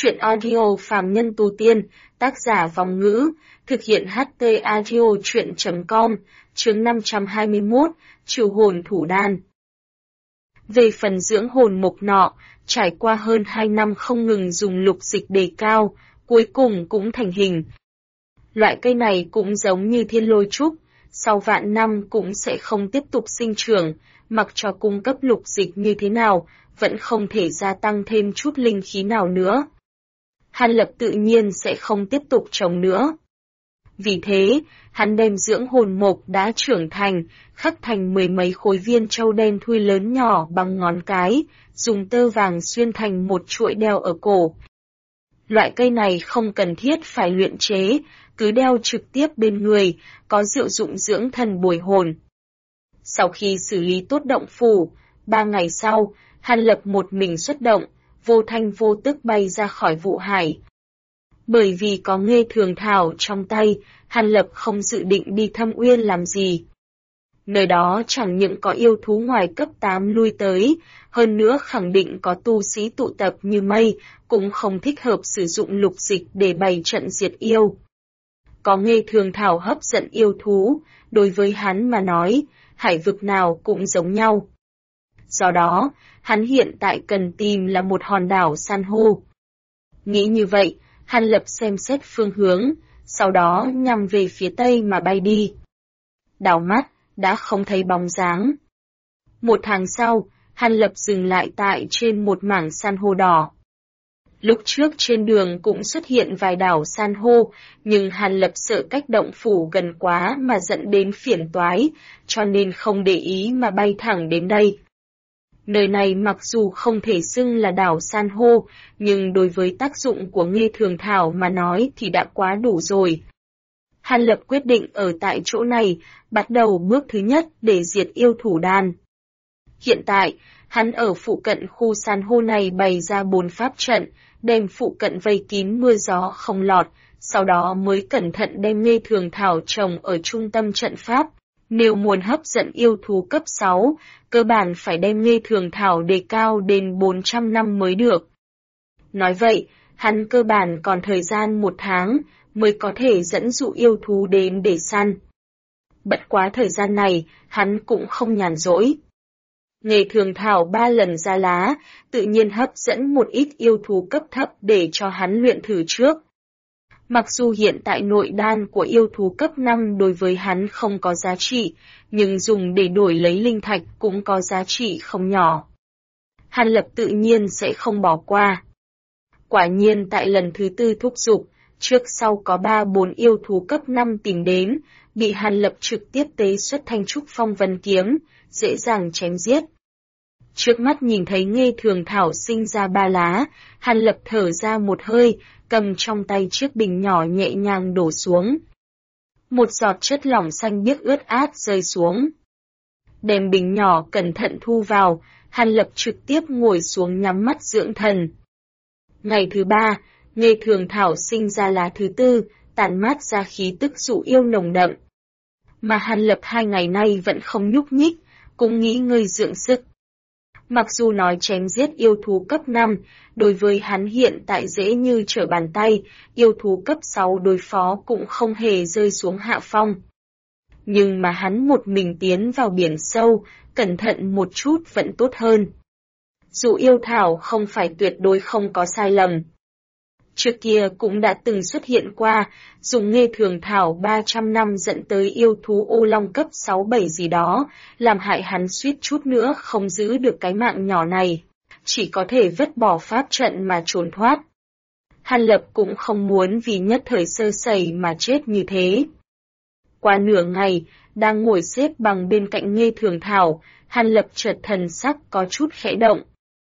Truyện audio phàm nhân tu tiên, tác giả Vòng Ngữ, thực hiện HT audio truyện.com, chương 521, trừ hồn thủ đan. Về phần dưỡng hồn mộc nọ, trải qua hơn 2 năm không ngừng dùng lục dịch đề cao, cuối cùng cũng thành hình. Loại cây này cũng giống như thiên lôi trúc, sau vạn năm cũng sẽ không tiếp tục sinh trưởng, mặc cho cung cấp lục dịch như thế nào, vẫn không thể gia tăng thêm chút linh khí nào nữa. Hàn Lập tự nhiên sẽ không tiếp tục trồng nữa. Vì thế, hắn đem dưỡng hồn mộc đã trưởng thành, khắc thành 10 mấy khối viên châu đen thui lớn nhỏ bằng ngón cái, dùng tơ vàng xuyên thành một chuỗi đeo ở cổ. Loại cây này không cần thiết phải luyện chế, cứ đeo trực tiếp bên người, có diệu dụng dưỡng thần bồi hồn. Sau khi xử lý tốt động phủ, 3 ngày sau, Hàn Lập một mình xuất động, vô thanh vô tức bay ra khỏi vụ hải. Bởi vì có Nghê Thường Thảo trong tay, Hàn Lập không dự định đi Thâm Uyên làm gì. Nơi đó chẳng những có yêu thú ngoài cấp 8 lui tới, hơn nữa khẳng định có tu sĩ tụ tập như mây, cũng không thích hợp sử dụng lục dịch để bày trận diệt yêu. Có Nghê Thường Thảo hấp dẫn yêu thú, đối với hắn mà nói, hải vực nào cũng giống nhau. Do đó, hắn hiện tại cần tìm là một hòn đảo san hô. Nghĩ như vậy, Hàn Lập xem xét phương hướng, sau đó nhằm về phía tây mà bay đi. Đảo mắt, đã không thấy bóng dáng. Một tháng sau, Hàn Lập dừng lại tại trên một mảng san hô đỏ. Lúc trước trên đường cũng xuất hiện vài đảo san hô, nhưng Hàn Lập sợ cách động phủ gần quá mà dẫn đến phiền toái, cho nên không để ý mà bay thẳng đến đây. Nơi này mặc dù không thể xưng là đảo san hô, nhưng đối với tác dụng của Nghê Thường Thảo mà nói thì đã quá đủ rồi. Hàn Lập quyết định ở tại chỗ này, bắt đầu bước thứ nhất để diệt yêu thủ đan. Hiện tại, hắn ở phụ cận khu san hô này bày ra 4 pháp trận, đem phụ cận vây kín mưa gió không lọt, sau đó mới cẩn thận đem Nghê Thường Thảo trồng ở trung tâm trận pháp. Nếu muốn hấp dẫn yêu thú cấp 6, cơ bản phải đem Nghê Thường Thảo đề cao đến 400 năm mới được. Nói vậy, hắn cơ bản còn thời gian 1 tháng mới có thể dẫn dụ yêu thú đến để săn. Bất quá thời gian này, hắn cũng không nhàn rỗi. Nghê Thường Thảo 3 lần ra lá, tự nhiên hấp dẫn một ít yêu thú cấp thấp để cho hắn luyện thử trước. Mặc dù hiện tại nội đan của yêu thú cấp 5 đối với hắn không có giá trị, nhưng dùng để đổi lấy linh thạch cũng có giá trị không nhỏ. Hàn Lập tự nhiên sẽ không bỏ qua. Quả nhiên tại lần thứ 4 thúc giục, trước sau có 3-4 yêu thú cấp 5 tìm đến, bị Hàn Lập trực tiếp tế xuất thanh trúc phong vân kiếm, dễ dàng chém giết. Trước mắt nhìn thấy Nghê Thường Thảo sinh ra 3 lá, Hàn Lập thở ra một hơi, cầm trong tay chiếc bình nhỏ nhẹ nhàng đổ xuống. Một giọt chất lỏng xanh biếc ướt át rơi xuống. Đem bình nhỏ cẩn thận thu vào, Hàn Lập trực tiếp ngồi xuống nhắm mắt dưỡng thần. Ngày thứ 3, Nghê Thường Thảo sinh ra lá thứ 4, tản mát ra khí tức dụ yêu nồng đậm. Mà Hàn Lập 2 ngày nay vẫn không nhúc nhích, cũng nghỉ ngơi dưỡng sức. Mặc dù nói chém giết yêu thú cấp 5, đối với hắn hiện tại dễ như trở bàn tay, yêu thú cấp 6 đối phó cũng không hề rơi xuống hạ phong. Nhưng mà hắn một mình tiến vào biển sâu, cẩn thận một chút vẫn tốt hơn. Dù yêu thảo không phải tuyệt đối không có sai lầm. Trước kia cũng đã từng xuất hiện qua, dùng Nghê Thường Thảo 300 năm dẫn tới yêu thú ô long cấp 6-7 gì đó, làm hại hắn suýt chút nữa không giữ được cái mạng nhỏ này, chỉ có thể vứt bỏ pháp trận mà trốn thoát. Hàn Lập cũng không muốn vì nhất thời sơ sẩy mà chết như thế. Qua nửa ngày, đang ngồi xếp bằng bên cạnh Nghê Thường Thảo, Hàn Lập chợt thần sắc có chút khẽ động.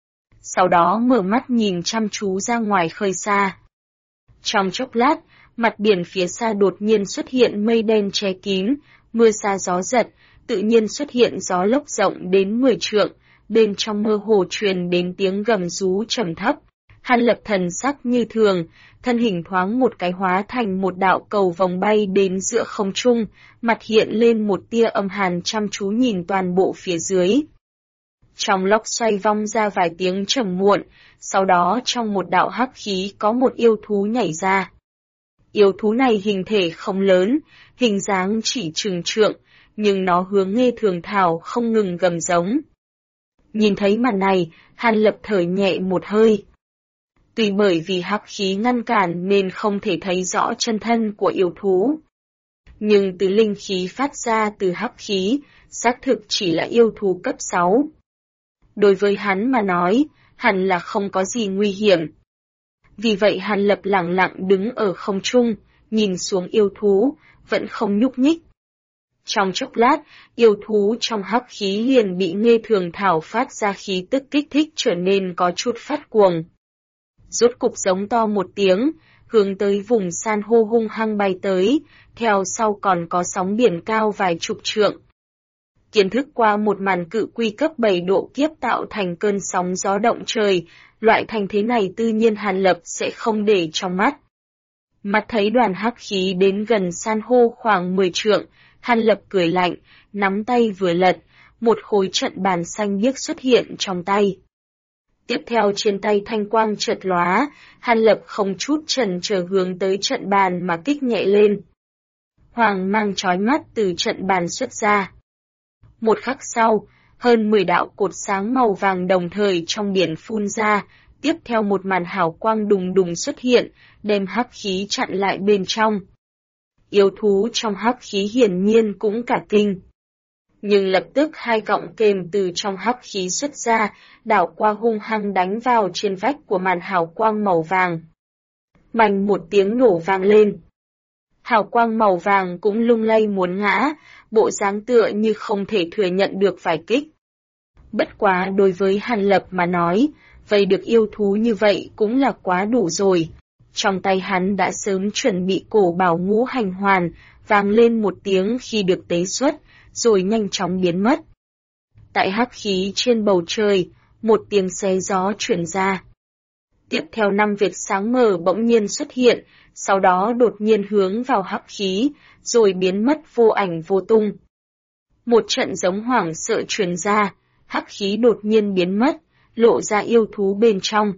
Sau đó mở mắt nhìn chăm chú ra ngoài khơi xa. Trong chốc lát, mặt biển phía xa đột nhiên xuất hiện mây đen che kín, mưa sa gió giật, tự nhiên xuất hiện gió lốc rộng đến 10 trượng, bên trong mơ hồ truyền đến tiếng gầm rú trầm thấp. Hàn Lập thần sắc như thường, thân hình thoáng một cái hóa thành một đạo cầu vòng bay đến giữa không trung, mặt hiện lên một tia âm hàn chăm chú nhìn toàn bộ phía dưới. Trong lốc xoay vong ra vài tiếng trầm muộn, sau đó trong một đạo hắc khí có một yêu thú nhảy ra. Yêu thú này hình thể không lớn, hình dáng chỉ chừng trượng, nhưng nó hướng Nghê Thường Thảo không ngừng gầm giống. Nhìn thấy màn này, Hàn Lập thở nhẹ một hơi. Tuy bởi vì hắc khí ngăn cản nên không thể thấy rõ chân thân của yêu thú. Nhưng từ linh khí phát ra từ hắc khí, xác thực chỉ là yêu thú cấp 6. Đối với hắn mà nói, hẳn là không có gì nguy hiểm. Vì vậy Hàn Lập lẳng lặng đứng ở không trung, nhìn xuống yêu thú, vẫn không nhúc nhích. Trong chốc lát, yêu thú trong hắc khí liền bị Nghê Thường Thảo phát ra khí tức kích thích trở nên có chút phát cuồng. Rốt cục giống to một tiếng, hướng tới vùng san hô hung hăng bay tới, theo sau còn có sóng biển cao vài chục trượng. Kiến thức qua một màn cự quy cấp 7 độ kiếp tạo thành cơn sóng gió động trời, loại thành thế này tự nhiên Hàn Lập sẽ không để trong mắt. Mắt thấy đoàn hắc khí đến gần san hô khoảng 10 trượng, Hàn Lập cười lạnh, nắm tay vừa lật, một khối trận bàn xanh biếc xuất hiện trong tay. Tiếp theo trên tay thanh quang chợt lóa, Hàn Lập không chút chần chờ hướng tới trận bàn mà kích nhẹ lên. Hoàng mang chói mắt từ trận bàn xuất ra. Một khắc sau, hơn 10 đạo cột sáng màu vàng đồng thời trong biển phun ra, tiếp theo một màn hào quang đùng đùng xuất hiện, đem hắc khí chặn lại bên trong. Yêu thú trong hắc khí hiển nhiên cũng cả kinh. Nhưng lập tức hai gọng kềm từ trong hắc khí xuất ra, đảo qua hung hăng đánh vào trên vách của màn hào quang màu vàng. Bành một tiếng nổ vang lên. Hào quang màu vàng cũng lung lay muốn ngã, bộ dáng tựa như không thể thừa nhận được vài kích. Bất quá đối với Hàn Lập mà nói, vây được yêu thú như vậy cũng là quá đủ rồi. Trong tay hắn đã sớm chuẩn bị cổ bảo ngũ hành hoàn, vang lên một tiếng khi được tế xuất, rồi nhanh chóng biến mất. Tại hắc khí trên bầu trời, một tiếng xé gió chuyển ra. Tiếp theo 5 vệt sáng mờ bỗng nhiên xuất hiện, sau đó đột nhiên hướng vào hắc khí, rồi biến mất vô ảnh vô tung. Một trận giống hoảng sợ truyền ra, hắc khí đột nhiên biến mất, lộ ra yêu thú bên trong.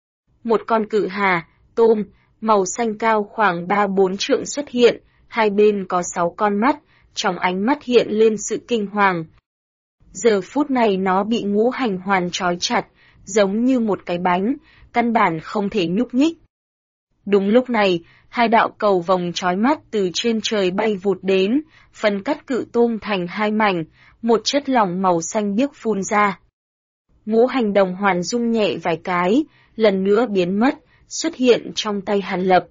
Một con cự hà, tôm, màu xanh cao khoảng 3-4 trượng xuất hiện, hai bên có 6 con mắt, trong ánh mắt hiện lên sự kinh hoàng. Giờ phút này nó bị ngũ hành hoàn trói chặt, giống như một cái bánh, căn bản không thể nhúc nhích. Đúng lúc này, hai đạo cầu vồng chói mắt từ trên trời bay vụt đến, phân cắt cự tôm thành hai mảnh, một chất lỏng màu xanh biếc phun ra. Ngũ hành đồng hoàn rung nhẹ vài cái, lần nữa biến mất, xuất hiện trong tay Hàn Lập.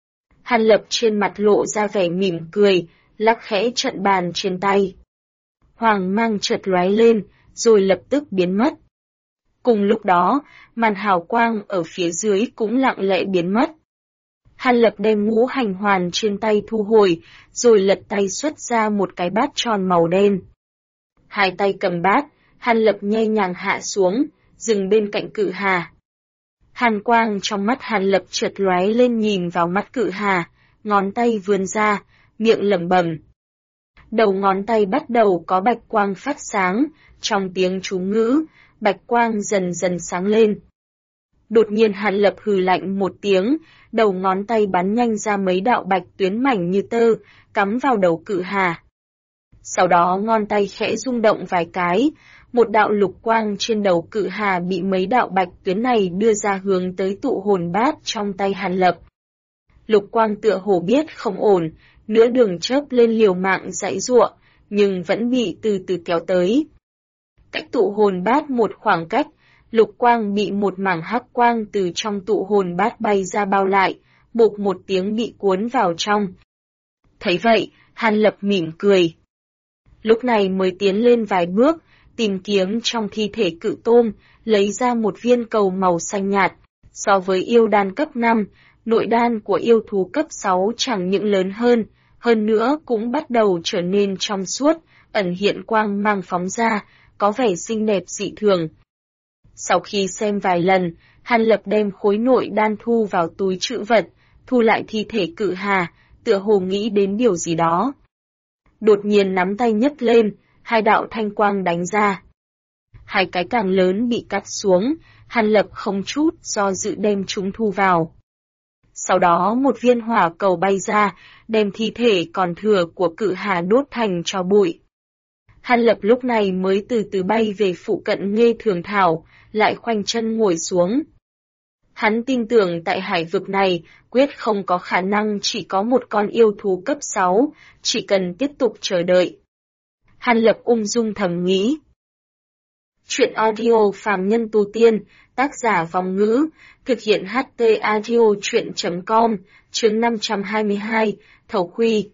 Hàn Lập trên mặt lộ ra vẻ mỉm cười, lắc khẽ trận bàn trên tay. Hoàng mang chợt lóe lên, rồi lập tức biến mất. Cùng lúc đó, màn hào quang ở phía dưới cũng lặng lẽ biến mất. Hàn Lập đem ngũ hành hoàn trên tay thu hồi, rồi lật tay xuất ra một cái bát tròn màu đen. Hai tay cầm bát, Hàn Lập nhẹ nhàng hạ xuống, dừng bên cạnh cự hà. Hàn quang trong mắt Hàn Lập chợt lóe lên nhìn vào mắt cự hà, ngón tay vươn ra, miệng lẩm bẩm. Đầu ngón tay bắt đầu có bạch quang phát sáng, trong tiếng chú ngữ, bạch quang dần dần sáng lên. Đột nhiên Hàn Lập hừ lạnh một tiếng, đầu ngón tay bắn nhanh ra mấy đạo bạch tuyến mảnh như tơ, cắm vào đầu cự hà. Sau đó ngón tay khẽ rung động vài cái, một đạo lục quang trên đầu cự hà bị mấy đạo bạch tuyến này đưa ra hướng tới tụ hồn bát trong tay Hàn Lập. Lục quang tựa hồ biết không ổn, nửa đường chớp lên liều mạng giãy giụa, nhưng vẫn bị từ từ kéo tới. Cách tụ hồn bát một khoảng cách, lục quang bị một mảng hắc quang từ trong tụ hồn bát bay ra bao lại, bộp một tiếng bị cuốn vào trong. Thấy vậy, Hàn Lập mỉm cười. Lúc này mới tiến lên vài bước, tìm kiếm trong thi thể cự tôm, lấy ra một viên cầu màu xanh nhạt. So với yêu đan cấp 5, nội đan của yêu thú cấp 6 chẳng những lớn hơn nữa cũng bắt đầu trở nên trong suốt, ẩn hiện quang mang phóng ra, có vẻ xinh đẹp dị thường. Sau khi xem vài lần, Hàn Lập đem khối nội đan thu vào túi trữ vật, thu lại thi thể cự hà, tựa hồ nghĩ đến điều gì đó. Đột nhiên nắm tay nhấc lên, hai đạo thanh quang đánh ra. hai cái càng lớn bị cắt xuống, Hàn Lập không chút do dự đem chúng thu vào. Sau đó một viên hỏa cầu bay ra, đem thi thể còn thừa của Cự Hà đốt thành tro bụi. Hàn Lập lúc này mới từ từ bay về phụ cận Nghê Thường Thảo, lại khoanh chân ngồi xuống. Hắn tin tưởng tại hải vực này, quyết không có khả năng chỉ có một con yêu thú cấp 6, chỉ cần tiếp tục chờ đợi. Hàn Lập ung dung thầm nghĩ. Chuyện audio phàm nhân tu tiên, tác giả Vong Ngữ, thực hiện HT audio chuyện.com, chương 522, Thầu Khuy.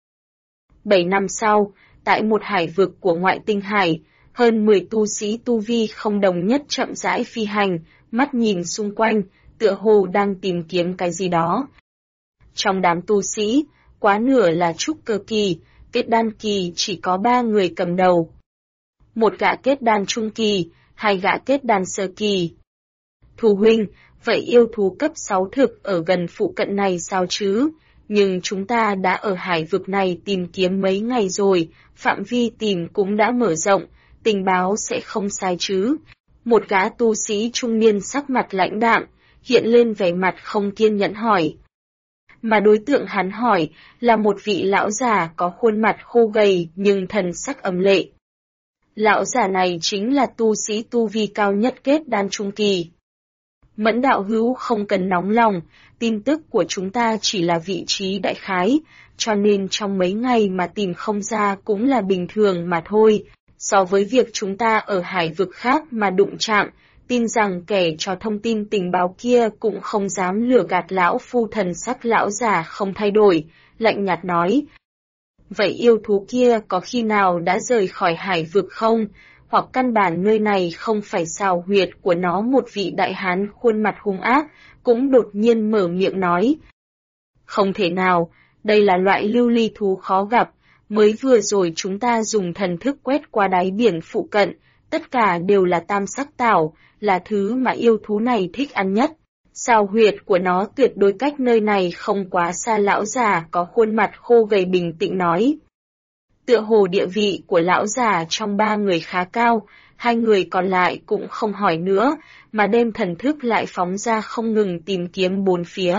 7 năm sau, tại một hải vực của ngoại tinh hải, hơn 10 tu sĩ tu vi không đồng nhất chậm rãi phi hành, mắt nhìn xung quanh, tựa hồ đang tìm kiếm cái gì đó. Trong đám tu sĩ, quá nửa là trúc cơ kỳ, kết đan kỳ chỉ có 3 người cầm đầu. Một gã kết đan trung kỳ, 2 gã kết đan sơ kỳ. Thù huynh, vậy yêu thú cấp 6 thực ở gần phụ cận này sao chứ? Nhưng chúng ta đã ở hải vực này tìm kiếm mấy ngày rồi, phạm vi tìm cũng đã mở rộng, tình báo sẽ không sai chứ. Một gã tu sĩ trung niên sắc mặt lãnh đạm, hiện lên vẻ mặt không kiên nhẫn hỏi. Mà đối tượng hắn hỏi là một vị lão già có khuôn mặt khô gầy nhưng thần sắc ấm lệ. Lão già này chính là tu sĩ tu vi cao nhất kết đan trung kỳ. Mẫn đạo hữu không cần nóng lòng, tin tức của chúng ta chỉ là vị trí đại khái, cho nên trong mấy ngày mà tìm không ra cũng là bình thường mà thôi. So với việc chúng ta ở hải vực khác mà đụng chạm, tin rằng kẻ cho thông tin tình báo kia cũng không dám lừa gạt lão phu. Thần sắc lão già không thay đổi, lạnh nhạt nói. Vậy yêu thú kia có khi nào đã rời khỏi hải vực không? Hoặc căn bản nơi này không phải xào huyệt của nó? Một vị đại hán khuôn mặt hung ác, cũng đột nhiên mở miệng nói. Không thể nào, đây là loại lưu ly thú khó gặp, mới vừa rồi chúng ta dùng thần thức quét qua đáy biển phụ cận, tất cả đều là tam sắc tảo, là thứ mà yêu thú này thích ăn nhất. Xào huyệt của nó tuyệt đối cách nơi này không quá xa. Lão già có khuôn mặt khô gầy bình tĩnh nói. Tựa hồ địa vị của lão già trong 3 người khá cao, 2 người còn lại cũng không hỏi nữa, mà đem thần thức lại phóng ra không ngừng tìm kiếm bốn phía.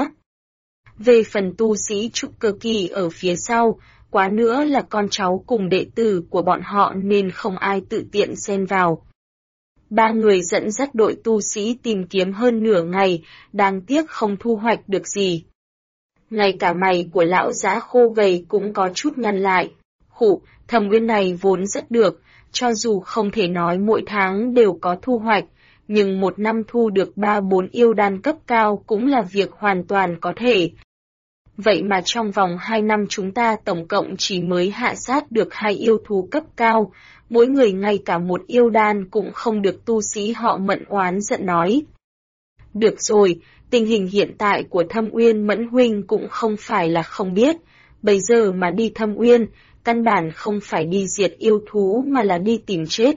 Về phần tu sĩ trúc cơ kỳ ở phía sau, quá nữa là con cháu cùng đệ tử của bọn họ nên không ai tự tiện xen vào. 3 người dẫn dắt đội tu sĩ tìm kiếm hơn nửa ngày, đáng tiếc không thu hoạch được gì. Ngay cả mày của lão già khô gầy cũng có chút nhăn lại. Khụ, Thâm Uyên này vốn rất được, cho dù không thể nói mỗi tháng đều có thu hoạch, nhưng một năm thu được 3-4 yêu đan cấp cao cũng là việc hoàn toàn có thể. Vậy mà trong vòng 2 năm chúng ta tổng cộng chỉ mới hạ sát được 2 yêu thú cấp cao, mỗi người ngay cả một yêu đan cũng không được. Tu sĩ họ Mẫn oán giận nói. Được rồi, tình hình hiện tại của Thâm Uyên Mẫn huynh cũng không phải là không biết, bây giờ mà đi Thâm Uyên, căn bản không phải đi diệt yêu thú mà là đi tìm chết.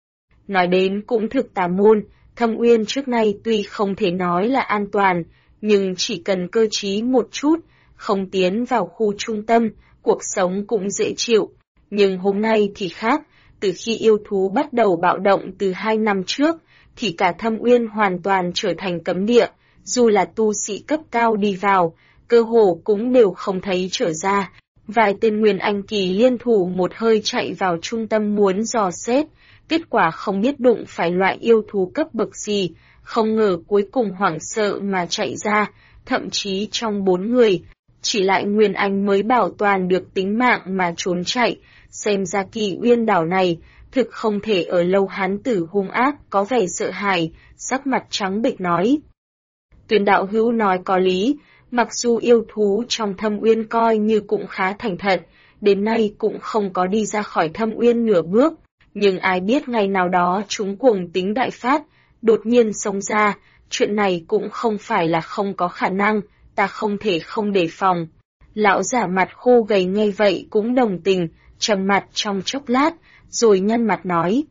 Nói đến cũng thực tà môn, Thâm Uyên trước nay tuy không thể nói là an toàn, nhưng chỉ cần cơ trí một chút, không tiến vào khu trung tâm, cuộc sống cũng dễ chịu. Nhưng hôm nay thì khác, từ khi yêu thú bắt đầu bạo động từ 2 năm trước, thì cả Thâm Uyên hoàn toàn trở thành cấm địa, dù là tu sĩ cấp cao đi vào, cơ hồ cũng đều không thấy trở ra. Vài tên Nguyên Anh kỳ liên thủ một hơi chạy vào trung tâm muốn dò xét, kết quả không biết đụng phải loại yêu thú cấp bậc gì, không ngờ cuối cùng hoảng sợ mà chạy ra, thậm chí trong 4 người, chỉ lại Nguyên Anh mới bảo toàn được tính mạng mà trốn chạy. Xem ra Kỳ Uyên đảo này, thực không thể ở lâu. Hán tử hung ác có vẻ sợ hãi, sắc mặt trắng bệch nói. Tuyền đạo hữu nói có lý, mặc dù yêu thú trong Thâm Uyên coi như cũng khá thành thật, đến nay cũng không có đi ra khỏi Thâm Uyên nửa bước, nhưng ai biết ngày nào đó chúng cuồng tính đại phát, đột nhiên xông ra, chuyện này cũng không phải là không có khả năng, ta không thể không đề phòng. Lão giả mặt khô gầy nghe vậy cũng đồng tình, trầm mặt trong chốc lát, rồi nhăn mặt nói.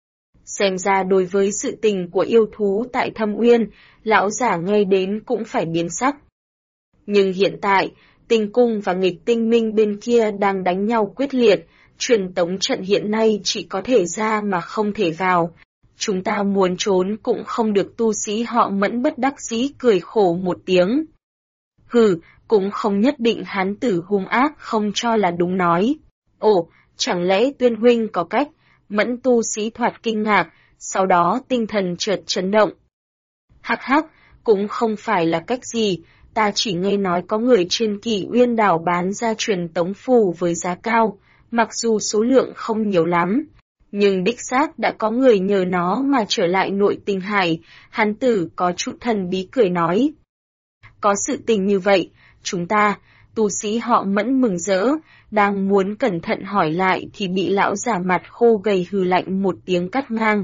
Xem ra đối với sự tình của yêu thú tại Thâm Uyên, lão giả nghe đến cũng phải biến sắc. Nhưng hiện tại, Tinh Cung và Nghịch Tinh Minh bên kia đang đánh nhau quyết liệt, truyền tống trận hiện nay chỉ có thể ra mà không thể vào. chúng ta muốn trốn cũng không được. Tu sĩ họ Mẫn bất đắc dĩ cười khổ một tiếng. Hừ, cũng không nhất định. Hán tử hung ác không cho là đúng nói. Ồ, chẳng lẽ Tuyên huynh có cách? Mẫn tu sĩ thoạt kinh ngạc, sau đó tinh thần chợt chấn động. Hắc hắc, cũng không phải là cách gì, ta chỉ nghe nói có người trên Kỳ Uyên đảo bán ra truyền tống phù với giá cao, mặc dù số lượng không nhiều lắm, nhưng đích xác đã có người nhờ nó mà trở lại nội tinh hải. Hán tử có chút thần bí cười nói. Có sự tình như vậy, chúng ta, tu sĩ họ Mẫn mừng rỡ, đang muốn cẩn thận hỏi lại thì bị lão giả mặt khô gầy hừ lạnh một tiếng cắt ngang.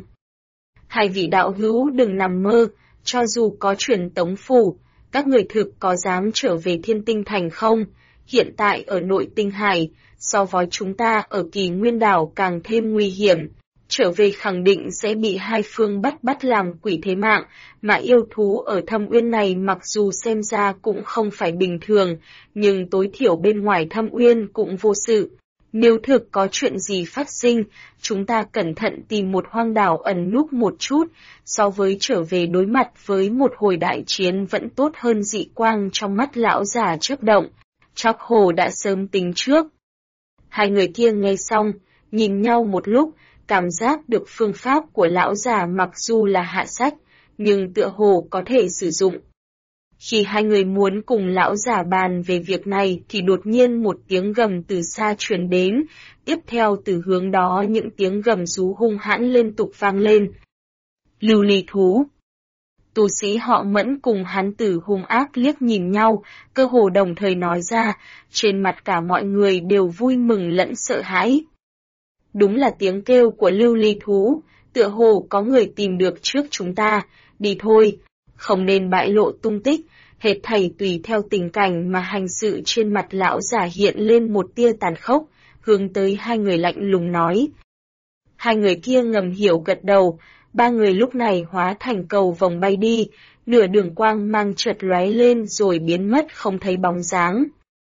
Hai vị đạo hữu đừng nằm mơ, cho dù có truyền tống phù, các người thực có dám trở về Thiên Tinh Thành không? Hiện tại ở nội tinh hải, so với chúng ta ở Kỳ Nguyên đảo càng thêm nguy hiểm. Trở về khẳng định sẽ bị hai phương bắt làm quỷ thế mạng, mà yêu thú ở Thâm Uyên này mặc dù xem ra cũng không phải bình thường, nhưng tối thiểu bên ngoài Thâm Uyên cũng vô sự. Nếu thực có chuyện gì phát sinh, chúng ta cẩn thận tìm một hoang đảo ẩn núp một chút, so với trở về đối mặt với một hồi đại chiến vẫn tốt hơn. Dị quang trong mắt lão già chớp động, Trác Hồ đã sớm tính trước. Hai người kia nghe xong, nhìn nhau một lúc, cảm giác được phương pháp của lão già mặc dù là hạ sách, nhưng tựa hồ có thể sử dụng. Khi hai người muốn cùng lão già bàn về việc này thì đột nhiên một tiếng gầm từ xa truyền đến, tiếp theo từ hướng đó những tiếng gầm rú hung hãn liên tục vang lên. Lưu ly thú. Tu sĩ họ Mẫn cùng hán tử hung ác liếc nhìn nhau, cơ hồ đồng thời nói ra, trên mặt cả mọi người đều vui mừng lẫn sợ hãi. Đúng là tiếng kêu của lưu ly thú, tựa hồ có người tìm được trước chúng ta, đi thôi, không nên bại lộ tung tích, hết thảy tùy theo tình cảnh mà hành sự. Trên mặt lão giả hiện lên một tia tàn khốc, hướng tới hai người lạnh lùng nói. Hai người kia ngầm hiểu gật đầu, ba người lúc này hóa thành cầu vòng bay đi, nửa đường quang mang chợt lóe lên rồi biến mất không thấy bóng dáng.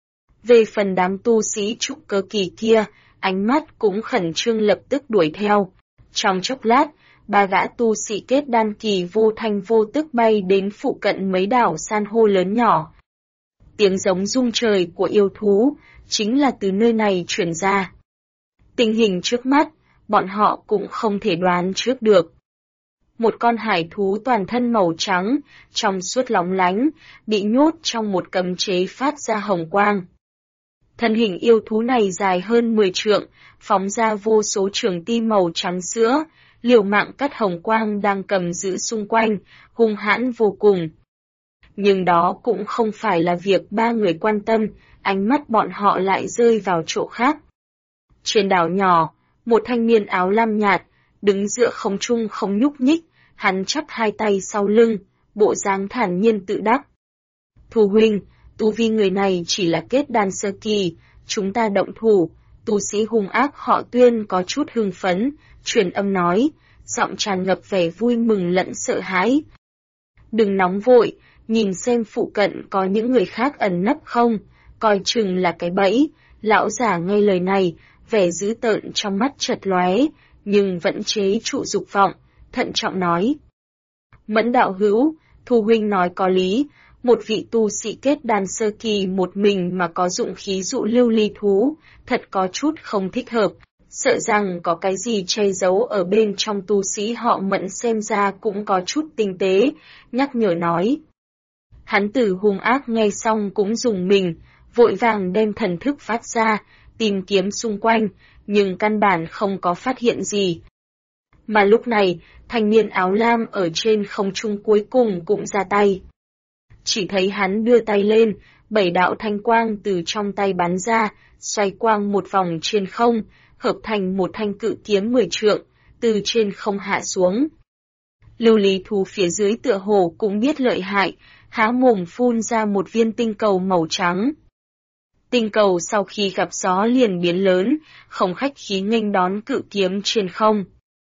Về phần đám tu sĩ trúc cơ kỳ kia, ánh mắt cũng khẩn trương lập tức đuổi theo. Trong chốc lát, ba gã tu sĩ kết đan kỳ vô thanh vô tức bay đến phụ cận mấy đảo san hô lớn nhỏ. Tiếng giống rung trời của yêu thú chính là từ nơi này truyền ra. Tình hình trước mắt, bọn họ cũng không thể đoán trước được. Một con hải thú toàn thân màu trắng, trong suốt lóng lánh, bị nhốt trong một cấm chế phát ra hồng quang. Thân hình yêu thú này dài hơn 10 trượng, phóng ra vô số trường ti màu trắng sữa, liều mạng cắt hồng quang đang cầm giữ xung quanh, hung hãn vô cùng. Nhưng đó cũng không phải là việc ba người quan tâm, ánh mắt bọn họ lại rơi vào chỗ khác. Trên đảo nhỏ, một thanh niên áo lam nhạt, đứng giữa không trung không nhúc nhích, hắn chắp hai tay sau lưng, bộ dáng thản nhiên tự đắc. Thu huynh, tu vi người này chỉ là kết đan sơ kỳ, chúng ta động thủ. Tu sĩ hung ác họ Tuyên có chút hưng phấn, truyền âm nói, giọng tràn ngập vẻ vui mừng lẫn sợ hãi. Đừng nóng vội, nhìn xem phụ cận có những người khác ẩn nấp không, coi chừng là cái bẫy. Lão giả nghe lời này, vẻ dữ tợn trong mắt chợt lóe, nhưng vẫn chế trụ dục vọng, thận trọng nói. Mẫn đạo hữu, Thu huynh nói có lý, một vị tu sĩ kết đan sơ kỳ một mình mà có dụng khí dụ lưu ly thú, thật có chút không thích hợp, sợ rằng có cái gì che giấu ở bên trong. Tu sĩ họ Mẫn xem ra cũng có chút tinh tế, nhắc nhở nói. Hán tử hung ác nghe xong cũng rùng mình, vội vàng đem thần thức phát ra, tìm kiếm xung quanh, nhưng căn bản không có phát hiện gì. Mà lúc này, thanh niên áo lam ở trên không trung cuối cùng cũng ra tay. Chỉ thấy hắn đưa tay lên, 7 đạo thanh quang từ trong tay bắn ra, xoay quang một vòng trên không, hợp thành một thanh cự kiếm 10 trượng, từ trên không hạ xuống. Lưu ly thú phía dưới tựa hồ cũng biết lợi hại, há mồm phun ra một viên tinh cầu màu trắng. Tinh cầu sau khi gặp gió liền biến lớn, không khách khí nghênh đón cự kiếm trên không.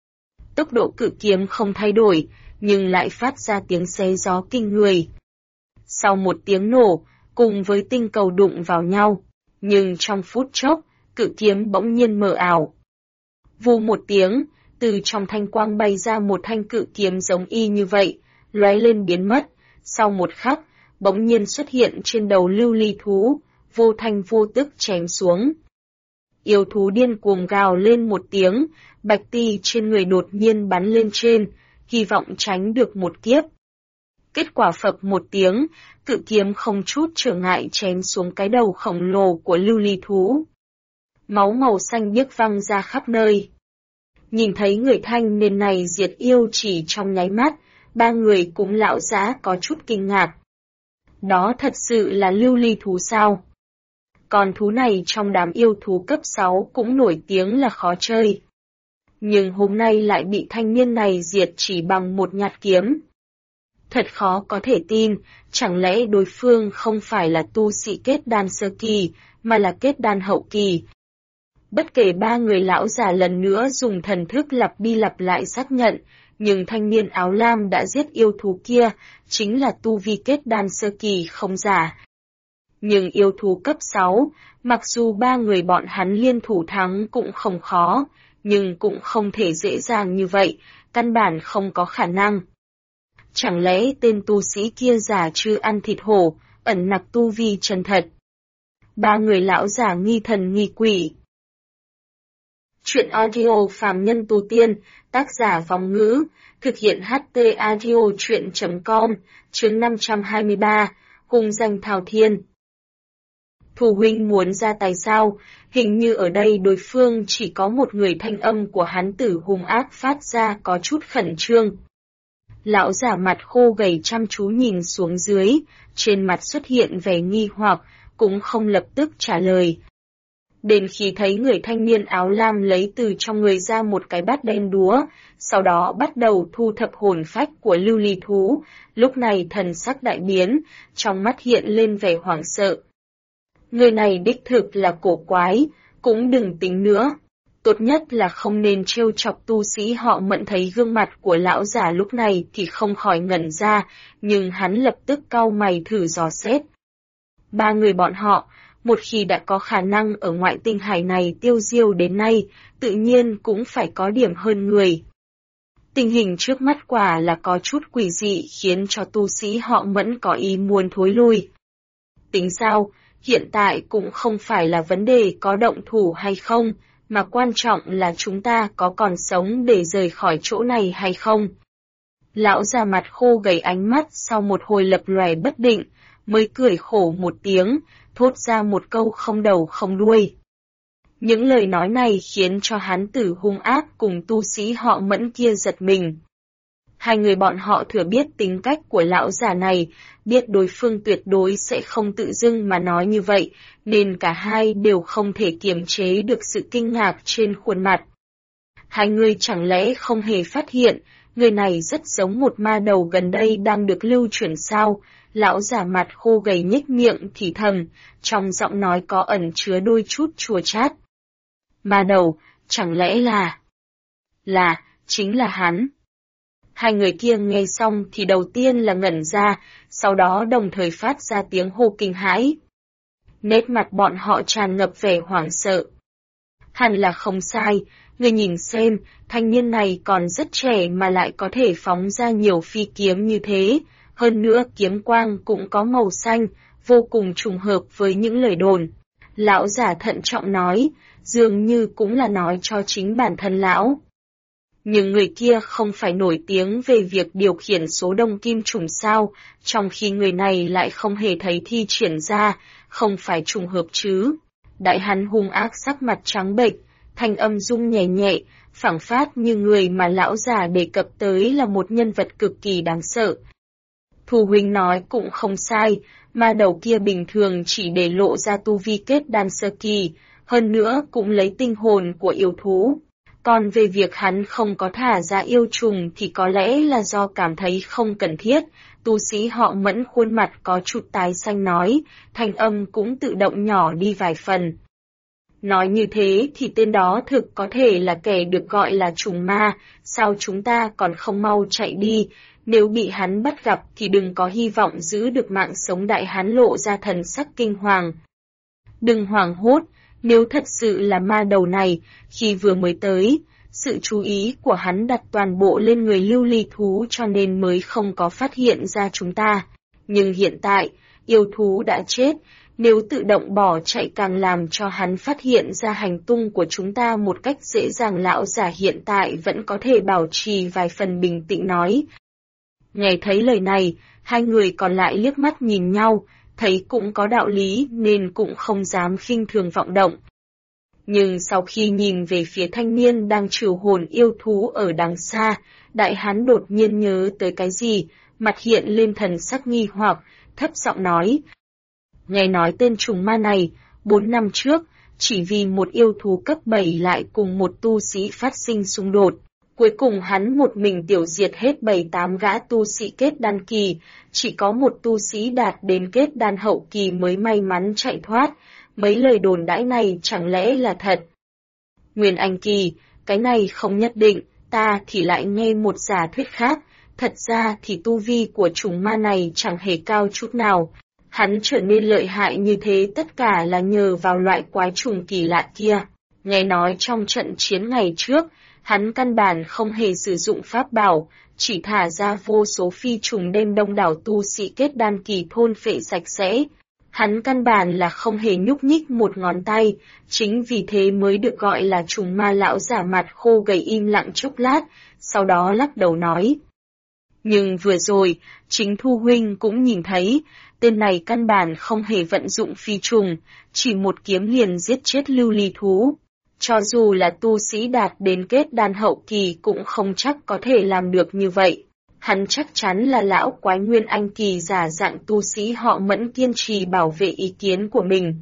Tốc độ cự kiếm không thay đổi, nhưng lại phát ra tiếng xé gió kinh người. Sau một tiếng nổ, cùng với tinh cầu đụng vào nhau, nhưng trong phút chốc, cự kiếm bỗng nhiên mờ ảo. Vù một tiếng, từ trong thanh quang bay ra một thanh cự kiếm giống y như vậy, lóe lên biến mất, sau một khắc, bỗng nhiên xuất hiện trên đầu lưu ly thú, vô thanh vô tức chém xuống. Yêu thú điên cuồng gào lên một tiếng, bạch ti trên người đột nhiên bắn lên trên, hy vọng tránh được một kiếp. Kết quả phập một tiếng, cự kiếm không chút trở ngại chém xuống cái đầu khổng lồ của lưu ly thú. Máu màu xanh biếc văng ra khắp nơi. Nhìn thấy người thanh niên này diệt yêu chỉ trong nháy mắt, ba người cũng lão già có chút kinh ngạc. Đó thật sự là lưu ly thú sao? Con thú này trong đám yêu thú cấp 6 cũng nổi tiếng là khó chơi. Nhưng hôm nay lại bị thanh niên này diệt chỉ bằng một nhát kiếm. Thật khó có thể tin, chẳng lẽ đối phương không phải là tu sĩ kết đan sơ kỳ, mà là kết đan hậu kỳ. Bất kể ba người lão già lần nữa dùng thần thức lặp đi lặp lại xác nhận, nhưng thanh niên áo lam đã giết yêu thú kia, chính là tu vi kết đan sơ kỳ không giả. Nhưng yêu thú cấp 6, mặc dù ba người bọn hắn liên thủ thắng cũng không khó, nhưng cũng không thể dễ dàng như vậy, căn bản không có khả năng. Chẳng lẽ tên tu sĩ kia giả chưa ăn thịt hổ, ẩn nặc tu vi chân thật? Ba người lão giả nghi thần nghi quỷ. Chuyện audio phàm nhân tu tiên, tác giả Vong Ngữ, thực hiện HT audio chuyện.com, chương 523, hung danh Thảo Thiên. Thủ huynh muốn ra tay sao? Hình như ở đây đối phương chỉ có một người, thanh âm của hán tử hung ác phát ra có chút khẩn trương. Lão giả mặt khô gầy chăm chú nhìn xuống dưới, trên mặt xuất hiện vẻ nghi hoặc, cũng không lập tức trả lời. Đến khi thấy người thanh niên áo lam lấy từ trong người ra một cái bát đen đúa, sau đó bắt đầu thu thập hồn phách của lưu ly thú, lúc này thần sắc đại biến, trong mắt hiện lên vẻ hoảng sợ. Người này đích thực là cổ quái, cũng đừng tính nữa. Tốt nhất là không nên trêu chọc tu sĩ họ Mẫn. Thấy gương mặt của lão giả lúc này thì không khỏi ngẩn ra, nhưng hắn lập tức cau mày thử dò xét. Ba người bọn họ, một khi đã có khả năng ở ngoại tinh hải này tiêu diêu đến nay, tự nhiên cũng phải có điểm hơn người. Tình hình trước mắt quả là có chút quỷ dị, khiến cho tu sĩ họ Mẫn có ý muốn thối lui. Tính sao, hiện tại cũng không phải là vấn đề có động thủ hay không, mà quan trọng là chúng ta có còn sống để rời khỏi chỗ này hay không. Lão già mặt khô gầy, ánh mắt sau một hồi lập lòe bất định, mới cười khổ một tiếng, thốt ra một câu không đầu không đuôi. Những lời nói này khiến cho hán tử hung ác cùng tu sĩ họ Mẫn kia giật mình. Hai người bọn họ thừa biết tính cách của lão già này, biết đối phương tuyệt đối sẽ không tự dưng mà nói như vậy, nên cả hai đều không thể kiềm chế được sự kinh ngạc trên khuôn mặt. Hai người chẳng lẽ không hề phát hiện, người này rất giống một ma đầu gần đây đang được lưu truyền sao? Lão già mặt khô gầy nhếch miệng thì thầm, trong giọng nói có ẩn chứa đôi chút chua chát. Ma đầu, chẳng lẽ chính là hắn. Hai người kia nghe xong thì đầu tiên là ngẩn ra, sau đó đồng thời phát ra tiếng hô kinh hãi. Nét mặt bọn họ tràn ngập vẻ hoảng sợ. Hẳn là không sai, người nhìn xem, thanh niên này còn rất trẻ mà lại có thể phóng ra nhiều phi kiếm như thế, hơn nữa kiếm quang cũng có màu xanh, vô cùng trùng hợp với những lời đồn. Lão giả thận trọng nói, dường như cũng là nói cho chính bản thân lão. Nhưng người kia không phải nổi tiếng về việc điều khiển số đông kim trùng sao, trong khi người này lại không hề thấy thi triển ra, không phải trùng hợp chứ. Đại hắn hung ác, sắc mặt trắng bệch, thanh âm rung nhẹ nhẹ, phảng phất như người mà lão già đề cập tới là một nhân vật cực kỳ đáng sợ. Thu huynh nói cũng không sai, ma đầu kia bình thường chỉ để lộ ra tu vi kết đan sơ kỳ, hơn nữa cũng lấy tinh hồn của yêu thú. Còn về việc hắn không có thả ra yêu trùng thì có lẽ là do cảm thấy không cần thiết, tu sĩ họ Mẫn khuôn mặt có chút tái xanh nói, thanh âm cũng tự động nhỏ đi vài phần. Nói như thế thì tên đó thực có thể là kẻ được gọi là trùng ma, sao chúng ta còn không mau chạy đi, nếu bị hắn bắt gặp thì đừng có hy vọng giữ được mạng sống. Đại hán lộ ra thần sắc kinh hoàng. Đừng hoảng hốt, nếu thật sự là ma đầu này, khi vừa mới tới, Sự chú ý của hắn đặt toàn bộ lên người lưu ly thú cho nên mới không có phát hiện ra chúng ta. Nhưng hiện tại, yêu thú đã chết, nếu tự động bỏ chạy càng làm cho hắn phát hiện ra hành tung của chúng ta một cách dễ dàng. Lão giả hiện tại vẫn có thể bảo trì vài phần bình tĩnh nói. Nghe thấy lời này, hai người còn lại liếc mắt nhìn nhau, thấy cũng có đạo lý nên cũng không dám khinh thường vọng động. Nhưng sau khi nhìn về phía thanh niên đang trừ hồn yêu thú ở đằng xa, đại hán đột nhiên nhớ tới cái gì, mặt hiện lên thần sắc nghi hoặc, thấp giọng nói. Nghe nói tên trùng ma này, 4 năm trước, chỉ vì một yêu thú cấp 7 lại cùng một tu sĩ phát sinh xung đột. Cuối cùng hắn một mình tiểu diệt hết 7-8 gã tu sĩ kết đan kỳ, chỉ có một tu sĩ đạt đến kết đan hậu kỳ mới may mắn chạy thoát. Mấy lời đồn đãi này chẳng lẽ là thật? Nguyên Anh kỳ, cái này không nhất định, ta thì lại nghe một giả thuyết khác. Thật ra thì tu vi của trùng ma này chẳng hề cao chút nào. Hắn trở nên lợi hại như thế tất cả là nhờ vào loại quái trùng kỳ lạ kia. Nghe nói trong trận chiến ngày trước, hắn căn bản không hề sử dụng pháp bảo, chỉ thả ra vô số phi trùng đem đông đảo tu sĩ kết đan kỳ thôn phệ sạch sẽ. Hắn căn bản là không hề nhúc nhích một ngón tay, chính vì thế mới được gọi là trùng ma. Lão giả mặt khô gầy im lặng chốc lát, sau đó lắc đầu nói. Nhưng vừa rồi, chính Thu Huynh cũng nhìn thấy, tên này căn bản không hề vận dụng phi trùng, chỉ một kiếm liền giết chết lưu ly thú. Cho dù là tu sĩ đạt đến kết đan hậu kỳ cũng không chắc có thể làm được như vậy. Hắn chắc chắn là lão quái Nguyên Anh kỳ giả dạng tu sĩ họ Mẫn kiên trì bảo vệ ý kiến của mình.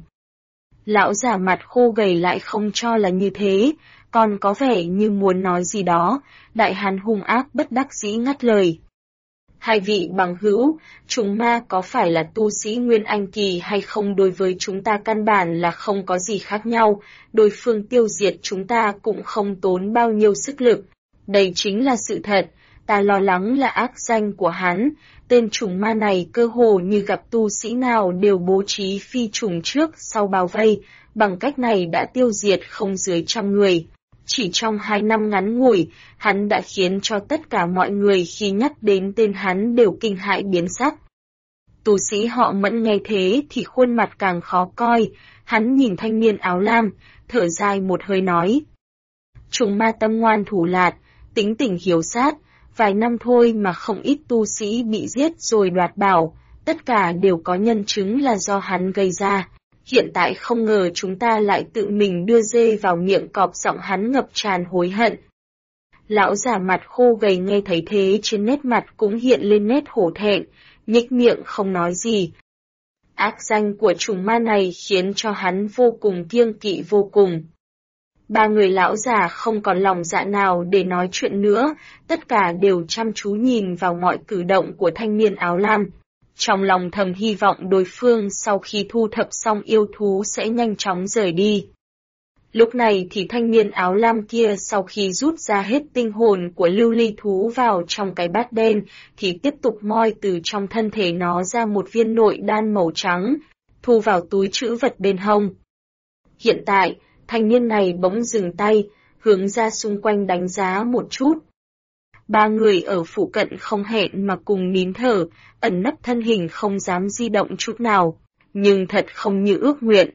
Lão giả mặt khô gầy lại không cho là như thế, còn có vẻ như muốn nói gì đó, đại hán hung ác bất đắc dĩ ngắt lời. Hai vị bằng hữu, trùng ma có phải là tu sĩ Nguyên Anh kỳ hay không đối với chúng ta căn bản là không có gì khác nhau, đối phương tiêu diệt chúng ta cũng không tốn bao nhiêu sức lực. Đây chính là sự thật, ta lo lắng là ác danh của hắn, tên trùng ma này cơ hồ như gặp tu sĩ nào đều bố trí phi trùng trước sau bao vây, bằng cách này đã tiêu diệt không dưới 100 người. Chỉ trong 2 năm ngắn ngủi, hắn đã khiến cho tất cả mọi người khi nhắc đến tên hắn đều kinh hãi biến sắc. Tu sĩ họ Mẫn nghe thế thì khuôn mặt càng khó coi, hắn nhìn thanh niên áo lam, thở dài một hơi nói. Trùng ma tâm ngoan thủ lạt, tính tình hiếu sát, vài năm thôi mà không ít tu sĩ bị giết rồi đoạt bảo, tất cả đều có nhân chứng là do hắn gây ra. Hiện tại không ngờ chúng ta lại tự mình đưa dê vào miệng cọp, giọng hắn ngập tràn hối hận. Lão già mặt khô gầy nghe thấy thế trên nét mặt cũng hiện lên nét hổ thẹn, nhếch miệng không nói gì. Ác danh của trùng ma này khiến cho hắn vô cùng kiêng kỵ vô cùng. Ba người lão già không còn lòng dạ nào để nói chuyện nữa, tất cả đều chăm chú nhìn vào mọi cử động của thanh niên áo lam. Trong lòng thầm hy vọng đối phương sau khi thu thập xong yêu thú sẽ nhanh chóng rời đi. Lúc này thì thanh niên áo lam kia sau khi rút ra hết tinh hồn của lưu ly thú vào trong cái bát đen, thì tiếp tục moi từ trong thân thể nó ra một viên nội đan màu trắng, thu vào túi trữ vật bên hông. Hiện tại, thanh niên này bỗng dừng tay, hướng ra xung quanh đánh giá một chút. Ba người ở phụ cận không hẹn mà cùng nín thở, ẩn nấp thân hình không dám di động chút nào, nhưng thật không như ước nguyện.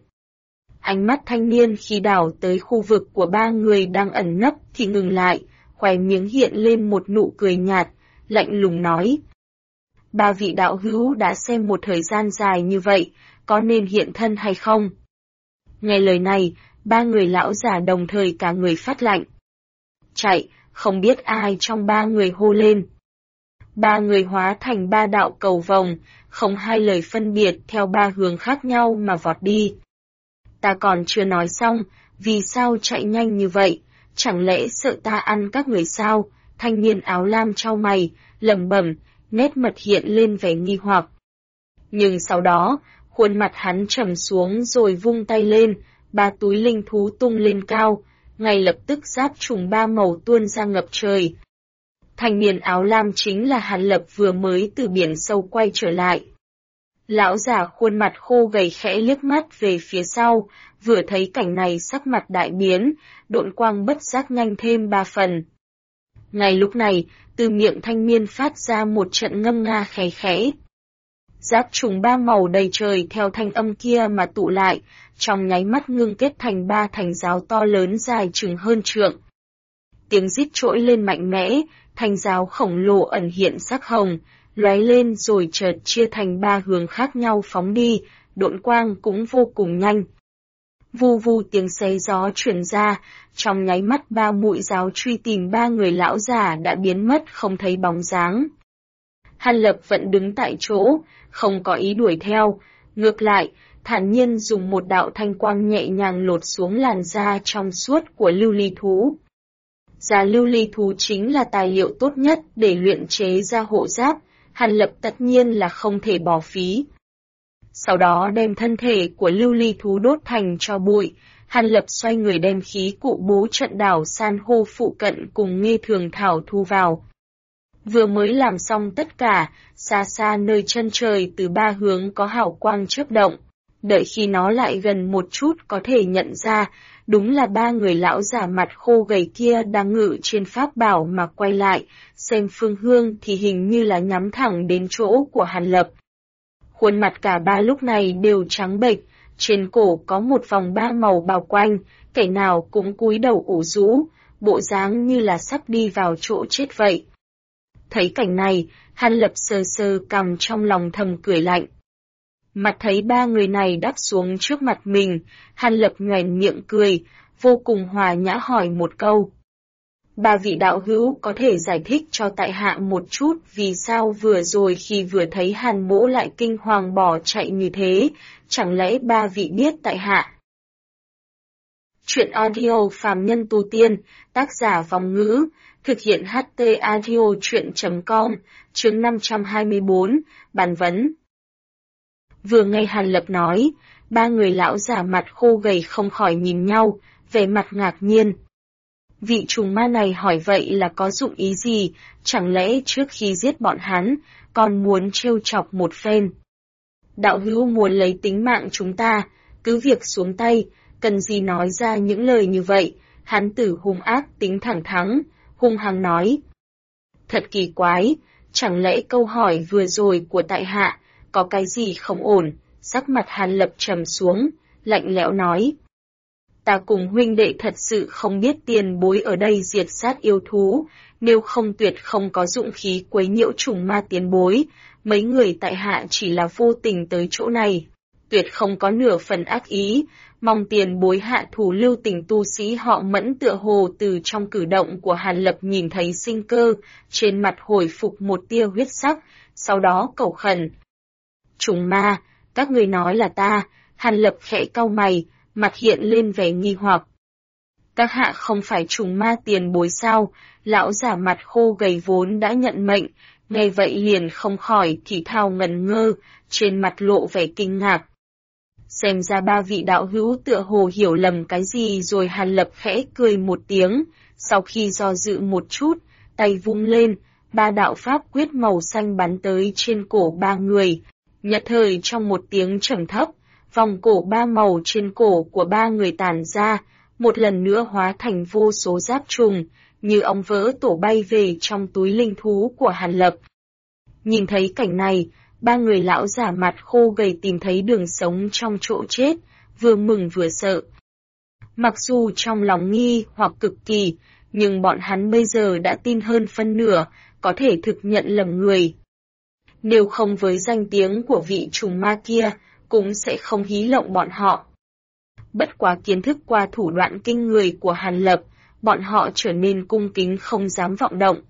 Ánh mắt thanh niên khi đảo tới khu vực của ba người đang ẩn nấp thì ngừng lại, khóe miệng hiện lên một nụ cười nhạt, lạnh lùng nói. Ba vị đạo hữu đã xem một thời gian dài như vậy, có nên hiện thân hay không? Nghe lời này, ba người lão già đồng thời cả người phát lạnh. Chạy, không biết ai trong ba người hô lên. Ba người hóa thành ba đạo cầu vồng, không hai lời phân biệt theo ba hướng khác nhau mà vọt đi. Ta còn chưa nói xong, vì sao chạy nhanh như vậy, chẳng lẽ sợ ta ăn các người sao? Thanh niên áo lam chau mày, lẩm bẩm, nét mặt hiện lên vẻ nghi hoặc. Nhưng sau đó, khuôn mặt hắn trầm xuống rồi vung tay lên, ba túi linh thú tung lên cao, ngay lập tức giáp trùng ba màu tuôn ra ngập trời. Thanh niên áo lam chính là Hàn Lập vừa mới từ biển sâu quay trở lại. Lão già khuôn mặt khô gầy khẽ liếc mắt về phía sau, vừa thấy cảnh này sắc mặt đại biến, độn quang bất giác nhanh thêm 3 phần. Ngay lúc này, từ miệng thanh niên phát ra một trận ngâm nga khẽ khẽ. Giáp trùng 3 màu đầy trời theo thanh âm kia mà tụ lại, trong nháy mắt ngưng kết thành 3 thành giáo to lớn dài chừng hơn trượng. Tiếng rít trỗi lên mạnh mẽ, thành giáo khổng lồ ẩn hiện sắc hồng, lóe lên rồi chợt chia thành 3 hướng khác nhau phóng đi, độn quang cũng vô cùng nhanh. Vu vu tiếng xé gió truyền ra, trong nháy mắt 3 mũi giáo truy tìm 3 người lão già đã biến mất không thấy bóng dáng. Hàn Lập vẫn đứng tại chỗ, không có ý đuổi theo, ngược lại, thản nhiên dùng một đạo thanh quang nhẹ nhàng lột xuống làn da trong suốt của lưu ly thú. Da lưu ly thú chính là tài liệu tốt nhất để luyện chế ra hộ giáp, Hàn Lập tất nhiên là không thể bỏ phí. Sau đó đem thân thể của lưu ly thú đốt thành tro bụi, Hàn Lập xoay người đem khí cụ bố trận đảo san hô phụ cận cùng Nghê Thường Thảo thu vào. Vừa mới làm xong tất cả, xa xa nơi chân trời từ 3 hướng có hào quang chớp động. Đợi khi nó lại gần một chút có thể nhận ra, đúng là 3 người lão già mặt khô gầy kia đang ngự trên pháp bảo mà quay lại, xem phương hướng thì hình như là nhắm thẳng đến chỗ của Hàn Lập. Khuôn mặt cả 3 lúc này đều trắng bệch, trên cổ có một vòng 3 màu bao quanh, kẻ nào cũng cúi đầu ủ rũ, bộ dáng như là sắp đi vào chỗ chết vậy. Thấy cảnh này, Hàn Lập sờ sờ cằm trong lòng thầm cười lạnh. Mặt thấy 3 người này đáp xuống trước mặt mình, Hàn Lập nhoẻn miệng cười, vô cùng hòa nhã hỏi một câu. 3 vị đạo hữu có thể giải thích cho tại hạ một chút vì sao vừa rồi khi vừa thấy Hàn Mỗ lại kinh hoàng bỏ chạy như thế, chẳng lẽ 3 vị biết tại hạ? Chuyện audio phàm nhân tu tiên, tác giả Vòng Ngữ, thực hiện HT audio chuyện.com, chương 524, bàn vấn. Vừa nghe Hàn Lập nói, 3 người lão già mặt khô gầy không khỏi nhìn nhau, vẻ mặt ngạc nhiên. Vị trùng ma này hỏi vậy là có dụng ý gì, chẳng lẽ trước khi giết bọn hắn, còn muốn trêu chọc một phen. Đạo hữu muốn lấy tính mạng chúng ta, cứ việc xuống tay, cần gì nói ra những lời như vậy, hắn tử hung ác tính thẳng thắn, hung hăng nói. Thật kỳ quái, chẳng lẽ câu hỏi vừa rồi của tại hạ, có cái gì không ổn, sắc mặt Hàn Lập trầm xuống, lạnh lẽo nói. Ta cùng huynh đệ thật sự không biết tiền bối ở đây diệt sát yêu thú, nếu không tuyệt không có dụng khí quấy nhiễu trùng ma tiền bối, mấy người tại hạ chỉ là vô tình tới chỗ này, tuyệt không có nửa phần ác ý, mong tiền bối hạ thủ lưu tình. Tu sĩ họ Mẫn tựa hồ từ trong cử động của Hàn Lập nhìn thấy sinh cơ, trên mặt hồi phục một tia huyết sắc, sau đó cầu khẩn. Trùng ma, các người nói là ta, Hàn Lập khẽ cau mày, mặt hiện lên vẻ nghi hoặc. Các hạ không phải trùng ma tiền bối sao? Lão giả mặt khô gầy vốn đã nhận mệnh, nghe vậy liền không khỏi thì thào ngẩn ngơ, trên mặt lộ vẻ kinh ngạc. Xem ra 3 vị đạo hữu tựa hồ hiểu lầm cái gì rồi. Hàn Lập khẽ cười một tiếng, sau khi do dự một chút, tay vung lên, 3 đạo pháp quyết màu xanh bắn tới trên cổ 3 người. Nhất thời trong một tiếng trầm thấp, vòng cổ 3 màu trên cổ của 3 người tản ra, một lần nữa hóa thành vô số giáp trùng, như ong vỡ tổ bay về trong túi linh thú của Hàn Lập. Nhìn thấy cảnh này, 3 người lão giả mặt khô gầy tìm thấy đường sống trong chỗ chết, vừa mừng vừa sợ. Mặc dù trong lòng nghi hoặc cực kỳ, nhưng bọn hắn bây giờ đã tin hơn phân nửa, có thể thực nhận lầm người. Nếu không với danh tiếng của vị trùng ma kia, cũng sẽ không hí lộng bọn họ. Bất quá kiến thức qua thủ đoạn kinh người của Hàn Lập, bọn họ trở nên cung kính không dám vọng động.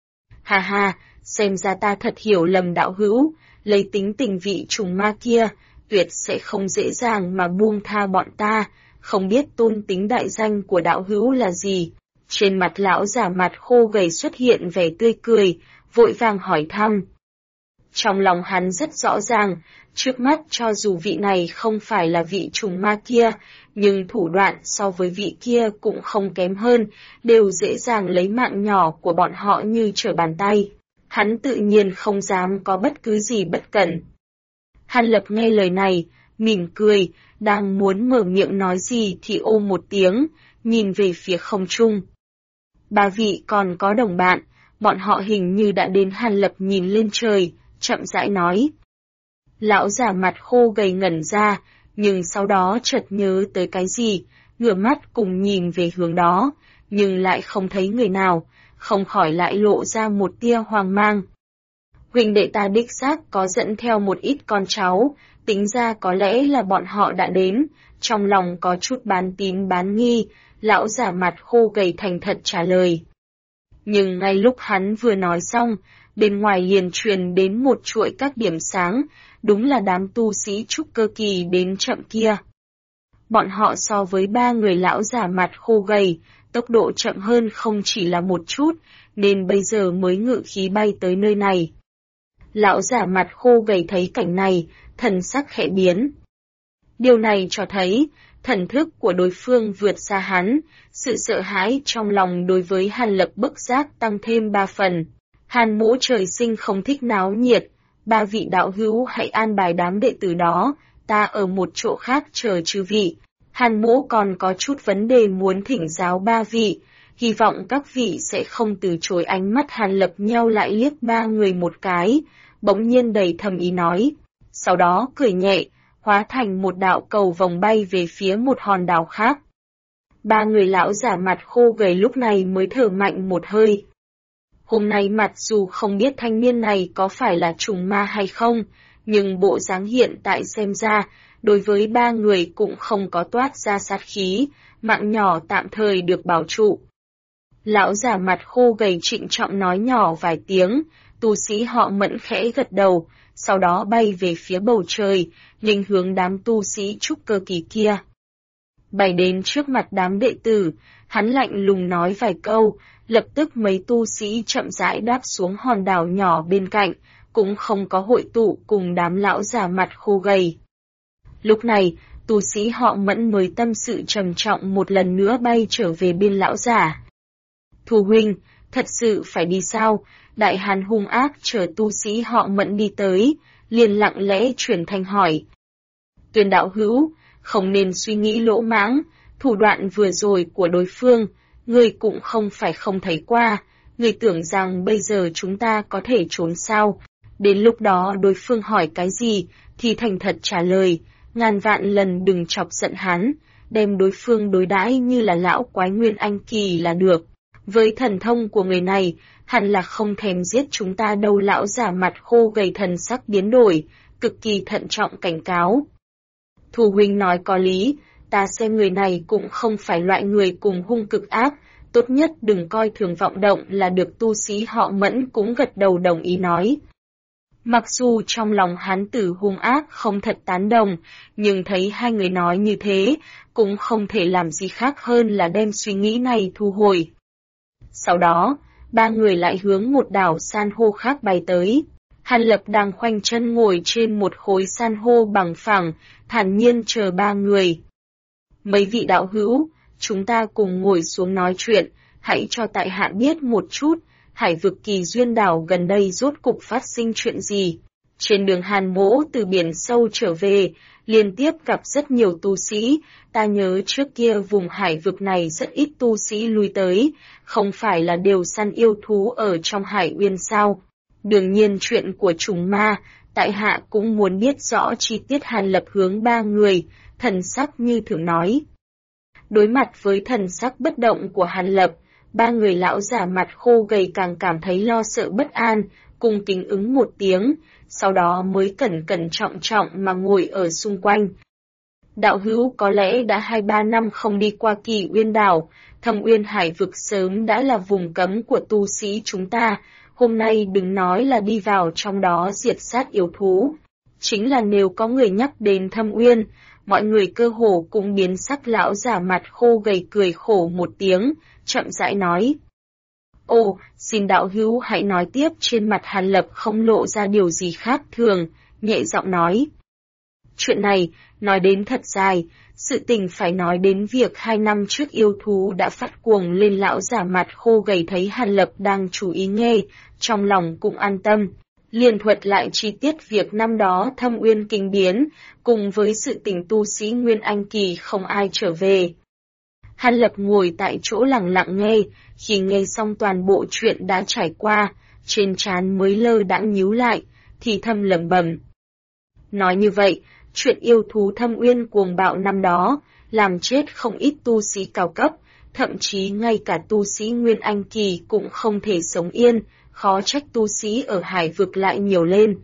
Ha ha, xem ra ta thật hiểu lầm đạo hữu, lấy tính tình vị trùng ma kia, tuyệt sẽ không dễ dàng mà buông tha bọn ta, không biết tôn tính đại danh của đạo hữu là gì. Trên mặt lão giả mặt khô gầy xuất hiện vẻ tươi cười, vội vàng hỏi thăm. Trong lòng hắn rất rõ ràng, trước mắt cho dù vị này không phải là vị trùng ma kia, nhưng thủ đoạn so với vị kia cũng không kém hơn, đều dễ dàng lấy mạng nhỏ của bọn họ như trở bàn tay. Hắn tự nhiên không dám có bất cứ gì bất cẩn. Hàn Lập nghe lời này, mỉm cười, đang muốn mở miệng nói gì thì ô một tiếng, nhìn về phía không trung. Ba vị còn có đồng bạn, bọn họ hình như đã đến. Hàn Lập nhìn lên trời, chậm rãi nói. Lão giả mặt khô gầy ngẩn ra, nhưng sau đó chợt nhớ tới cái gì, ngửa mắt cùng nhìn về hướng đó, nhưng lại không thấy người nào, không khỏi lại lộ ra một tia hoang mang. Huynh đệ ta đích xác có dẫn theo một ít con cháu, tính ra có lẽ là bọn họ đã đến, trong lòng có chút bán tín bán nghi, lão giả mặt khô gầy thành thật trả lời. Nhưng ngay lúc hắn vừa nói xong, bên ngoài liền truyền đến một chuỗi các điểm sáng, đúng là đám tu sĩ trúc cơ kỳ đến chậm kia. Bọn họ so với ba người lão giả mặt khô gầy, tốc độ chậm hơn không chỉ là một chút, nên bây giờ mới ngự khí bay tới nơi này. Lão giả mặt khô gầy thấy cảnh này, thần sắc khẽ biến. Điều này cho thấy, thần thức của đối phương vượt xa hắn, sự sợ hãi trong lòng đối với Hàn Lập bức giác tăng thêm 3 phần. Hàn Mỗ trời sinh không thích náo nhiệt, ba vị đạo hữu hãy an bài đám đệ tử đó, ta ở một chỗ khác chờ chư vị. Hàn Mỗ còn có chút vấn đề muốn thỉnh giáo ba vị, hy vọng các vị sẽ không từ chối. Ánh mắt Hàn Lập nheo lại liếc ba người một cái, bỗng nhiên đầy thầm ý nói. Sau đó cười nhẹ, hóa thành một đạo cầu vòng bay về phía một hòn đảo khác. Ba người lão giả mặt khô gầy lúc này mới thở mạnh một hơi. Hôm nay mặc dù không biết thanh niên này có phải là trùng ma hay không, nhưng bộ dáng hiện tại xem ra, đối với ba người cũng không có toát ra sát khí, mạng nhỏ tạm thời được bảo trụ. Lão giả mặt khô gầy trịnh trọng nói nhỏ vài tiếng, tu sĩ họ Mẫn khẽ gật đầu, sau đó bay về phía bầu trời, nghênh hướng đám tu sĩ trúc cơ kỳ kia. Bay đến trước mặt đám đệ tử, hắn lạnh lùng nói vài câu, lập tức mấy tu sĩ chậm rãi đáp xuống hòn đảo nhỏ bên cạnh, cũng không có hội tụ cùng đám lão già mặt khô gầy. Lúc này, tu sĩ họ Mẫn mới tâm sự trầm trọng một lần nữa bay trở về bên lão giả. Thù huynh, thật sự phải đi sao? Đại Hàn hung ác chờ tu sĩ họ Mẫn đi tới, liền lặng lẽ chuyển thành hỏi. Tuyền đạo hữu, không nên suy nghĩ lỗ mãng, thủ đoạn vừa rồi của đối phương, ngươi cũng không phải không thấy qua, ngươi tưởng rằng bây giờ chúng ta có thể trốn sao? Đến lúc đó đối phương hỏi cái gì, thì thành thật trả lời, ngàn vạn lần đừng chọc giận hắn, đem đối phương đối đãi như là lão quái nguyên anh kỳ là được. Với thần thông của người này, hẳn là không thèm giết chúng ta đâu. Lão giả mặt khô gầy thần sắc biến đổi, cực kỳ thận trọng cảnh cáo. Thù huynh nói có lý, ta xem người này cũng không phải loại người cùng hung cực ác, tốt nhất đừng coi thường vọng động là được. Tu sĩ họ Mẫn cũng gật đầu đồng ý nói. Mặc dù trong lòng hắn tử hung ác không thật tán đồng, nhưng thấy hai người nói như thế, cũng không thể làm gì khác hơn là đem suy nghĩ này thu hồi. Sau đó, ba người lại hướng một đảo san hô khác bay tới. Hàn Lập đang khoanh chân ngồi trên một khối san hô bằng phẳng, thản nhiên chờ ba người. Mấy vị đạo hữu, chúng ta cùng ngồi xuống nói chuyện, hãy cho tại hạ biết một chút, hải vực Kỳ Duyên đảo gần đây rốt cục phát sinh chuyện gì. Trên đường Hàn Mỗ từ biển sâu trở về, liên tiếp gặp rất nhiều tu sĩ, ta nhớ trước kia vùng hải vực này rất ít tu sĩ lui tới, không phải là đều săn yêu thú ở trong hải uyên sao. Đương nhiên chuyện của trùng ma, tại hạ cũng muốn biết rõ chi tiết. Hàn Lập hướng ba người, thần sắc như thường nói. Đối mặt với thần sắc bất động của Hàn Lập, ba người lão giả mặt khô gầy càng cảm thấy lo sợ bất an, cùng kính ứng một tiếng, sau đó mới cẩn cẩn trọng trọng mà ngồi ở xung quanh. Đạo hữu có lẽ đã 2-3 năm không đi qua Kỳ Uyên đảo, Thâm Uyên hải vực sớm đã là vùng cấm của tu sĩ chúng ta, hôm nay đừng nói là đi vào trong đó diệt sát yêu thú. Chính là nếu có người nhắc đến Thâm Uyên, mọi người cơ hồ cũng biến sắc. Lão giả mặt khô gầy cười khổ một tiếng, chậm rãi nói. Ồ, xin đạo hữu hãy nói tiếp. Trên mặt Hàn Lập không lộ ra điều gì khác thường, nhẹ giọng nói. Chuyện này, nói đến thật dài, sự tình phải nói đến việc 2 năm trước yêu thú đã phát cuồng lên. Lão giả mặt khô gầy thấy Hàn Lập đang chú ý nghe, trong lòng cũng an tâm, liền thuật lại chi tiết việc năm đó Thâm Uyên kinh biến, cùng với sự tình tu sĩ Nguyên Anh Kỳ không ai trở về. Hàn Lập ngồi tại chỗ lặng lặng nghe, khi nghe xong toàn bộ chuyện đã trải qua, trên trán mới lơ đãng nhíu lại, thì thầm lẩm bẩm. Nói như vậy, chuyện yêu thú Thâm Uyên cuồng bạo năm đó, làm chết không ít tu sĩ cao cấp, thậm chí ngay cả tu sĩ Nguyên Anh Kỳ cũng không thể sống yên, khó trách tu sĩ ở hải vực lại nhiều lên.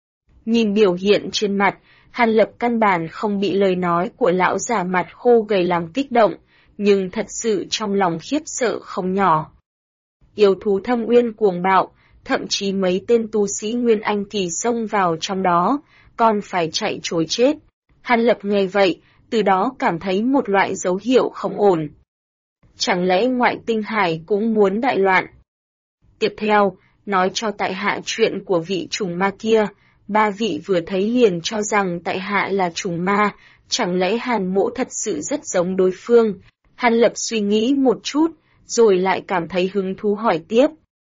Nhìn biểu hiện trên mặt, Hàn Lập căn bản không bị lời nói của lão già mặt khô gầy làm kích động, nhưng thật sự trong lòng khiếp sợ không nhỏ. Yêu thú Thâm Uyên cuồng bạo, thậm chí mấy tên tu sĩ Nguyên Anh Kỳ xông vào trong đó, còn phải chạy trối chết. Hàn Lập nghe vậy, từ đó cảm thấy một loại dấu hiệu không ổn. Chẳng lẽ ngoại tinh hải cũng muốn đại loạn? Tiếp theo, nói cho tại hạ chuyện của vị trùng ma kia, ba vị vừa thấy liền cho rằng tại hạ là trùng ma, chẳng lẽ Hàn Mỗ thật sự rất giống đối phương? Hàn Lập suy nghĩ một chút, rồi lại cảm thấy hứng thú hỏi tiếp.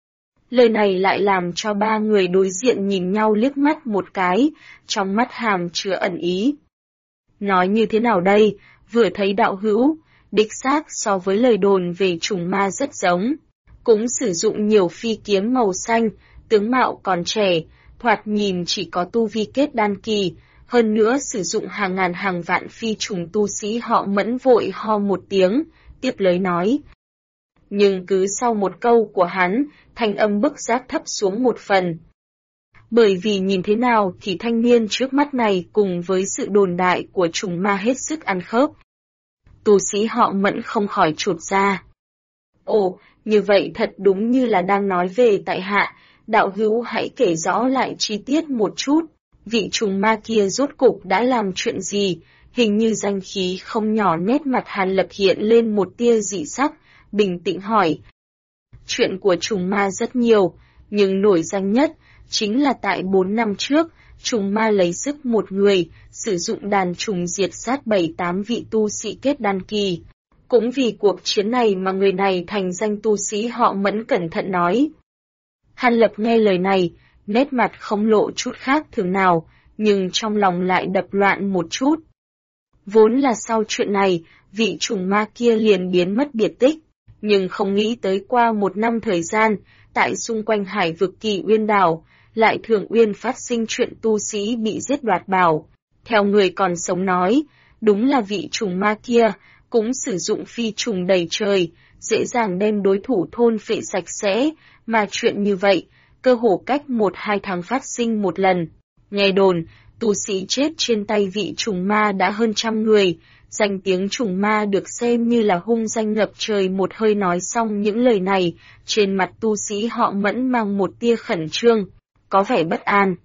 Lời này lại làm cho ba người đối diện nhìn nhau liếc mắt một cái, trong mắt hàm chứa ẩn ý. Nói như thế nào đây, vừa thấy đạo hữu, đích xác so với lời đồn về trùng ma rất giống. Cũng sử dụng nhiều phi kiếm màu xanh, tướng mạo còn trẻ, thoạt nhìn chỉ có tu vi kết đan kỳ, hơn nữa sử dụng hàng ngàn hàng vạn phi trùng tu sĩ họ Mẫn vội ho một tiếng, tiếp lời nói. Nhưng cứ sau một câu của hắn, thanh âm bức giác thấp xuống một phần. Bởi vì nhìn thế nào thì thanh niên trước mắt này cùng với sự đồn đại của trùng ma hết sức ăn khớp. Tu sĩ họ Mẫn không khỏi chột ra. Ồ, như vậy thật đúng như là đang nói về tại hạ, đạo hữu hãy kể rõ lại chi tiết một chút, vị trùng ma kia rốt cục đã làm chuyện gì, hình như danh khí không nhỏ. Nét mặt Hàn Lập hiện lên một tia dị sắc, bình tĩnh hỏi. Chuyện của trùng ma rất nhiều, nhưng nổi danh nhất chính là tại 4 năm trước, trùng ma lấy sức một người, sử dụng đàn trùng diệt sát 7-8 vị tu sĩ kết đan kỳ. Cũng vì cuộc chiến này mà người này thành danh tu sĩ họ Mẫn cẩn thận nói. Hàn Lập nghe lời này, nét mặt không lộ chút khác thường nào, nhưng trong lòng lại đập loạn một chút. Vốn là sau chuyện này, vị trùng ma kia liền biến mất biệt tích, nhưng không nghĩ tới qua 1 năm thời gian, tại xung quanh hải vực Kỳ Uyên đảo, lại thường uyên phát sinh chuyện tu sĩ bị giết đoạt bảo. Theo người còn sống nói, đúng là vị trùng ma kia, cũng sử dụng phi trùng đầy trời, dễ dàng đem đối thủ thôn phệ sạch sẽ, mà chuyện như vậy, cơ hồ cách 1-2 tháng phát sinh một lần. Nghe đồn, tu sĩ chết trên tay vị trùng ma đã hơn 100 người, danh tiếng trùng ma được xem như là hung danh ngập trời. Một hơi nói xong những lời này, trên mặt tu sĩ họ Mẫn mang một tia khẩn trương, có vẻ bất an.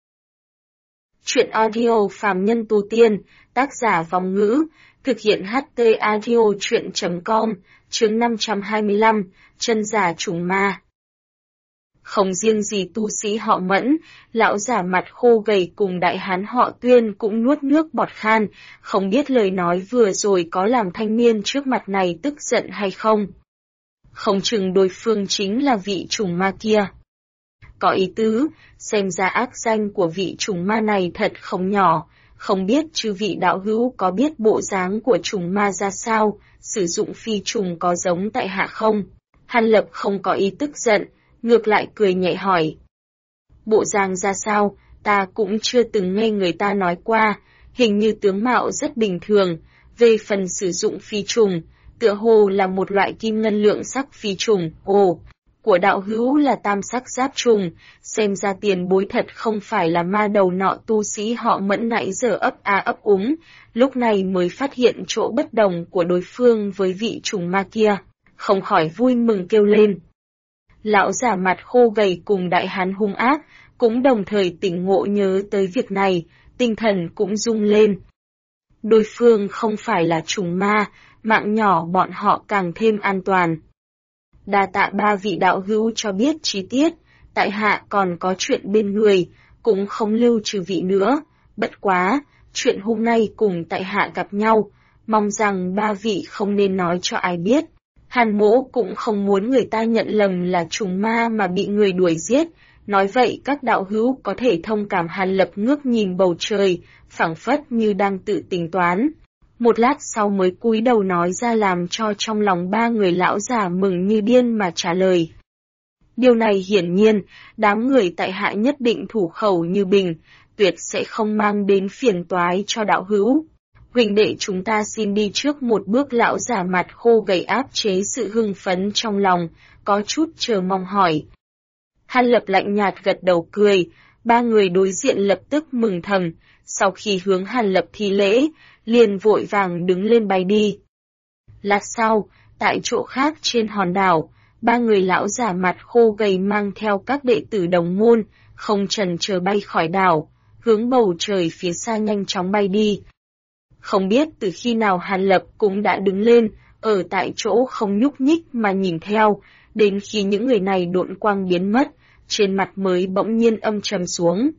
Chuyện audio phàm nhân tu tiên, tác giả Vong Ngữ, thực hiện HT audio chuyện.com, chương 525, chân giả trùng ma. Không riêng gì tu sĩ họ Mẫn, lão giả mặt khô gầy cùng đại hán họ Tuyên cũng nuốt nước bọt khan, không biết lời nói vừa rồi có làm thanh niên trước mặt này tức giận hay không. Không chừng đối phương chính là vị trùng ma kia. Có ý tứ, xem ra ác danh của vị trùng ma này thật không nhỏ, không biết chư vị đạo hữu có biết bộ dáng của trùng ma ra sao, sử dụng phi trùng có giống tại hạ không? Hàn Lập không có ý tức giận, ngược lại cười nhẹ hỏi. Bộ dáng ra sao, ta cũng chưa từng nghe người ta nói qua, hình như tướng mạo rất bình thường, về phần sử dụng phi trùng, tựa hồ là một loại kim ngân lượng sắc phi trùng, của đạo hữu là tam sắc giáp trùng, xem ra tiền bối thật không phải là ma đầu nọ. Tu sĩ họ Mẫn nãy giờ ấp úng, lúc này mới phát hiện chỗ bất đồng của đối phương với vị trùng ma kia, không khỏi vui mừng kêu lên. Lão giả mặt khô gầy cùng đại hán hung ác, cũng đồng thời tỉnh ngộ nhớ tới việc này, tinh thần cũng rung lên. Đối phương không phải là trùng ma, mạng nhỏ bọn họ càng thêm an toàn. Đa tạ ba vị đạo hữu cho biết chi tiết, tại hạ còn có chuyện bên người, cũng không lưu trừ vị nữa, bất quá, chuyện hôm nay cùng tại hạ gặp nhau, mong rằng ba vị không nên nói cho ai biết. Hàn Mỗ cũng không muốn người ta nhận lầm là trùng ma mà bị người đuổi giết, Nói vậy các đạo hữu có thể thông cảm. Hàn Lập ngước nhìn bầu trời, phảng phất như đang tự tính toán. Một lát sau mới cúi đầu nói ra, làm cho trong lòng ba người lão già mừng như điên mà trả lời. Điều này hiển nhiên, đám người tại hạ nhất định thủ khẩu như bình, tuyệt sẽ không mang đến phiền toái cho đạo hữu. Huỳnh đệ chúng ta xin đi trước một bước. Lão già mặt khô gầy áp chế sự hưng phấn trong lòng, có chút chờ mong hỏi. Hàn Lập lạnh nhạt gật đầu cười, ba người đối diện lập tức mừng thầm, sau khi hướng Hàn Lập thi lễ, liền vội vàng đứng lên bay đi. Lát sau, tại chỗ khác trên hòn đảo, ba người lão già mặt khô gầy mang theo các đệ tử đồng môn, không chần chờ bay khỏi đảo, hướng bầu trời phía xa nhanh chóng bay đi. Không biết từ khi nào Hàn Lập cũng đã đứng lên, ở tại chỗ không nhúc nhích mà nhìn theo, đến khi những người này độn quang biến mất, trên mặt mới bỗng nhiên âm trầm xuống.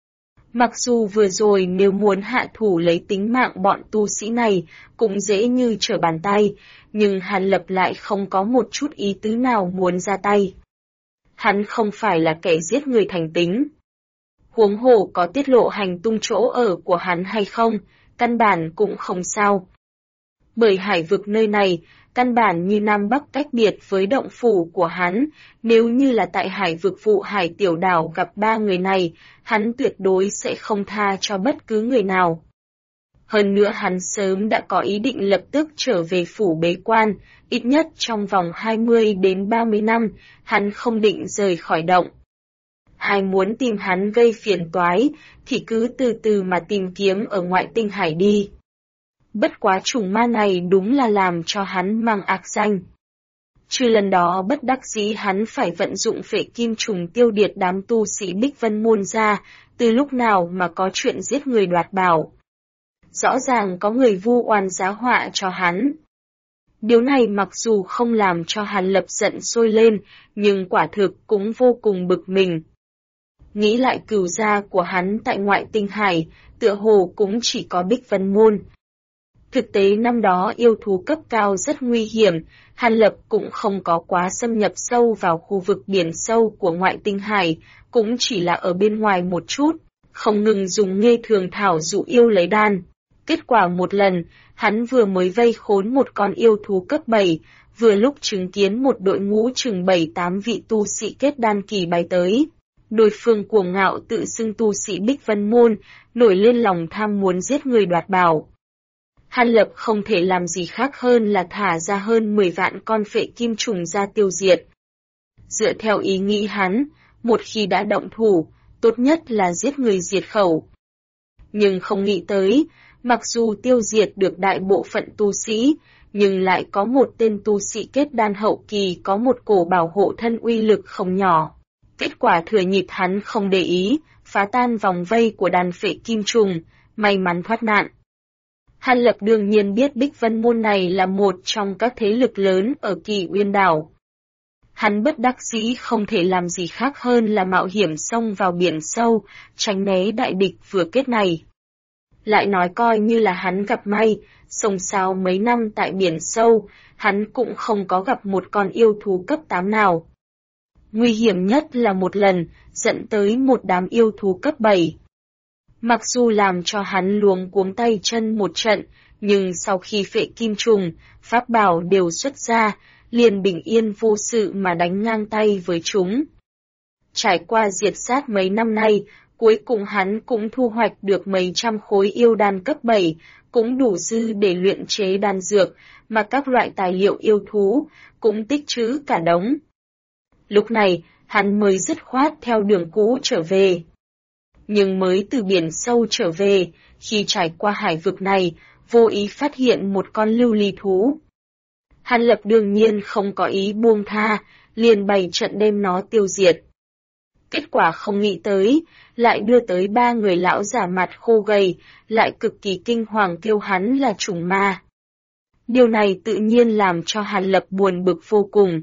Mặc dù vừa rồi nếu muốn hạ thủ lấy tính mạng bọn tu sĩ này cũng dễ như trở bàn tay, nhưng Hàn Lập lại không có một chút ý tứ nào muốn ra tay. Hắn không phải là kẻ giết người thành tính. Huống hồ có tiết lộ hành tung chỗ ở của hắn hay không, căn bản cũng không sao. Bởi hải vực nơi này, căn bản như Nam Bắc cách biệt với động phủ của hắn, nếu như là tại hải vực Vụ Hải tiểu đảo gặp ba người này, hắn tuyệt đối sẽ không tha cho bất cứ người nào. Hơn nữa hắn sớm đã có ý định lập tức trở về phủ bế quan, ít nhất trong vòng 20 đến 30 năm, hắn không định rời khỏi động. Ai muốn tìm hắn gây phiền toái, thì cứ từ từ mà tìm kiếm ở ngoại tinh hải đi. Bất quá trùng ma này đúng là làm cho hắn mang ác danh. Trừ lần đó bất đắc dĩ hắn phải vận dụng phệ kim trùng tiêu diệt đám tu sĩ Bích Vân Môn ra, từ lúc nào mà có chuyện giết người đoạt bảo. Rõ ràng có người vu oan giá họa cho hắn. Điều này mặc dù không làm cho Hàn Lập giận sôi lên, nhưng quả thực cũng vô cùng bực mình. Nghĩ lại cửu gia của hắn tại ngoại tinh hải, tựa hồ cũng chỉ có Bích Vân Môn. Thực tế năm đó yêu thú cấp cao rất nguy hiểm, Hàn Lập cũng không có quá xâm nhập sâu vào khu vực biển sâu của ngoại tinh hải, cũng chỉ là ở bên ngoài một chút, không ngừng dùng nghê thường thảo dụ yêu lấy đan. Kết quả một lần, hắn vừa mới vây khốn một con yêu thú cấp 7, vừa lúc chứng kiến một đội ngũ chừng 7-8 vị tu sĩ kết đan kỳ bay tới. Đối phương cuồng ngạo tự xưng tu sĩ Bích Vân Môn, nổi lên lòng tham muốn giết người đoạt bảo. Hàn Lập không thể làm gì khác hơn là thả ra hơn 10 vạn con phệ kim trùng ra tiêu diệt. Dựa theo ý nghĩ hắn, một khi đã động thủ, tốt nhất là giết người diệt khẩu. Nhưng không nghĩ tới, mặc dù tiêu diệt được đại bộ phận tu sĩ, nhưng lại có một tên tu sĩ kết đan hậu kỳ có một cổ bảo hộ thân uy lực không nhỏ. Kết quả thừa nhịp hắn không để ý, phá tan vòng vây của đàn phệ kim trùng, may mắn thoát nạn. Hàn Lập đương nhiên biết Bích Vân Môn này là một trong các thế lực lớn ở Kỳ Uyên đảo. Hắn bất đắc dĩ không thể làm gì khác hơn là mạo hiểm xông vào biển sâu, tránh né đại địch vừa kết này. Lại nói coi như là hắn gặp may, xông xao mấy năm tại biển sâu, hắn cũng không có gặp một con yêu thú cấp 8 nào. Nguy hiểm nhất là một lần, dẫn tới một đám yêu thú cấp 7. Mặc dù làm cho hắn luống cuống tay chân một trận, nhưng sau khi phệ kim trùng, pháp bảo đều xuất ra, liền bình yên vô sự mà đánh ngang tay với chúng. Trải qua diệt sát mấy năm nay, cuối cùng hắn cũng thu hoạch được mấy trăm khối yêu đan cấp 7, cũng đủ dư để luyện chế đan dược, mà các loại tài liệu yêu thú cũng tích trữ cả đống. Lúc này, hắn mới dứt khoát theo đường cũ trở về. Nhưng mới từ biển sâu trở về, khi trải qua hải vực này, vô ý phát hiện một con lưu ly thú. Hàn Lập đương nhiên không có ý buông tha, liền bày trận đem nó tiêu diệt. Kết quả không nghĩ tới, lại đưa tới 3 người lão giả mặt khô gầy, lại cực kỳ kinh hoàng kêu hắn là trùng ma. Điều này tự nhiên làm cho Hàn Lập buồn bực vô cùng.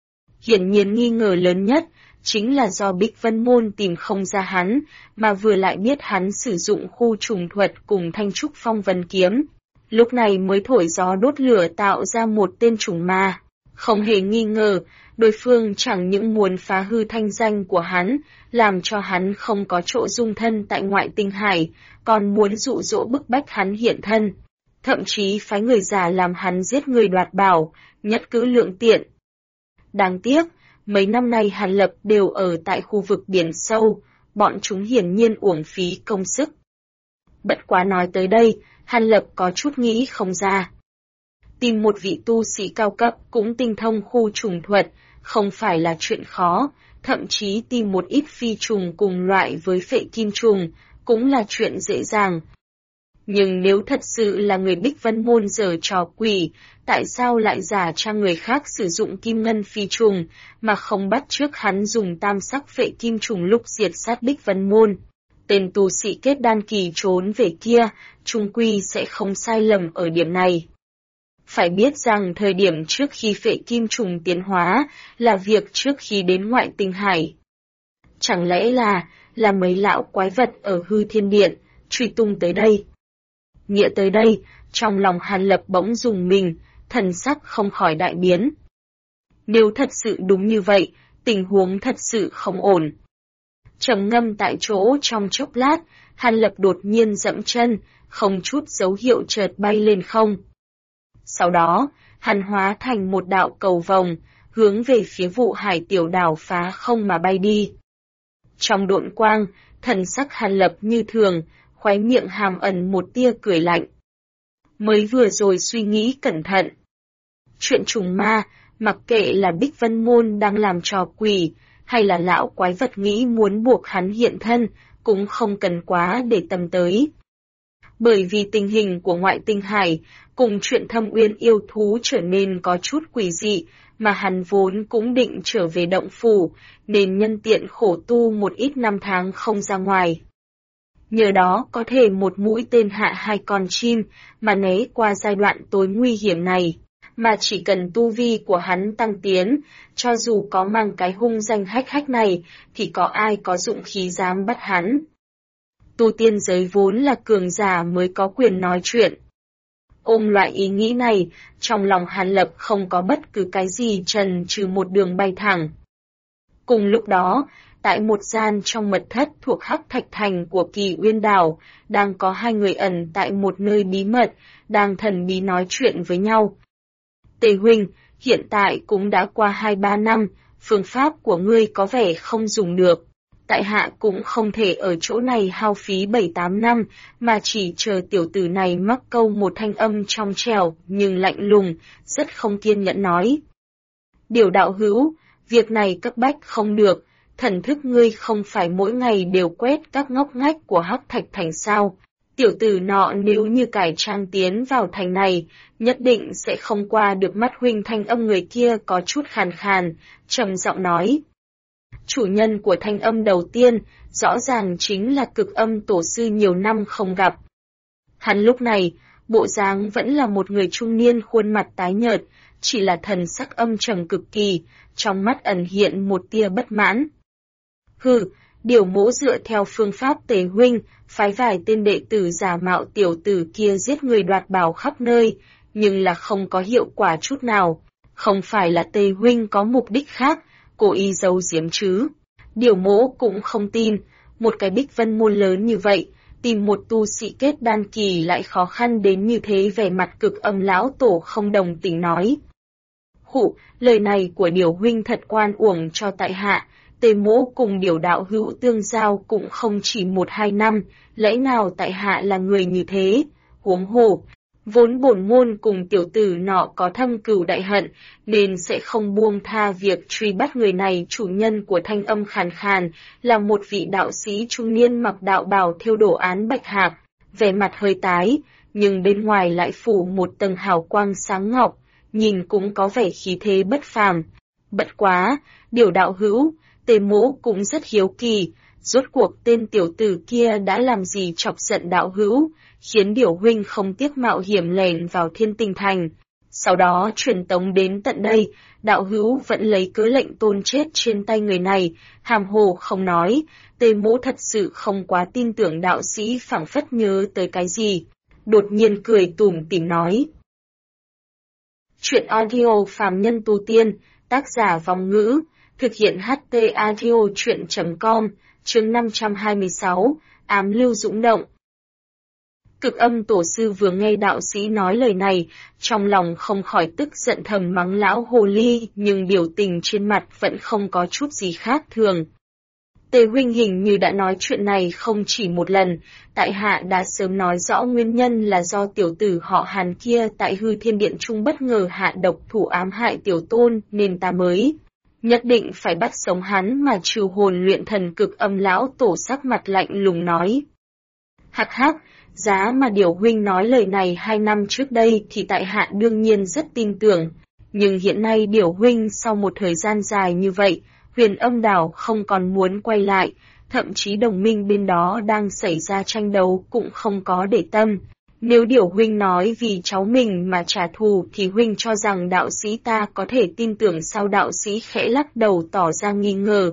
Hiển nhiên nghi ngờ lớn nhất, chính là do Bích Vân Môn tìm không ra hắn, mà vừa lại biết hắn sử dụng khu trùng thuật cùng Thanh Trúc Phong Vân Kiếm. Lúc này mới thổi gió đốt lửa tạo ra một tên trùng ma. Không hề nghi ngờ, Đối phương chẳng những muốn phá hư thanh danh của hắn, làm cho hắn không có chỗ dung thân tại ngoại tinh hải, còn muốn dụ dỗ bức bách hắn hiện thân. Thậm chí phái người già làm hắn giết người đoạt bảo, nhất cử lượng tiện. Đáng tiếc, mấy năm nay Hàn Lập đều ở tại khu vực biển sâu, bọn chúng hiển nhiên uổng phí công sức. Bất quá nói tới đây, Hàn Lập có chút nghĩ không ra. Tìm một vị tu sĩ cao cấp cũng tinh thông khu trùng thuật, không phải là chuyện khó, thậm chí tìm một ít phi trùng cùng loại với phệ kim trùng, cũng là chuyện dễ dàng. Nhưng nếu thật sự là người Bích Vân Môn giở trò quỷ, tại sao lại giả trang người khác sử dụng kim ngân phi trùng, mà không bắt chước hắn dùng tam sắc phệ kim trùng lúc diệt sát Bích Vân Môn? Tên tu sĩ kết đan kỳ trốn về kia, trung quy sẽ không sai lầm ở điểm này. Phải biết rằng thời điểm trước khi phệ kim trùng tiến hóa, là việc trước khi đến ngoại tinh hải. Chẳng lẽ là mấy lão quái vật ở hư thiên điện, truy tung tới đây? Nghĩa tới đây, trong lòng Hàn Lập bỗng rùng mình, thần sắc không khỏi đại biến. Nếu thật sự đúng như vậy, tình huống thật sự không ổn. Trầm ngâm tại chỗ trong chốc lát, Hàn Lập đột nhiên dẫm chân, không chút dấu hiệu chợt bay lên không. Sau đó, hắn hóa thành một đạo cầu vồng, hướng về phía vụ hải tiểu đảo phá không mà bay đi. Trong độn quang, thần sắc Hàn Lập như thường, khóe miệng hàm ẩn một tia cười lạnh. Mới vừa rồi suy nghĩ cẩn thận. Chuyện trùng ma, mặc kệ là Bích Vân Môn đang làm trò quỷ, hay là lão quái vật nghĩ muốn buộc hắn hiện thân, cũng không cần quá để tâm tới. Bởi vì tình hình của ngoại tinh hải, cùng chuyện Thâm Uyên yêu thú trở nên có chút quỷ dị, mà hắn vốn cũng định trở về động phủ, nên nhân tiện khổ tu một ít năm tháng không ra ngoài. Nhờ đó có thể một mũi tên hạ hai con chim, mà né qua giai đoạn tối nguy hiểm này. Mà chỉ cần tu vi của hắn tăng tiến, cho dù có mang cái hung danh hách hách này, thì có ai có dụng khí dám bắt hắn. Tu tiên giới vốn là cường giả mới có quyền nói chuyện. Ôm loại ý nghĩ này, trong lòng Hàn Lập không có bất cứ cái gì trần trừ một đường bay thẳng. Cùng lúc đó, tại một gian trong mật thất thuộc Hắc Thạch Thành của Kỳ Uyên Đảo, đang có hai người ẩn tại một nơi bí mật, đang thần bí nói chuyện với nhau. Tề huynh, hiện tại cũng đã qua 2-3 năm, phương pháp của ngươi có vẻ không dùng được. Tại hạ cũng không thể ở chỗ này hao phí 7-8 năm, mà chỉ chờ tiểu tử này mắc câu một thanh âm trong trẻo nhưng lạnh lùng, rất không kiên nhẫn nói. Điều đạo hữu, việc này cấp bách không được, thần thức ngươi không phải mỗi ngày đều quét các ngóc ngách của Hắc Thạch Thành sao. Tiểu tử nọ nếu như cải trang tiến vào thành này, nhất định sẽ không qua được mắt huynh. Thanh âm người kia có chút khàn khàn, trầm giọng nói. Chủ nhân của thanh âm đầu tiên, rõ ràng chính là Cực Âm tổ sư nhiều năm không gặp. Hắn lúc này, bộ dáng vẫn là một người trung niên khuôn mặt tái nhợt, chỉ là thần sắc âm trầm cực kỳ, trong mắt ẩn hiện một tia bất mãn. Hừ, điều mỗ dựa theo phương pháp Tề huynh, phái vài tên đệ tử giả mạo tiểu tử kia giết người đoạt bảo khắp nơi, nhưng là không có hiệu quả chút nào. Không phải là Tề huynh có mục đích khác, cố ý giấu giếm chứ. Điều mỗ cũng không tin, một cái Bích Vân Môn lớn như vậy, tìm một tu sĩ kết đan kỳ lại khó khăn đến như thế. Vẻ mặt Cực Âm lão tổ không đồng tình nói. Hụ, lời này của Điều huynh thật oan uổng cho tại hạ. Tề mỗ cùng Điều đạo hữu tương giao cũng không chỉ 1-2 năm, lẽ nào tại hạ là người như thế? Huống hồ, vốn bổn môn cùng tiểu tử nọ có thâm cừu đại hận, nên sẽ không buông tha việc truy bắt người này. Chủ nhân của thanh âm khàn khàn, là một vị đạo sĩ trung niên mặc đạo bào thêu đồ án bạch hạc, vẻ mặt hơi tái, nhưng bên ngoài lại phủ một tầng hào quang sáng ngọc, nhìn cũng có vẻ khí thế bất phàm. Bất quá, Điều đạo hữu, Tề mỗ cũng rất hiếu kỳ, rốt cuộc tên tiểu tử kia đã làm gì chọc giận đạo hữu, khiến Điều huynh không tiếc mạo hiểm lẻn vào Thiên Tinh Thành. Sau đó truyền tống đến tận đây, đạo hữu vẫn lấy cớ lệnh tôn chết trên tay người này, hàm hồ không nói. Tề mỗ thật sự không quá tin tưởng. Đạo sĩ phảng phất nhớ tới cái gì, đột nhiên cười tủm tỉm nói. Chuyện audio phàm nhân tu tiên, Tác giả Vong Ngữ, thực hiện HT Audio truyện.com, chương 526, Ám lưu dũng động. Cực Âm tổ sư vừa nghe đạo sĩ nói lời này, trong lòng không khỏi tức giận thầm mắng lão hồ ly, nhưng biểu tình trên mặt vẫn không có chút gì khác thường. Tề huynh hình như đã nói chuyện này không chỉ một lần, tại hạ đã sớm nói rõ nguyên nhân là do tiểu tử họ Hàn kia tại Hư Thiên Điện Trung bất ngờ hạ độc thủ ám hại tiểu tôn, nên ta mới nhất định phải bắt sống hắn mà trừ hồn luyện thần. Cực Âm lão tổ sắc mặt lạnh lùng nói. Hắc hắc, giá mà Điểu huynh nói lời này 2 năm trước đây thì tại hạ đương nhiên rất tin tưởng, nhưng hiện nay Điểu huynh sau một thời gian dài như vậy, Huyền Âm đảo không còn muốn quay lại, thậm chí đồng minh bên đó đang xảy ra tranh đấu cũng không có để tâm. Nếu Điểu huynh nói vì cháu mình mà trả thù thì huynh cho rằng đạo sĩ ta có thể tin tưởng sao? Đạo sĩ khẽ lắc đầu tỏ ra nghi ngờ.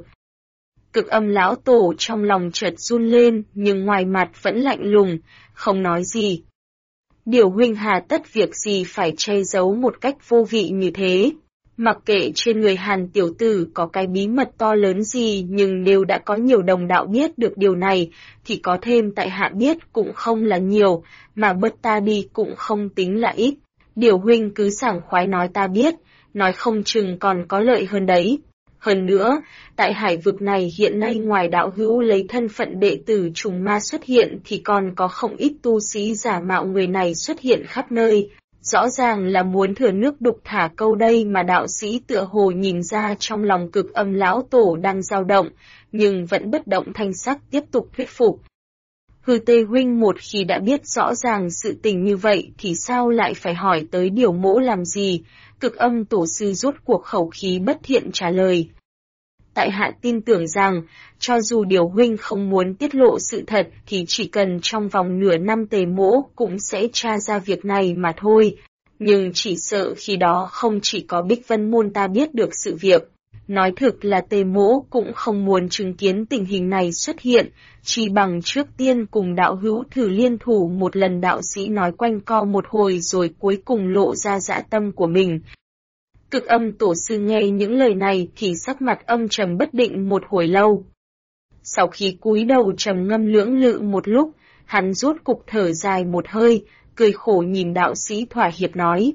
Cực Âm lão tổ trong lòng chợt run lên, nhưng ngoài mặt vẫn lạnh lùng, không nói gì. Điểu huynh hà tất việc gì phải che giấu một cách vô vị như thế? Mặc kệ trên người Hàn tiểu tử có cái bí mật to lớn gì, nhưng nếu đã có nhiều đồng đạo biết được điều này, thì có thêm tại hạ biết cũng không là nhiều, mà bớt ta đi cũng không tính là ít. Điểu huynh cứ sảng khoái nói ta biết, nói không chừng còn có lợi hơn đấy. Hơn nữa, tại hải vực này hiện nay ngoài đạo hữu lấy thân phận đệ tử trùng ma xuất hiện thì còn có không ít tu sĩ giả mạo người này xuất hiện khắp nơi. Rõ ràng là muốn thừa nước đục thả câu đây mà. Đạo sĩ tựa hồ nhìn ra trong lòng Cực Âm lão tổ đang dao động, nhưng vẫn bất động thanh sắc tiếp tục thuyết phục. Hư Tê huynh một khi đã biết rõ ràng sự tình như vậy thì sao lại phải hỏi tới Điểu mỗ làm gì? Cực Âm tổ sư rốt cuộc khẩu khí bất thiện trả lời. Tại hạ tin tưởng rằng, cho dù Điểu huynh không muốn tiết lộ sự thật thì chỉ cần trong vòng nửa năm Tề mỗ cũng sẽ tra ra việc này mà thôi. Nhưng chỉ sợ khi đó không chỉ có Bích Vân môn ta biết được sự việc. Nói thực là Tề mỗ cũng không muốn chứng kiến tình hình này xuất hiện, chỉ bằng trước tiên cùng đạo hữu thử liên thủ một lần. Đạo sĩ nói quanh co một hồi rồi cuối cùng lộ ra dã tâm của mình. Cực Âm tổ sư nghe những lời này thì sắc mặt âm trầm bất định một hồi lâu. Sau khi cúi đầu trầm ngâm lưỡng lự một lúc, hắn rốt cục thở dài một hơi, cười khổ nhìn đạo sĩ thỏa hiệp nói.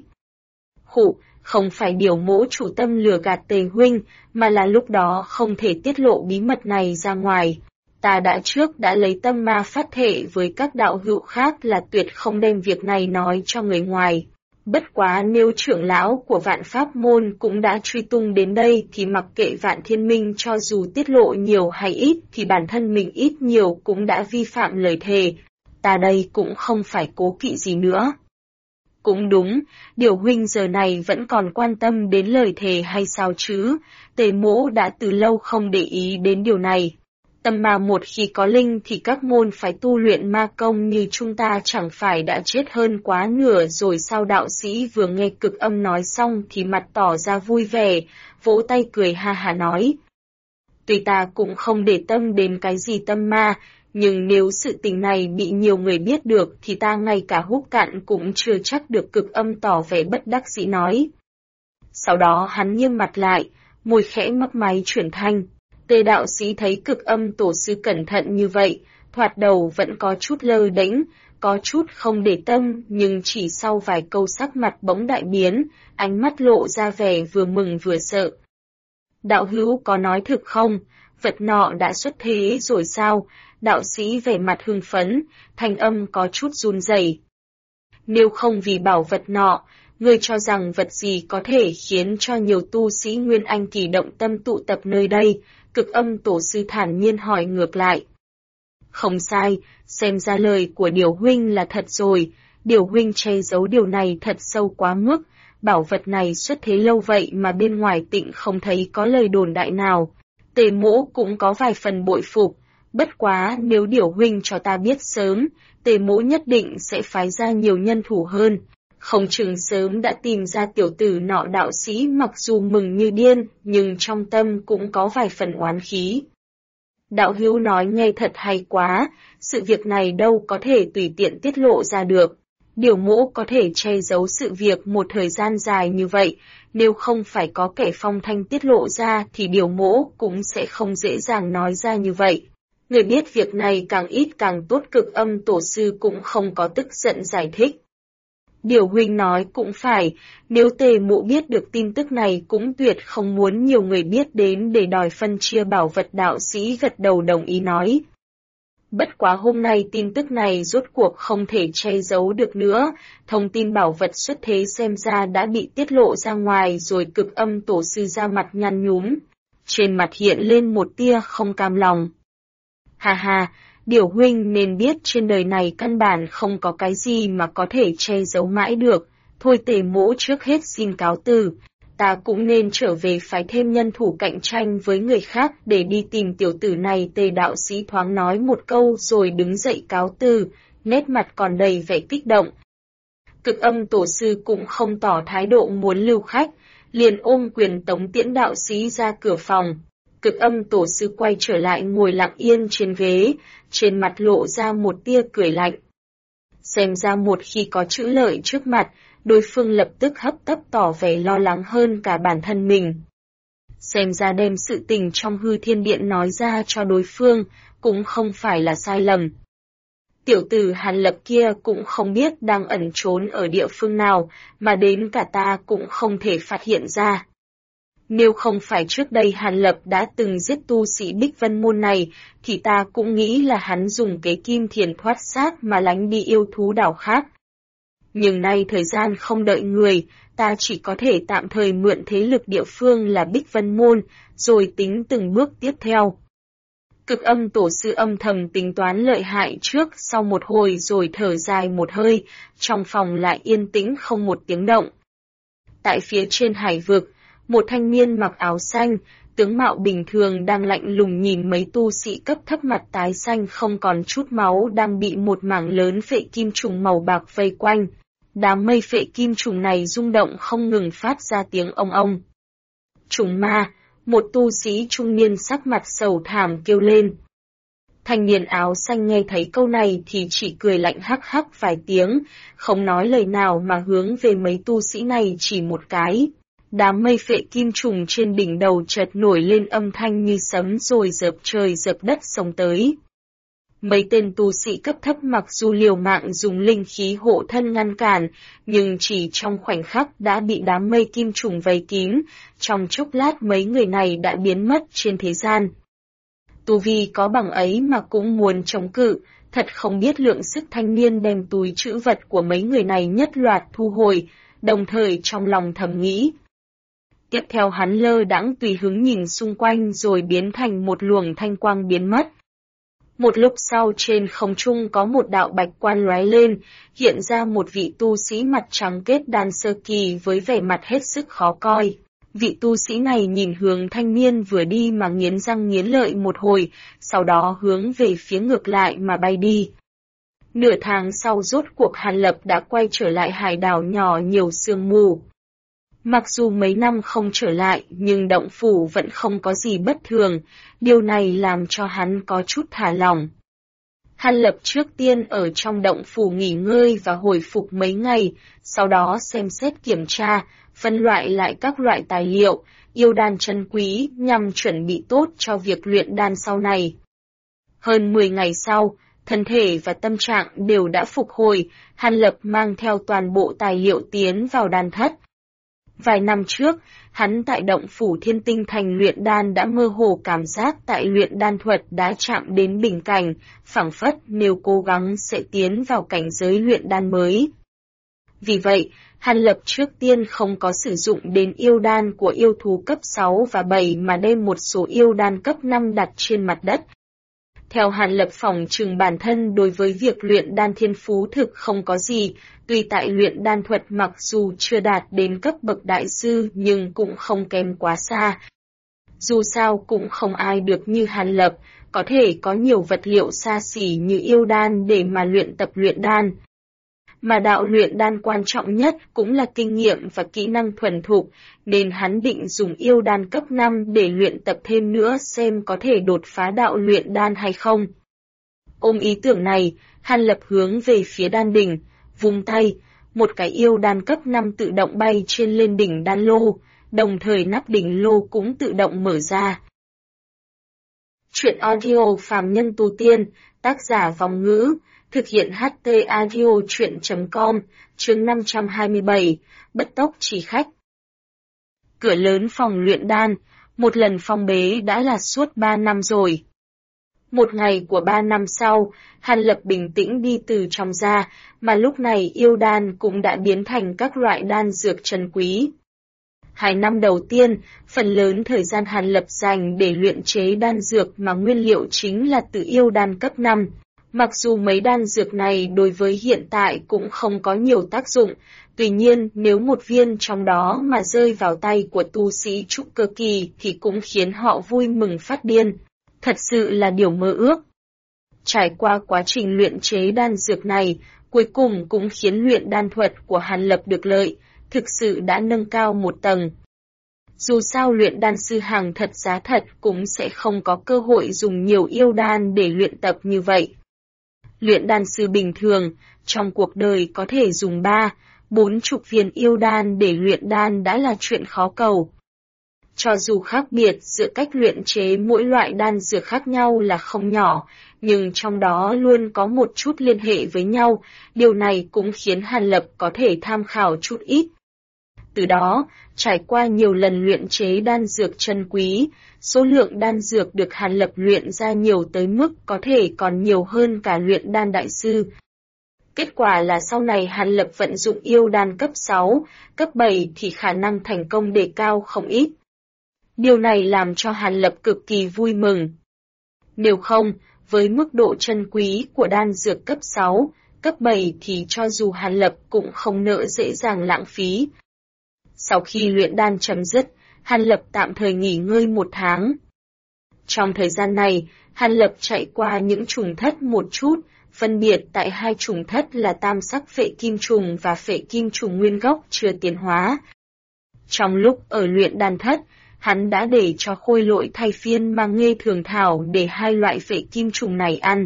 Khụ, không phải Điểu mỗ chủ tâm lừa gạt Tề huynh, mà là lúc đó không thể tiết lộ bí mật này ra ngoài. Ta đã lấy tâm ma phát thệ với các đạo hữu khác là tuyệt không đem việc này nói cho người ngoài. Bất quá nếu trưởng lão của Vạn Pháp môn cũng đã truy tung đến đây thì mặc kệ Vạn Thiên Minh cho dù tiết lộ nhiều hay ít thì bản thân mình ít nhiều cũng đã vi phạm lời thề. Ta đây cũng không phải cố kỵ gì nữa. Cũng đúng, Điểu huynh giờ này vẫn còn quan tâm đến lời thề hay sao chứ? Tề mỗ đã từ lâu không để ý đến điều này. Tâm ma một khi có linh thì các môn phải tu luyện ma công như chúng ta chẳng phải đã chết hơn quá nửa rồi sao? Đạo sĩ vừa nghe Cực Âm nói xong thì mặt tỏ ra vui vẻ, vỗ tay cười ha hả nói. Tuy ta cũng không để tâm đến cái gì tâm ma, nhưng nếu sự tình này bị nhiều người biết được thì ta ngay cả hút cạn cũng chưa chắc được. Cực Âm tỏ vẻ bất đắc dĩ nói. Sau đó hắn nghiêm mặt lại, môi khẽ mấp máy chuyển thanh. Tề đạo sĩ thấy Cực Âm tổ sư cẩn thận như vậy, thoạt đầu vẫn có chút lơ đễnh, có chút không để tâm, nhưng chỉ sau vài câu sắc mặt bỗng đại biến, ánh mắt lộ ra vẻ vừa mừng vừa sợ. Đạo hữu có nói thực không? Vật nọ đã xuất thế rồi sao? Đạo sĩ vẻ mặt hưng phấn, thanh âm có chút run rẩy. Nếu không vì bảo vật nọ, ngươi cho rằng vật gì có thể khiến cho nhiều tu sĩ Nguyên Anh kỳ động tâm tụ tập nơi đây? Cực Âm tổ sư thản nhiên hỏi ngược lại. Không sai, xem ra lời của Điểu huynh là thật rồi. Điểu huynh che giấu điều này thật sâu quá mức. Bảo vật này xuất thế lâu vậy mà bên ngoài tịnh không thấy có lời đồn đại nào. Tề mỗ cũng có vài phần bội phục. Bất quá nếu Điểu huynh cho ta biết sớm, Tề mỗ nhất định sẽ phái ra nhiều nhân thủ hơn. Không chừng sớm đã tìm ra tiểu tử nọ. Đạo sĩ mặc dù mừng như điên, nhưng trong tâm cũng có vài phần oán khí. Đạo hữu nói nghe thật hay quá, sự việc này đâu có thể tùy tiện tiết lộ ra được. Điều Mỗ có thể che giấu sự việc một thời gian dài như vậy, nếu không phải có kẻ phong thanh tiết lộ ra thì Điều Mỗ cũng sẽ không dễ dàng nói ra như vậy. Người biết việc này càng ít càng tốt. Cực Âm tổ sư cũng không có tức giận giải thích. Điều huynh nói cũng phải, nếu Tề Mộ biết được tin tức này cũng tuyệt không muốn nhiều người biết đến để đòi phân chia bảo vật. Đạo sĩ gật đầu đồng ý nói. Bất quá hôm nay tin tức này rốt cuộc không thể che giấu được nữa, thông tin bảo vật xuất thế xem ra đã bị tiết lộ ra ngoài rồi. Cực Âm tổ sư ra mặt nhăn nhúm, trên mặt hiện lên một tia không cam lòng. Hà hà, Điều huynh nên biết trên đời này căn bản không có cái gì mà có thể che giấu mãi được. Thôi Tề Mỗ trước hết xin cáo từ, ta cũng nên trở về phái thêm nhân thủ cạnh tranh với người khác để đi tìm tiểu tử này. Tề đạo sĩ thoáng nói một câu rồi đứng dậy cáo từ, nét mặt còn đầy vẻ kích động. Cực Âm tổ sư cũng không tỏ thái độ muốn lưu khách, liền ôm quyền tống tiễn đạo sĩ ra cửa phòng. Cực Âm tổ sư quay trở lại ngồi lặng yên trên ghế, trên mặt lộ ra một tia cười lạnh. Xem ra một khi có chữ lợi trước mặt, đối phương lập tức hấp tấp tỏ vẻ lo lắng hơn cả bản thân mình. Xem ra đem sự tình trong Hư Thiên Điện nói ra cho đối phương, cũng không phải là sai lầm. Tiểu tử Hàn Lập kia cũng không biết đang ẩn trốn ở địa phương nào, mà đến cả ta cũng không thể phát hiện ra. Nếu không phải trước đây Hàn Lập đã từng giết tu sĩ Bích Vân Môn này, thì ta cũng nghĩ là hắn dùng kế kim thiền thoát xác mà lánh đi yêu thú đảo khác. Nhưng nay thời gian không đợi người, ta chỉ có thể tạm thời mượn thế lực địa phương là Bích Vân Môn, rồi tính từng bước tiếp theo. Cực Âm tổ sư âm thầm tính toán lợi hại trước sau một hồi rồi thở dài một hơi, trong phòng lại yên tĩnh không một tiếng động. Tại phía trên hải vực, một thanh niên mặc áo xanh, tướng mạo bình thường đang lạnh lùng nhìn mấy tu sĩ cấp thấp mặt tái xanh không còn chút máu đang bị một mảng lớn phệ kim trùng màu bạc vây quanh. Đám mây phệ kim trùng này rung động không ngừng phát ra tiếng ong ong. Trùng ma, một tu sĩ trung niên sắc mặt sầu thảm kêu lên. Thanh niên áo xanh nghe thấy câu này thì chỉ cười lạnh hắc hắc vài tiếng, không nói lời nào mà hướng về mấy tu sĩ này chỉ một cái. Đám mây phệ kim trùng trên đỉnh đầu chợt nổi lên âm thanh như sấm rồi dợp trời dợp đất xông tới. Mấy tên tu sĩ cấp thấp mặc dù liều mạng dùng linh khí hộ thân ngăn cản, nhưng chỉ trong khoảnh khắc đã bị đám mây kim trùng vây kín, trong chốc lát mấy người này đã biến mất trên thế gian. Tu vi có bằng ấy mà cũng muốn chống cự, thật không biết lượng sức. Thanh niên đem túi trữ vật của mấy người này nhất loạt thu hồi, đồng thời trong lòng thầm nghĩ. Tiếp theo hắn lơ đãng tùy hứng nhìn xung quanh rồi biến thành một luồng thanh quang biến mất. Một lúc sau trên không trung có một đạo bạch quan lóe lên, hiện ra một vị tu sĩ mặt trắng kết đan sơ kỳ với vẻ mặt hết sức khó coi. Vị tu sĩ này nhìn hướng thanh niên vừa đi mà nghiến răng nghiến lợi một hồi, sau đó hướng về phía ngược lại mà bay đi. Nửa tháng sau rốt cuộc Hàn Lập đã quay trở lại hải đảo nhỏ nhiều sương mù. Mặc dù mấy năm không trở lại nhưng động phủ vẫn không có gì bất thường, điều này làm cho hắn có chút thả lỏng. Hàn Lập trước tiên ở trong động phủ nghỉ ngơi và hồi phục mấy ngày, sau đó xem xét kiểm tra, phân loại lại các loại tài liệu, yêu đan chân quý nhằm chuẩn bị tốt cho việc luyện đan sau này. Hơn 10 ngày sau, thân thể và tâm trạng đều đã phục hồi, Hàn Lập mang theo toàn bộ tài liệu tiến vào đan thất. Vài năm trước, hắn tại động phủ Thiên Tinh Thành luyện đan đã mơ hồ cảm giác tại luyện đan thuật đã chạm đến bình cảnh, phảng phất nếu cố gắng sẽ tiến vào cảnh giới luyện đan mới. Vì vậy, Hàn Lập trước tiên không có sử dụng đến yêu đan của yêu thú cấp 6 và 7 mà đem một số yêu đan cấp 5 đặt trên mặt đất. Theo Hàn Lập phỏng chừng bản thân đối với việc luyện đan thiên phú thực không có gì, tuy tại luyện đan thuật mặc dù chưa đạt đến cấp bậc đại sư nhưng cũng không kém quá xa. Dù sao cũng không ai được như Hàn Lập, có thể có nhiều vật liệu xa xỉ như yêu đan để mà luyện tập luyện đan. Mà đạo luyện đan quan trọng nhất cũng là kinh nghiệm và kỹ năng thuần thục, nên hắn định dùng yêu đan cấp 5 để luyện tập thêm nữa xem có thể đột phá đạo luyện đan hay không. Ôm ý tưởng này, Hàn Lập hướng về phía đan đỉnh, Vung tay, một cái yêu đan cấp 5 tự động bay trên lên đỉnh đan lô, đồng thời nắp đỉnh lô cũng tự động mở ra. Truyện audio Phàm Nhân Tu Tiên, tác giả Vong Ngữ, thực hiện HT Audio Truyện.com, chương 527, Bất Tốc Chỉ Khách. Cửa lớn phòng luyện đan, một lần phong bế đã là suốt 3 năm rồi. Một ngày của 3 năm sau, Hàn Lập bình tĩnh đi từ trong ra, mà lúc này yêu đan cũng đã biến thành các loại đan dược trân quý. 2 năm đầu tiên, phần lớn thời gian Hàn Lập dành để luyện chế đan dược mà nguyên liệu chính là từ yêu đan cấp 5. Mặc dù mấy đan dược này đối với hiện tại cũng không có nhiều tác dụng, tuy nhiên nếu một viên trong đó mà rơi vào tay của tu sĩ trúc cơ kỳ thì cũng khiến họ vui mừng phát điên. Thật sự là điều mơ ước. Trải qua quá trình luyện chế đan dược này, cuối cùng cũng khiến luyện đan thuật của Hàn Lập được lợi, thực sự đã nâng cao một tầng. Dù sao luyện đan sư hàng thật giá thật cũng sẽ không có cơ hội dùng nhiều yêu đan để luyện tập như vậy. Luyện đan sư bình thường, trong cuộc đời có thể dùng 3-40 viên yêu đan để luyện đan đã là chuyện khó cầu. Cho dù khác biệt giữa cách luyện chế mỗi loại đan dược khác nhau là không nhỏ, nhưng trong đó luôn có một chút liên hệ với nhau, điều này cũng khiến Hàn Lập có thể tham khảo chút ít. Từ đó, trải qua nhiều lần luyện chế đan dược trân quý, số lượng đan dược được Hàn Lập luyện ra nhiều tới mức có thể còn nhiều hơn cả luyện đan đại sư. Kết quả là sau này Hàn Lập vận dụng yêu đan cấp 6, cấp 7 thì khả năng thành công đề cao không ít. Điều này làm cho Hàn Lập cực kỳ vui mừng. Nếu không, với mức độ trân quý của đan dược cấp 6, cấp 7 thì cho dù Hàn Lập cũng không nỡ dễ dàng lãng phí. Sau khi luyện đan chấm dứt, Hàn Lập tạm thời nghỉ ngơi 1 tháng. Trong thời gian này, Hàn Lập chạy qua những trùng thất một chút, phân biệt tại 2 trùng thất là tam sắc phệ kim trùng và phệ kim trùng nguyên gốc chưa tiến hóa. Trong lúc ở luyện đan thất, hắn đã để cho Khôi Lỗi thay phiên mang Nghê Thường Thảo để 2 loại phệ kim trùng này ăn.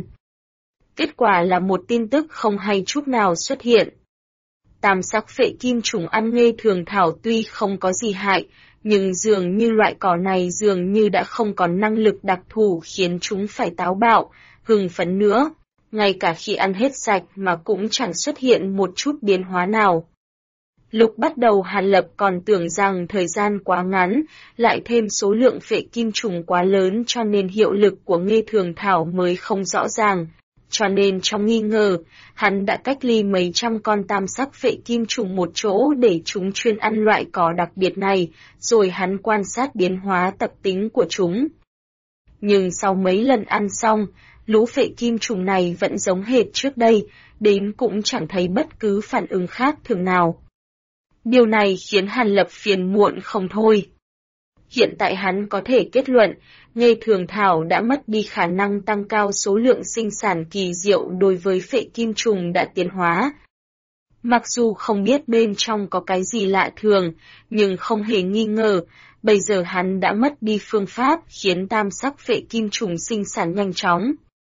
Kết quả là một tin tức không hay chút nào xuất hiện. Tam sắc phệ kim trùng ăn Nghê Thường Thảo tuy không có gì hại, nhưng dường như loại cỏ này dường như đã không còn năng lực đặc thù khiến chúng phải táo bạo, hưng phấn nữa. Ngay cả khi ăn hết sạch mà cũng chẳng xuất hiện một chút biến hóa nào. Lúc bắt đầu Hàn Lập còn tưởng rằng thời gian quá ngắn, lại thêm số lượng phệ kim trùng quá lớn cho nên hiệu lực của Nghê Thường Thảo mới không rõ ràng. Cho nên trong nghi ngờ, hắn đã cách ly mấy trăm con tam sắc phệ kim trùng một chỗ để chúng chuyên ăn loại cỏ đặc biệt này, rồi hắn quan sát biến hóa tập tính của chúng. Nhưng sau mấy lần ăn xong, lũ phệ kim trùng này vẫn giống hệt trước đây, đến cũng chẳng thấy bất cứ phản ứng khác thường nào. Điều này khiến Hàn Lập phiền muộn không thôi. Hiện tại hắn có thể kết luận, Nghê Thường Thảo đã mất đi khả năng tăng cao số lượng sinh sản kỳ diệu đối với phệ kim trùng đã tiến hóa. Mặc dù không biết bên trong có cái gì lạ thường, nhưng không hề nghi ngờ, bây giờ hắn đã mất đi phương pháp khiến tam sắc phệ kim trùng sinh sản nhanh chóng.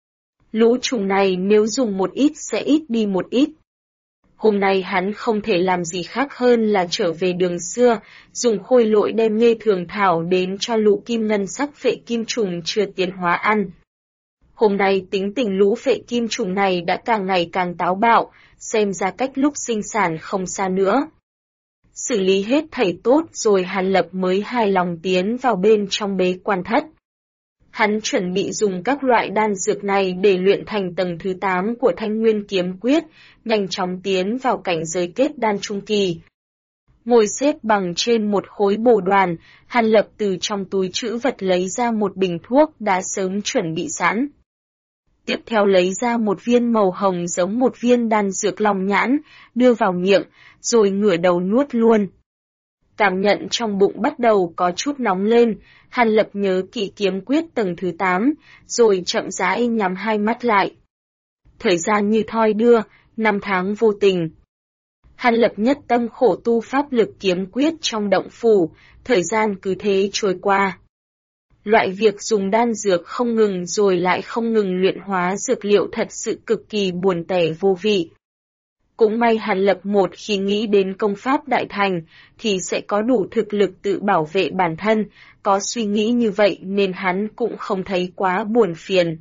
Lũ trùng này nếu dùng một ít sẽ ít đi một ít. Hôm nay hắn không thể làm gì khác hơn là trở về đường xưa, dùng Khôi Lỗi đem Nghê Thường Thảo đến cho lũ kim ngân sắc phệ kim trùng chưa tiến hóa ăn. Hôm nay tính tình lũ phệ kim trùng này đã càng ngày càng táo bạo, xem ra cách lúc sinh sản không xa nữa. Xử lý hết thảy tốt rồi Hàn Lập mới hài lòng tiến vào bên trong bế quan thất. Hắn chuẩn bị dùng các loại đan dược này để luyện thành tầng thứ 8 của Thanh Nguyên Kiếm Quyết, nhanh chóng tiến vào cảnh giới kết đan trung kỳ. Ngồi xếp bằng trên một khối bồ đoàn, Hàn Lập từ trong túi trữ vật lấy ra một bình thuốc đã sớm chuẩn bị sẵn. Tiếp theo lấy ra một viên màu hồng giống một viên đan dược long nhãn, đưa vào miệng, rồi ngửa đầu nuốt luôn. Cảm nhận trong bụng bắt đầu có chút nóng lên, Hàn Lập nhớ kỹ kiếm quyết tầng thứ 8, rồi chậm rãi nhắm 2 mắt lại. Thời gian như thoi đưa, 5 tháng vô tình. Hàn Lập nhất tâm khổ tu pháp lực kiếm quyết trong động phủ, thời gian cứ thế trôi qua. Loại việc dùng đan dược không ngừng rồi lại không ngừng luyện hóa dược liệu thật sự cực kỳ buồn tẻ vô vị. Cũng may Hàn Lập một khi nghĩ đến công pháp đại thành, thì sẽ có đủ thực lực tự bảo vệ bản thân, có suy nghĩ như vậy nên hắn cũng không thấy quá buồn phiền.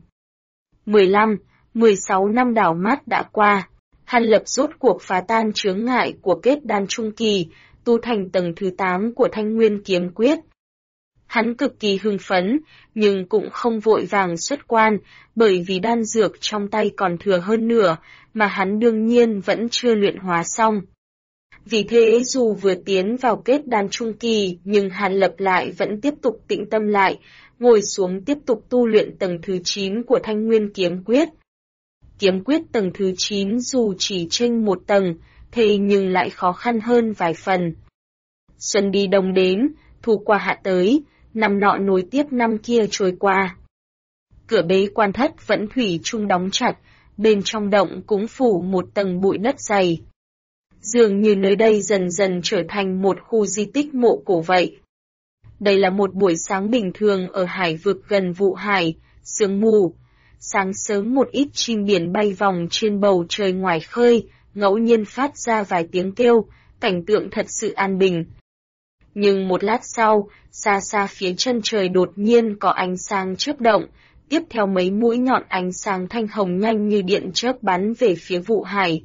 15, 16 năm đảo mắt đã qua, Hàn Lập rốt cuộc phá tan chướng ngại của kết đan trung kỳ, tu thành tầng thứ 8 của Thanh Nguyên Kiếm Quyết. Hắn cực kỳ hưng phấn, nhưng cũng không vội vàng xuất quan, bởi vì đan dược trong tay còn thừa hơn nửa, mà hắn đương nhiên vẫn chưa luyện hóa xong. Vì thế dù vừa tiến vào kết đan trung kỳ, nhưng Hàn Lập lại vẫn tiếp tục tĩnh tâm lại, ngồi xuống tiếp tục tu luyện tầng thứ 9 của Thanh Nguyên Kiếm Quyết. Kiếm quyết tầng thứ 9 dù chỉ chênh một tầng, thế nhưng lại khó khăn hơn vài phần. Xuân đi đông đến, thu qua hạ tới, năm nọ nối tiếp năm kia trôi qua. Cửa bế quan thất vẫn thủy chung đóng chặt, bên trong động cũng phủ một tầng bụi đất dày. Dường như nơi đây dần dần trở thành một khu di tích mộ cổ vậy. Đây là một buổi sáng bình thường ở hải vực gần Vụ Hải, sương mù. Sáng sớm một ít chim biển bay vòng trên bầu trời ngoài khơi, ngẫu nhiên phát ra vài tiếng kêu, cảnh tượng thật sự an bình. Nhưng một lát sau, xa xa phía chân trời đột nhiên có ánh sáng chớp động, tiếp theo mấy mũi nhọn ánh sáng thanh hồng nhanh như điện chớp bắn về phía Vụ Hải.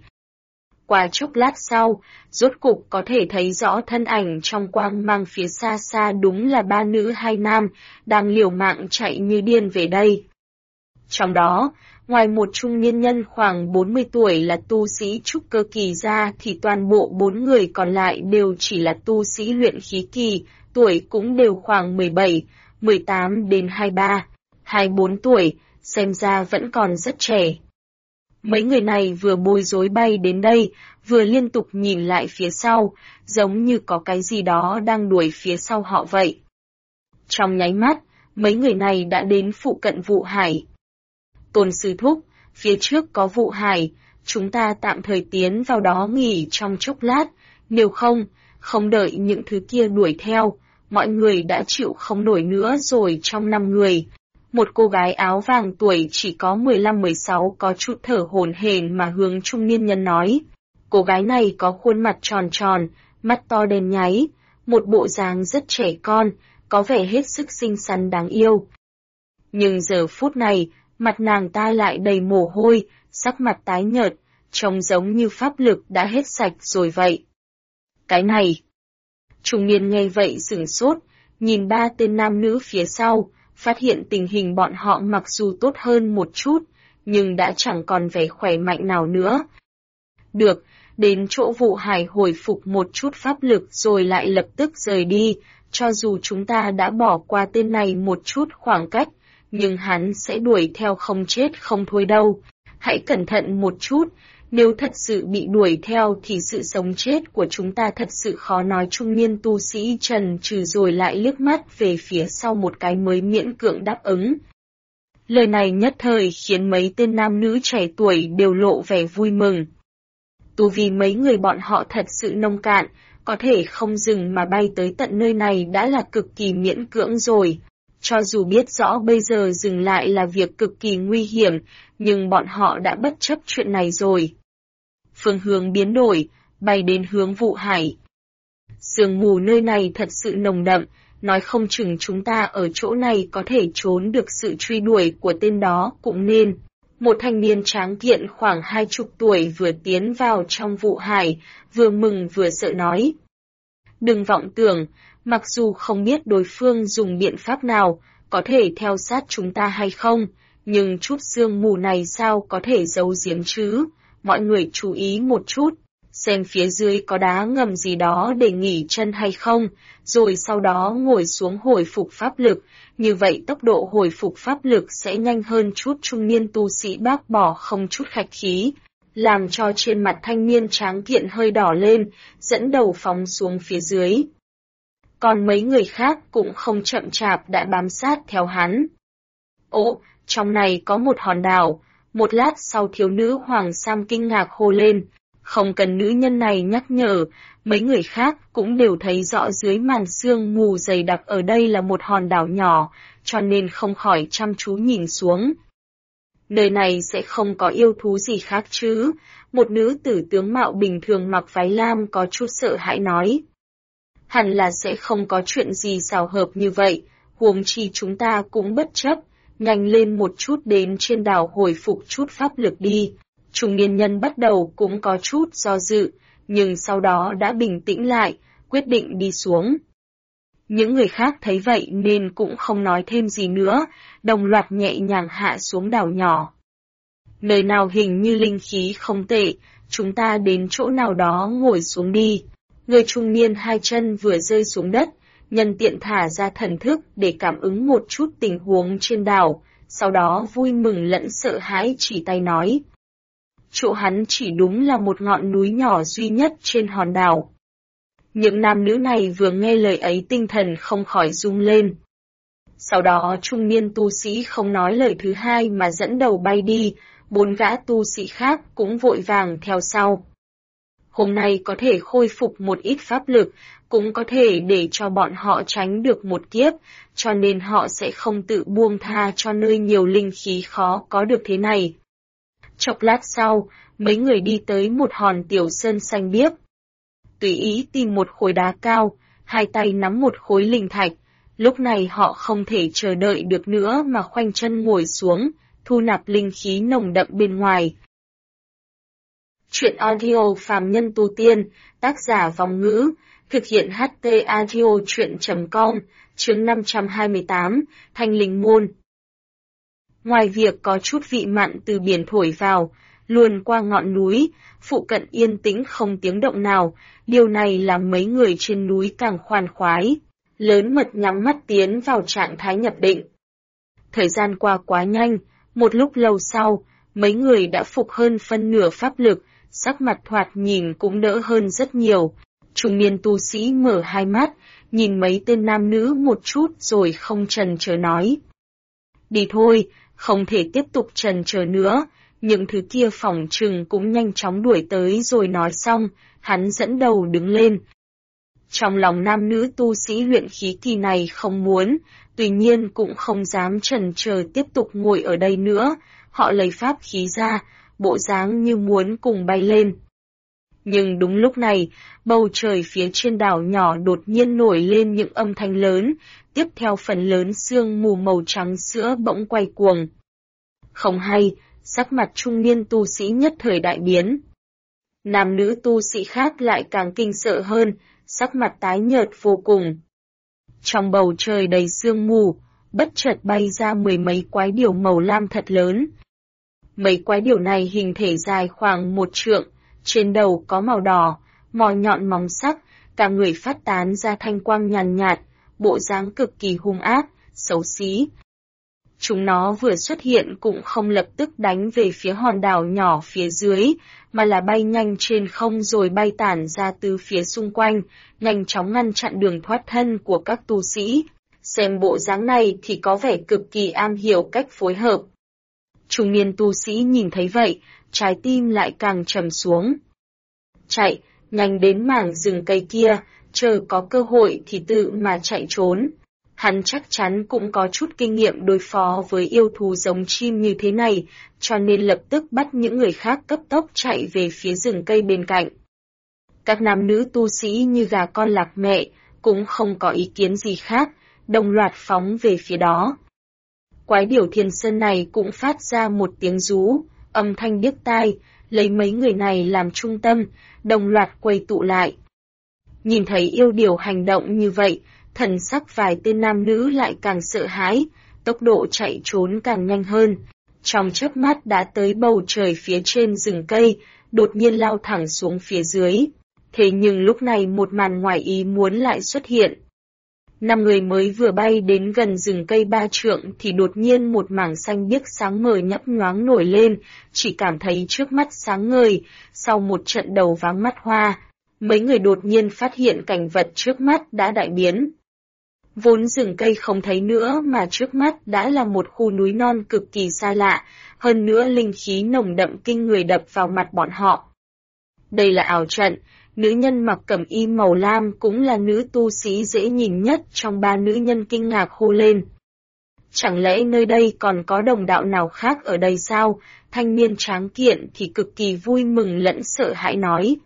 Qua chốc lát sau, rốt cục có thể thấy rõ thân ảnh trong quang mang phía xa xa đúng là ba nữ hai nam, đang liều mạng chạy như điên về đây. Trong đó, ngoài một trung niên nhân khoảng 40 tuổi là tu sĩ trúc cơ kỳ ra thì toàn bộ 4 người còn lại đều chỉ là tu sĩ luyện khí kỳ, tuổi cũng đều khoảng 17, 18 đến 23, 24 tuổi, xem ra vẫn còn rất trẻ. Mấy người này vừa bối rối bay đến đây, vừa liên tục nhìn lại phía sau, giống như có cái gì đó đang đuổi phía sau họ vậy. Trong nháy mắt, mấy người này đã đến phụ cận Vụ Hải. Tôn sư thúc, phía trước có Vụ Hải, chúng ta tạm thời tiến vào đó nghỉ trong chốc lát, nếu không đợi những thứ kia đuổi theo, mọi người đã chịu không nổi nữa rồi. Trong 5 người. Một cô gái áo vàng tuổi chỉ có 15-16 có chút thở hổn hển mà hướng trung niên nhân nói. Cô gái này có khuôn mặt tròn tròn, mắt to đen nháy, một bộ dáng rất trẻ con, có vẻ hết sức xinh xắn đáng yêu. Nhưng giờ phút này, mặt nàng ta lại đầy mồ hôi, sắc mặt tái nhợt, trông giống như pháp lực đã hết sạch rồi vậy. Cái này! Trung niên nghe vậy sửng sốt, nhìn ba tên nam nữ phía sau, phát hiện tình hình bọn họ mặc dù tốt hơn một chút, nhưng đã chẳng còn vẻ khỏe mạnh nào nữa. Được, đến chỗ Vụ Hải hồi phục một chút pháp lực rồi lại lập tức rời đi, cho dù chúng ta đã bỏ qua tên này một chút khoảng cách, nhưng hắn sẽ đuổi theo không chết không thôi đâu. Hãy cẩn thận một chút, nếu thật sự bị đuổi theo thì sự sống chết của chúng ta thật sự khó nói. Trung niên tu sĩ trần trừ rồi lại liếc mắt về phía sau một cái mới miễn cưỡng đáp ứng. Lời này nhất thời khiến mấy tên nam nữ trẻ tuổi đều lộ vẻ vui mừng. Tu vì mấy người bọn họ thật sự nông cạn, có thể không dừng mà bay tới tận nơi này đã là cực kỳ miễn cưỡng rồi. Cho dù biết rõ bây giờ dừng lại là việc cực kỳ nguy hiểm, nhưng bọn họ đã bất chấp chuyện này rồi. Phương hướng biến đổi, bay đến hướng Vụ Hải. Sương mù nơi này thật sự nồng đậm, nói không chừng chúng ta ở chỗ này có thể trốn được sự truy đuổi của tên đó cũng nên. Một thanh niên tráng kiện khoảng 20 tuổi vừa tiến vào trong Vụ Hải, vừa mừng vừa sợ nói. Đừng vọng tưởng, mặc dù không biết đối phương dùng biện pháp nào, có thể theo sát chúng ta hay không, nhưng chút sương mù này sao có thể giấu giếm chứ? Mọi người chú ý một chút, xem phía dưới có đá ngầm gì đó để nghỉ chân hay không, rồi sau đó ngồi xuống hồi phục pháp lực, như vậy tốc độ hồi phục pháp lực sẽ nhanh hơn chút. Trung niên tu sĩ bác bỏ không chút khách khí, làm cho trên mặt thanh niên tráng kiện hơi đỏ lên, dẫn đầu phóng xuống phía dưới. Còn mấy người khác cũng không chậm chạp đã bám sát theo hắn. Ồ, trong này có một hòn đảo. Một lát sau thiếu nữ Hoàng Sam kinh ngạc hô lên, không cần nữ nhân này nhắc nhở, mấy người khác cũng đều thấy rõ dưới màn sương mù dày đặc ở đây là một hòn đảo nhỏ, cho nên không khỏi chăm chú nhìn xuống. Nơi này sẽ không có yêu thú gì khác chứ? Một nữ tử tướng mạo bình thường mặc váy lam có chút sợ hãi nói. Hẳn là sẽ không có chuyện gì xào hợp như vậy, huống chi chúng ta cũng bất chấp, nhanh lên một chút đến trên đảo hồi phục chút pháp lực đi. Trung niên nhân bắt đầu cũng có chút do dự, nhưng sau đó đã bình tĩnh lại, quyết định đi xuống. Những người khác thấy vậy nên cũng không nói thêm gì nữa, đồng loạt nhẹ nhàng hạ xuống đảo nhỏ. Nơi nào hình như linh khí không tệ, chúng ta đến chỗ nào đó ngồi xuống đi. Người trung niên hai chân vừa rơi xuống đất, nhân tiện thả ra thần thức để cảm ứng một chút tình huống trên đảo, sau đó vui mừng lẫn sợ hãi chỉ tay nói. Chỗ hắn chỉ đúng là một ngọn núi nhỏ duy nhất trên hòn đảo. Những nam nữ này vừa nghe lời ấy tinh thần không khỏi rung lên. Sau đó trung niên tu sĩ không nói lời thứ hai mà dẫn đầu bay đi, 4 gã tu sĩ khác cũng vội vàng theo sau. Hôm nay có thể khôi phục một ít pháp lực, cũng có thể để cho bọn họ tránh được một kiếp, cho nên họ sẽ không tự buông tha cho nơi nhiều linh khí khó có được thế này. Chốc lát sau, mấy người đi tới một hòn tiểu sơn xanh biếc. Tùy ý tìm một khối đá cao, hai tay nắm một khối linh thạch, lúc này họ không thể chờ đợi được nữa mà khoanh chân ngồi xuống, thu nạp linh khí nồng đậm bên ngoài. Chuyện audio phàm nhân tu tiên, tác giả Vong Ngữ, thực hiện HT audio chuyện.com, chương 528, Thanh Linh Môn. Ngoài việc có chút vị mặn từ biển thổi vào, luồn qua ngọn núi, phụ cận yên tĩnh không tiếng động nào, điều này làm mấy người trên núi càng khoan khoái, lớn mật nhắm mắt tiến vào trạng thái nhập định. Thời gian qua quá nhanh, một lúc lâu sau, mấy người đã phục hơn phân nửa pháp lực, sắc mặt thoạt nhìn cũng đỡ hơn rất nhiều. Trung niên tu sĩ mở hai mắt, nhìn mấy tên nam nữ một chút rồi không chần chờ nói. Đi thôi, không thể tiếp tục chần chờ nữa, những thứ kia phỏng chừng cũng nhanh chóng đuổi tới rồi nói xong, hắn dẫn đầu đứng lên. Trong lòng nam nữ tu sĩ luyện khí kỳ này không muốn, tuy nhiên cũng không dám chần chờ tiếp tục ngồi ở đây nữa, họ lấy pháp khí ra, bộ dáng như muốn cùng bay lên. Nhưng đúng lúc này, bầu trời phía trên đảo nhỏ đột nhiên nổi lên những âm thanh lớn, tiếp theo phần lớn sương mù màu trắng sữa bỗng quay cuồng. Không hay, sắc mặt trung niên tu sĩ nhất thời đại biến. Nam nữ tu sĩ khác lại càng kinh sợ hơn, sắc mặt tái nhợt vô cùng. Trong bầu trời đầy sương mù, bất chợt bay ra 10 mấy quái điểu màu lam thật lớn. Mấy quái điểu này hình thể dài khoảng 1 trượng, trên đầu có màu đỏ, mỏ nhọn móng sắc, cả người phát tán ra thanh quang nhàn nhạt, bộ dáng cực kỳ hung ác, xấu xí. Chúng nó vừa xuất hiện cũng không lập tức đánh về phía hòn đảo nhỏ phía dưới, mà là bay nhanh trên không rồi bay tản ra từ phía xung quanh, nhanh chóng ngăn chặn đường thoát thân của các tu sĩ. Xem bộ dáng này thì có vẻ cực kỳ am hiểu cách phối hợp. Trung niên tu sĩ nhìn thấy vậy, trái tim lại càng trầm xuống. Chạy, nhanh đến mảng rừng cây kia, chờ có cơ hội thì tự mà chạy trốn. Hắn chắc chắn cũng có chút kinh nghiệm đối phó với yêu thú giống chim như thế này, cho nên lập tức bắt những người khác cấp tốc chạy về phía rừng cây bên cạnh. Các nam nữ tu sĩ như gà con lạc mẹ, cũng không có ý kiến gì khác, đồng loạt phóng về phía đó. Quái điểu thiên sơn này cũng phát ra một tiếng rú, âm thanh điếc tai, lấy mấy người này làm trung tâm, đồng loạt quây tụ lại. Nhìn thấy yêu điểu hành động như vậy, thần sắc vài tên nam nữ lại càng sợ hãi, tốc độ chạy trốn càng nhanh hơn. Trong chớp mắt đã tới bầu trời phía trên rừng cây, đột nhiên lao thẳng xuống phía dưới. Thế nhưng lúc này một màn ngoài ý muốn lại xuất hiện. 5 người mới vừa bay đến gần rừng cây 3 trượng thì đột nhiên một mảng xanh biếc sáng ngời nhấp nhoáng nổi lên, chỉ cảm thấy trước mắt sáng ngời, sau một trận đầu váng mắt hoa. Mấy người đột nhiên phát hiện cảnh vật trước mắt đã đại biến. Vốn rừng cây không thấy nữa mà trước mắt đã là một khu núi non cực kỳ xa lạ, hơn nữa linh khí nồng đậm kinh người đập vào mặt bọn họ. Đây là ảo trận, nữ nhân mặc cẩm y màu lam cũng là nữ tu sĩ dễ nhìn nhất trong 3 nữ nhân kinh ngạc hô lên. Chẳng lẽ nơi đây còn có đồng đạo nào khác ở đây sao? Thanh niên tráng kiện thì cực kỳ vui mừng lẫn sợ hãi nói.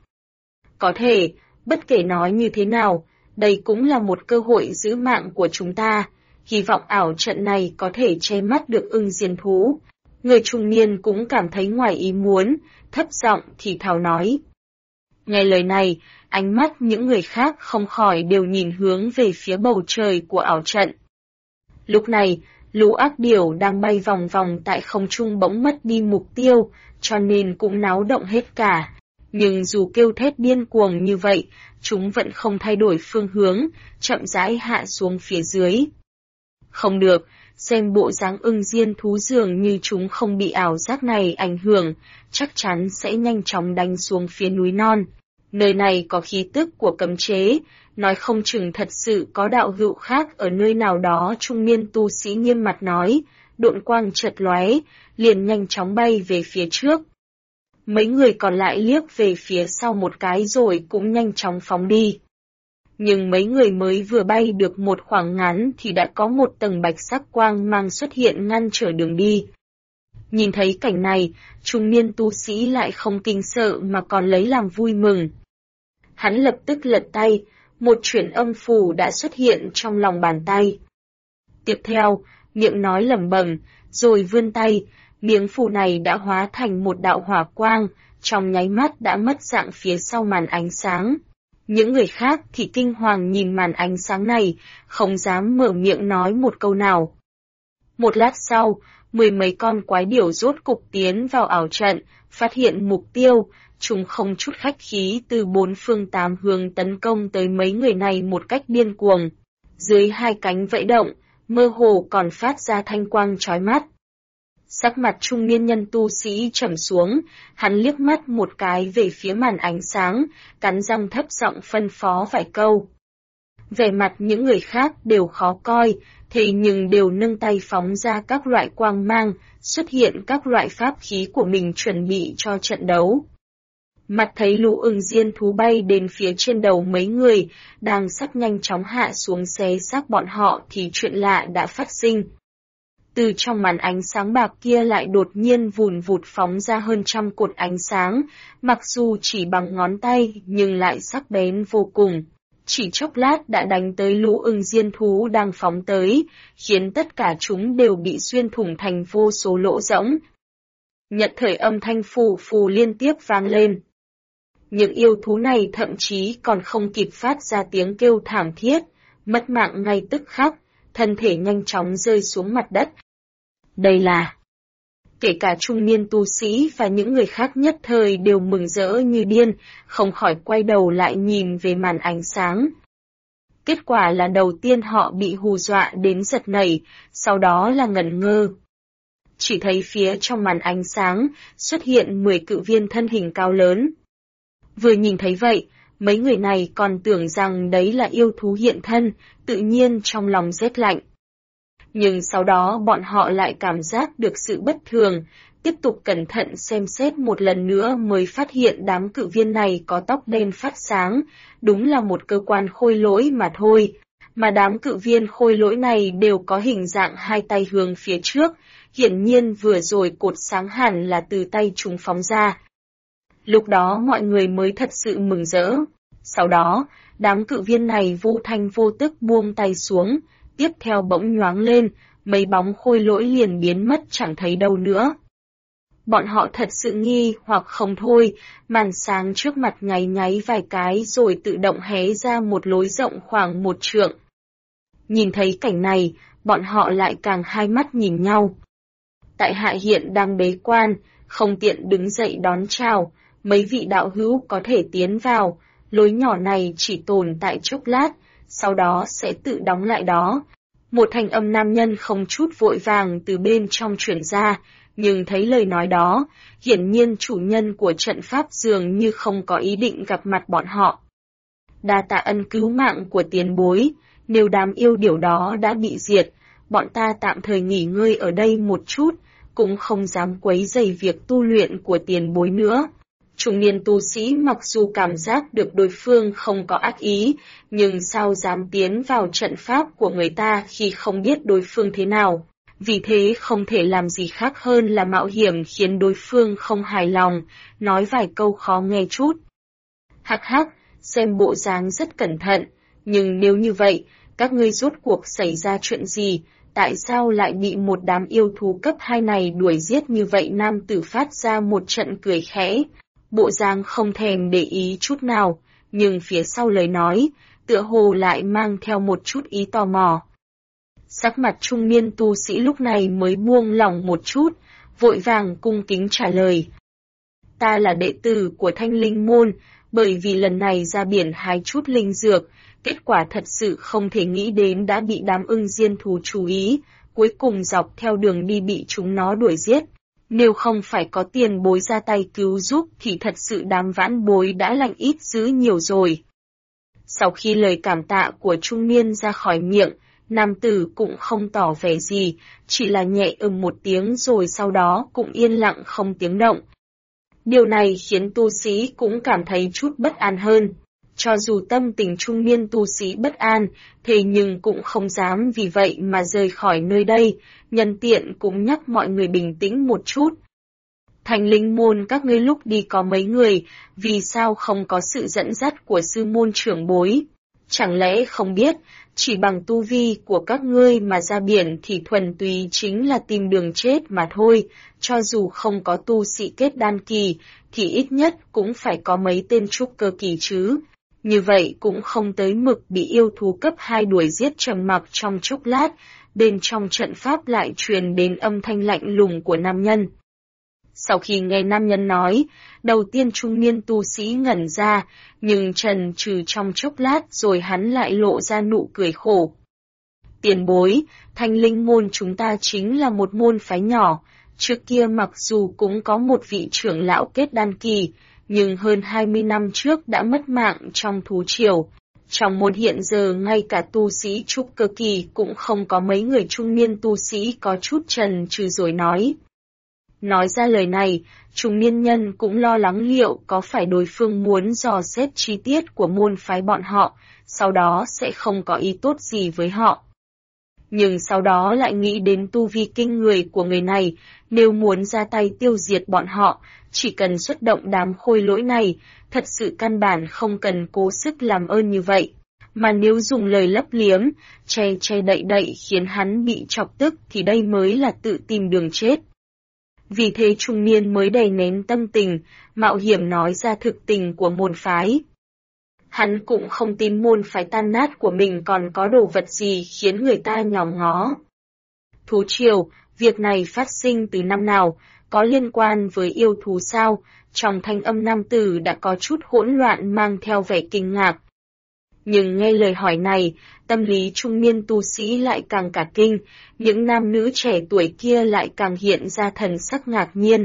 Có thể, bất kể nói như thế nào, đây cũng là một cơ hội giữ mạng của chúng ta. Hy vọng ảo trận này có thể che mắt được ưng diên thú. Người trung niên cũng cảm thấy ngoài ý muốn, thấp giọng thì thào nói. Nghe lời này, ánh mắt những người khác không khỏi đều nhìn hướng về phía bầu trời của ảo trận. Lúc này, lũ ác điểu đang bay vòng vòng tại không trung bỗng mất đi mục tiêu, cho nên cũng náo động hết cả. Nhưng dù kêu thét điên cuồng như vậy, chúng vẫn không thay đổi phương hướng, chậm rãi hạ xuống phía dưới. Không được, xem bộ dáng ưng diên thú dường như chúng không bị ảo giác này ảnh hưởng, chắc chắn sẽ nhanh chóng đánh xuống phía núi non. Nơi này có khí tức của cấm chế, nói không chừng thật sự có đạo hữu khác ở nơi nào đó. Trung niên tu sĩ nghiêm mặt nói, độn quang chợt lóe, liền nhanh chóng bay về phía trước. Mấy người còn lại liếc về phía sau một cái rồi cũng nhanh chóng phóng đi. Nhưng mấy người mới vừa bay được một khoảng ngắn thì đã có một tầng bạch sắc quang mang xuất hiện ngăn trở đường đi. Nhìn thấy cảnh này, trung niên tu sĩ lại không kinh sợ mà còn lấy làm vui mừng. Hắn lập tức lật tay, một chuyển âm phù đã xuất hiện trong lòng bàn tay. Tiếp theo, miệng nói lẩm bẩm, rồi vươn tay, miếng phù này đã hóa thành một đạo hỏa quang, trong nháy mắt đã mất dạng phía sau màn ánh sáng. Những người khác thì kinh hoàng nhìn màn ánh sáng này, không dám mở miệng nói một câu nào. Một lát sau, 10 mấy con quái điểu rốt cục tiến vào ảo trận, phát hiện mục tiêu, chúng không chút khách khí từ 4 phương 8 hướng tấn công tới mấy người này một cách điên cuồng. Dưới hai cánh vẫy động, mơ hồ còn phát ra thanh quang chói mắt. Sắc mặt trung niên nhân tu sĩ trầm xuống, hắn liếc mắt một cái về phía màn ánh sáng, cắn răng thấp giọng phân phó vài câu. Vẻ mặt những người khác đều khó coi, thế nhưng đều nâng tay phóng ra các loại quang mang, xuất hiện các loại pháp khí của mình chuẩn bị cho trận đấu. Mặt thấy lũ ưng diên thú bay đến phía trên đầu mấy người, đang sắp nhanh chóng hạ xuống xé xác bọn họ thì chuyện lạ đã phát sinh. Từ trong màn ánh sáng bạc kia lại đột nhiên vùn vụt phóng ra hơn trăm cột ánh sáng, mặc dù chỉ bằng ngón tay nhưng lại sắc bén vô cùng. Chỉ chốc lát đã đánh tới lũ ưng diên thú đang phóng tới, khiến tất cả chúng đều bị xuyên thủng thành vô số lỗ rỗng. Nhận thời âm thanh phù phù liên tiếp vang lên. Những yêu thú này thậm chí còn không kịp phát ra tiếng kêu thảm thiết, mất mạng ngay tức khắc, thân thể nhanh chóng rơi xuống mặt đất. Đây là... Kể cả trung niên tu sĩ và những người khác nhất thời đều mừng rỡ như điên, không khỏi quay đầu lại nhìn về màn ánh sáng. Kết quả là đầu tiên họ bị hù dọa đến giật nảy, sau đó là ngẩn ngơ. Chỉ thấy phía trong màn ánh sáng xuất hiện 10 cự viên thân hình cao lớn. Vừa nhìn thấy vậy, mấy người này còn tưởng rằng đấy là yêu thú hiện thân, tự nhiên trong lòng rét lạnh. Nhưng sau đó bọn họ lại cảm giác được sự bất thường, tiếp tục cẩn thận xem xét một lần nữa mới phát hiện đám cự viên này có tóc đen phát sáng, đúng là một cơ quan khôi lỗi mà thôi. Mà đám cự viên khôi lỗi này đều có hình dạng hai tay hướng phía trước, hiển nhiên vừa rồi cột sáng hẳn là từ tay chúng phóng ra. Lúc đó mọi người mới thật sự mừng rỡ. Sau đó, đám cự viên này vô thanh vô tức buông tay xuống, tiếp theo bỗng nhoáng lên, mấy bóng khôi lỗi liền biến mất chẳng thấy đâu nữa. Bọn họ thật sự nghi hoặc không thôi, màn sáng trước mặt nháy nháy vài cái rồi tự động hé ra một lối rộng khoảng 1 trượng. Nhìn thấy cảnh này, bọn họ lại càng hai mắt nhìn nhau. Tại hạ hiện đang bế quan, không tiện đứng dậy đón chào, mấy vị đạo hữu có thể tiến vào, lối nhỏ này chỉ tồn tại chốc lát, sau đó sẽ tự đóng lại đó. Một thanh âm nam nhân không chút vội vàng từ bên trong truyền ra, nhưng thấy lời nói đó, hiển nhiên chủ nhân của trận pháp dường như không có ý định gặp mặt bọn họ. Đa tạ ân cứu mạng của tiền bối, nếu đám yêu điểu đó đã bị diệt, bọn ta tạm thời nghỉ ngơi ở đây một chút, cũng không dám quấy rầy việc tu luyện của tiền bối nữa. Trung niên tu sĩ mặc dù cảm giác được đối phương không có ác ý, nhưng sao dám tiến vào trận pháp của người ta khi không biết đối phương thế nào. vì thế không thể làm gì khác hơn là mạo hiểm khiến đối phương không hài lòng, nói vài câu khó nghe chút. Hắc hắc, xem bộ dáng rất cẩn thận, nhưng nếu như vậy, các ngươi rốt cuộc xảy ra chuyện gì, tại sao lại bị một đám yêu thú cấp 2 này đuổi giết như vậy? Nam tử phát ra một trận cười khẽ, bộ dáng không thèm để ý chút nào, nhưng phía sau lời nói, tựa hồ lại mang theo một chút ý tò mò. Sắc mặt trung niên tu sĩ lúc này mới buông lỏng một chút, vội vàng cung kính trả lời. Ta là đệ tử của Thanh Linh Môn, bởi vì lần này ra biển hái chút linh dược, kết quả thật sự không thể nghĩ đến đã bị đám ưng diên thú chú ý, cuối cùng dọc theo đường đi bị chúng nó đuổi giết. Nếu không phải có tiền bối ra tay cứu giúp thì thật sự đám vãn bối đã lành ít dữ nhiều rồi. Sau khi lời cảm tạ của trung niên ra khỏi miệng, nam tử cũng không tỏ vẻ gì, chỉ là nhẹ một tiếng rồi sau đó cũng yên lặng không tiếng động. Điều này khiến tu sĩ cũng cảm thấy chút bất an hơn. Cho dù tâm tình trung niên tu sĩ bất an, thế nhưng cũng không dám vì vậy mà rời khỏi nơi đây, nhân tiện cũng nhắc mọi người bình tĩnh một chút. Thành Linh Môn các ngươi lúc đi có mấy người, vì sao không có sự dẫn dắt của sư môn trưởng bối? Chẳng lẽ không biết, chỉ bằng tu vi của các ngươi mà ra biển thì thuần túy chính là tìm đường chết mà thôi, cho dù không có tu sĩ kết đan kỳ, thì ít nhất cũng phải có mấy tên trúc cơ kỳ chứ. Như vậy cũng không tới mực bị yêu thú cấp 2 đuổi giết. Trầm mặc trong chốc lát, bên trong trận pháp lại truyền đến âm thanh lạnh lùng của nam nhân. Sau khi nghe nam nhân nói, đầu tiên trung niên tu sĩ ngẩn ra, nhưng chần chừ trong chốc lát rồi hắn lại lộ ra nụ cười khổ. Tiền bối, Thanh Linh Môn chúng ta chính là một môn phái nhỏ, trước kia mặc dù cũng có một vị trưởng lão kết đan kỳ, nhưng hơn 20 năm trước đã mất mạng trong thú triều. Trong môn hiện giờ ngay cả tu sĩ trúc cơ kỳ cũng không có mấy người. Trung niên tu sĩ có chút chần chừ rồi nói. Nói ra lời này, trung niên nhân cũng lo lắng liệu có phải đối phương muốn dò xét chi tiết của môn phái bọn họ, sau đó sẽ không có ý tốt gì với họ. Nhưng sau đó lại nghĩ đến tu vi kinh người của người này, nếu muốn ra tay tiêu diệt bọn họ, chỉ cần xuất động đám khôi lỗi này, thật sự căn bản không cần cố sức làm ơn như vậy. Mà nếu dùng lời lấp liếm, che đậy khiến hắn bị chọc tức thì đây mới là tự tìm đường chết. Vì thế trung niên mới đè nén tâm tình, mạo hiểm nói ra thực tình của môn phái. Hắn cũng không tin môn phái tan nát của mình còn có đồ vật gì khiến người ta nhòm ngó. Thú triều, việc này phát sinh từ năm nào, có liên quan với yêu thú sao? Trong thanh âm nam tử đã có chút hỗn loạn mang theo vẻ kinh ngạc. Nhưng nghe lời hỏi này, tâm lý trung niên tu sĩ lại càng cả kinh, những nam nữ trẻ tuổi kia lại càng hiện ra thần sắc ngạc nhiên.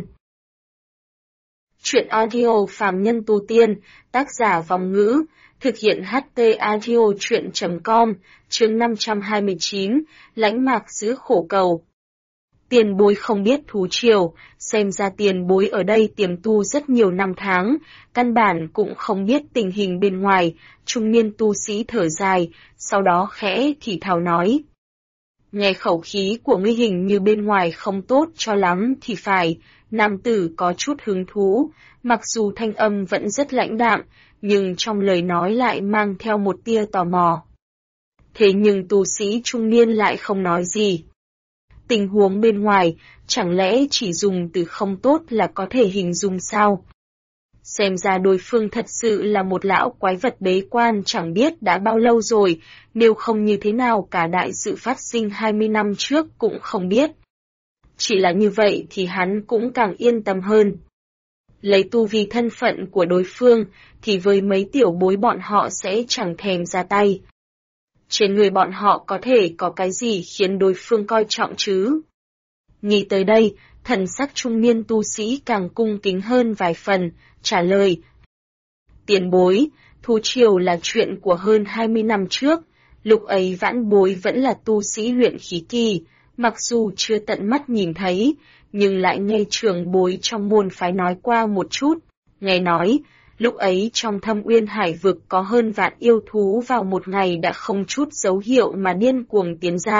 Chuyện audio phàm nhân tu tiên, tác giả Vòng Ngữ, thực hiện HT audio chuyện.com, chương 529, lãnh mạc giữ khổ cầu. Tiền bối không biết thú triều, xem ra tiền bối ở đây tiềm tu rất nhiều năm tháng, căn bản cũng không biết tình hình bên ngoài. Trung niên tu sĩ thở dài, sau đó khẽ thì thào nói. Nghe khẩu khí của ngươi hình như bên ngoài không tốt cho lắm thì phải. Nam tử có chút hứng thú, mặc dù thanh âm vẫn rất lãnh đạm, nhưng trong lời nói lại mang theo một tia tò mò. Thế nhưng tu sĩ trung niên lại không nói gì. Tình huống bên ngoài, chẳng lẽ chỉ dùng từ không tốt là có thể hình dung sao? Xem ra đối phương thật sự là một lão quái vật bế quan chẳng biết đã bao lâu rồi, nếu không như thế nào cả đại sự phát sinh 20 năm trước cũng không biết. Chỉ là như vậy thì hắn cũng càng yên tâm hơn. Lấy tu vi thân phận của đối phương, thì với mấy tiểu bối bọn họ sẽ chẳng thèm ra tay. Trên người bọn họ có thể có cái gì khiến đối phương coi trọng chứ? Nghĩ tới đây, thần sắc trung niên tu sĩ càng cung kính hơn vài phần, trả lời. Tiền bối, thú triều là chuyện của hơn 20 năm trước, lúc ấy vãn bối vẫn là tu sĩ luyện khí kỳ, mặc dù chưa tận mắt nhìn thấy, nhưng lại nghe trưởng bối trong môn phái nói qua một chút. Nghe nói, lúc ấy trong Thâm Uyên Hải vực có hơn vạn yêu thú vào một ngày đã không chút dấu hiệu mà điên cuồng tiến ra,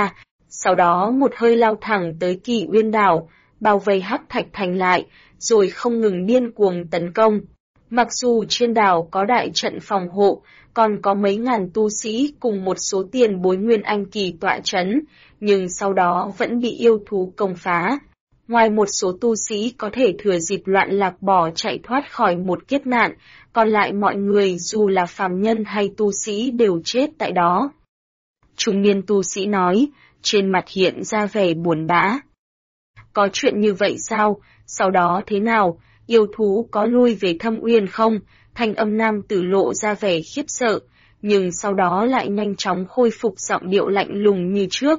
Sau đó một hơi lao thẳng tới Kỳ Uyên Đảo, bao vây Hắc Thạch Thành lại, rồi không ngừng điên cuồng tấn công. Mặc dù trên đảo có đại trận phòng hộ, còn có mấy ngàn tu sĩ cùng một số tiền bối nguyên anh kỳ tọa chấn, nhưng sau đó vẫn bị yêu thú công phá. Ngoài một số tu sĩ có thể thừa dịp loạn lạc bỏ chạy thoát khỏi một kiếp nạn, còn lại mọi người dù là phàm nhân hay tu sĩ đều chết tại đó. Trung niên tu sĩ nói, trên mặt hiện ra vẻ buồn bã. Có chuyện như vậy sao? Sau đó thế nào? Yêu thú có lui về Thâm Uyên không? Thanh âm nam tử lộ ra vẻ khiếp sợ, nhưng sau đó lại nhanh chóng khôi phục giọng điệu lạnh lùng như trước.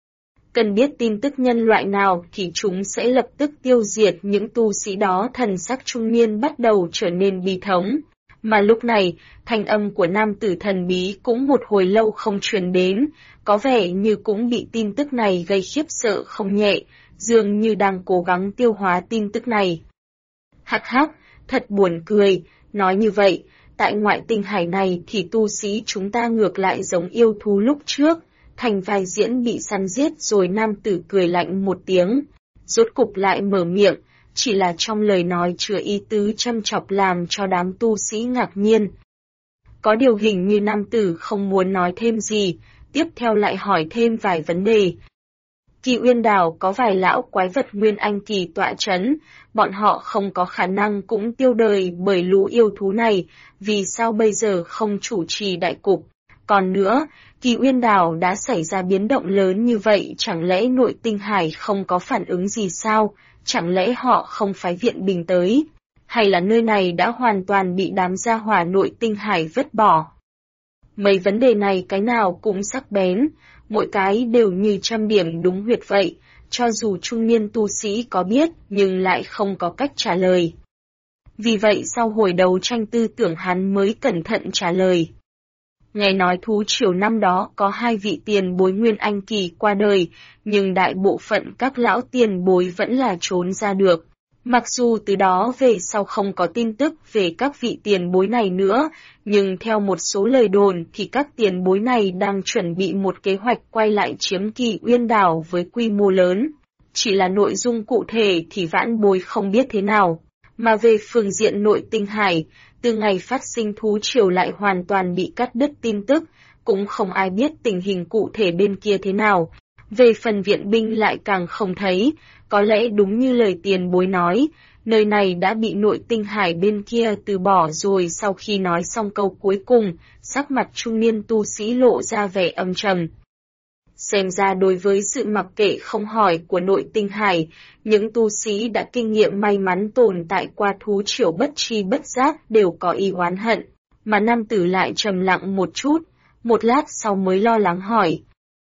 Cần biết tin tức nhân loại nào thì chúng sẽ lập tức tiêu diệt những tu sĩ đó. Thần sắc trung niên bắt đầu trở nên bi thống. Mà lúc này, thanh âm của nam tử thần bí cũng một hồi lâu không truyền đến, có vẻ như cũng bị tin tức này gây khiếp sợ không nhẹ, dường như đang cố gắng tiêu hóa tin tức này. Hắc hắc, thật buồn cười, nói như vậy, tại ngoại tinh hải này thì tu sĩ chúng ta ngược lại giống yêu thú lúc trước, thành vai diễn bị săn giết. Rồi nam tử cười lạnh một tiếng, rốt cục lại mở miệng, chỉ là trong lời nói chứa ý tứ châm chọc làm cho đám tu sĩ ngạc nhiên. Có điều hình như nam tử không muốn nói thêm gì, tiếp theo lại hỏi thêm vài vấn đề. Kỳ Uyên Đảo có vài lão quái vật nguyên anh kỳ tọa chấn, bọn họ không có khả năng cũng tiêu đời bởi lũ yêu thú này, vì sao bây giờ không chủ trì đại cục? Còn nữa, Kỳ Uyên Đảo đã xảy ra biến động lớn như vậy, chẳng lẽ nội tinh hải không có phản ứng gì sao? Chẳng lẽ họ không phái viện binh tới? Hay là nơi này đã hoàn toàn bị đám gia hỏa nội tinh hải vứt bỏ? Mấy vấn đề này cái nào cũng sắc bén, mỗi cái đều như châm điểm đúng huyệt vậy, cho dù trung niên tu sĩ có biết nhưng lại không có cách trả lời. Vì vậy sau hồi đấu tranh tư tưởng hắn mới cẩn thận trả lời. Nghe nói thú triều năm đó có 2 vị tiền bối nguyên anh kỳ qua đời, nhưng đại bộ phận các lão tiền bối vẫn là trốn ra được. Mặc dù từ đó về sau không có tin tức về các vị tiền bối này nữa, nhưng theo một số lời đồn thì các tiền bối này đang chuẩn bị một kế hoạch quay lại chiếm Kỳ Uyên Đảo với quy mô lớn. Chỉ là nội dung cụ thể thì vãn bối không biết thế nào. Mà về phương diện nội tinh hải, từ ngày phát sinh thú triều lại hoàn toàn bị cắt đứt tin tức, cũng không ai biết tình hình cụ thể bên kia thế nào. Về phần viện binh lại càng không thấy, có lẽ đúng như lời tiền bối nói, nơi này đã bị nội tinh hải bên kia từ bỏ rồi. Sau khi nói xong câu cuối cùng, sắc mặt trung niên tu sĩ lộ ra vẻ âm trầm. Xem ra đối với sự mặc kệ không hỏi của nội tinh hải, những tu sĩ đã kinh nghiệm may mắn tồn tại qua thú triều bất tri bất giác đều có ý oán hận, mà nam tử lại trầm lặng một chút, một lát sau mới lo lắng hỏi.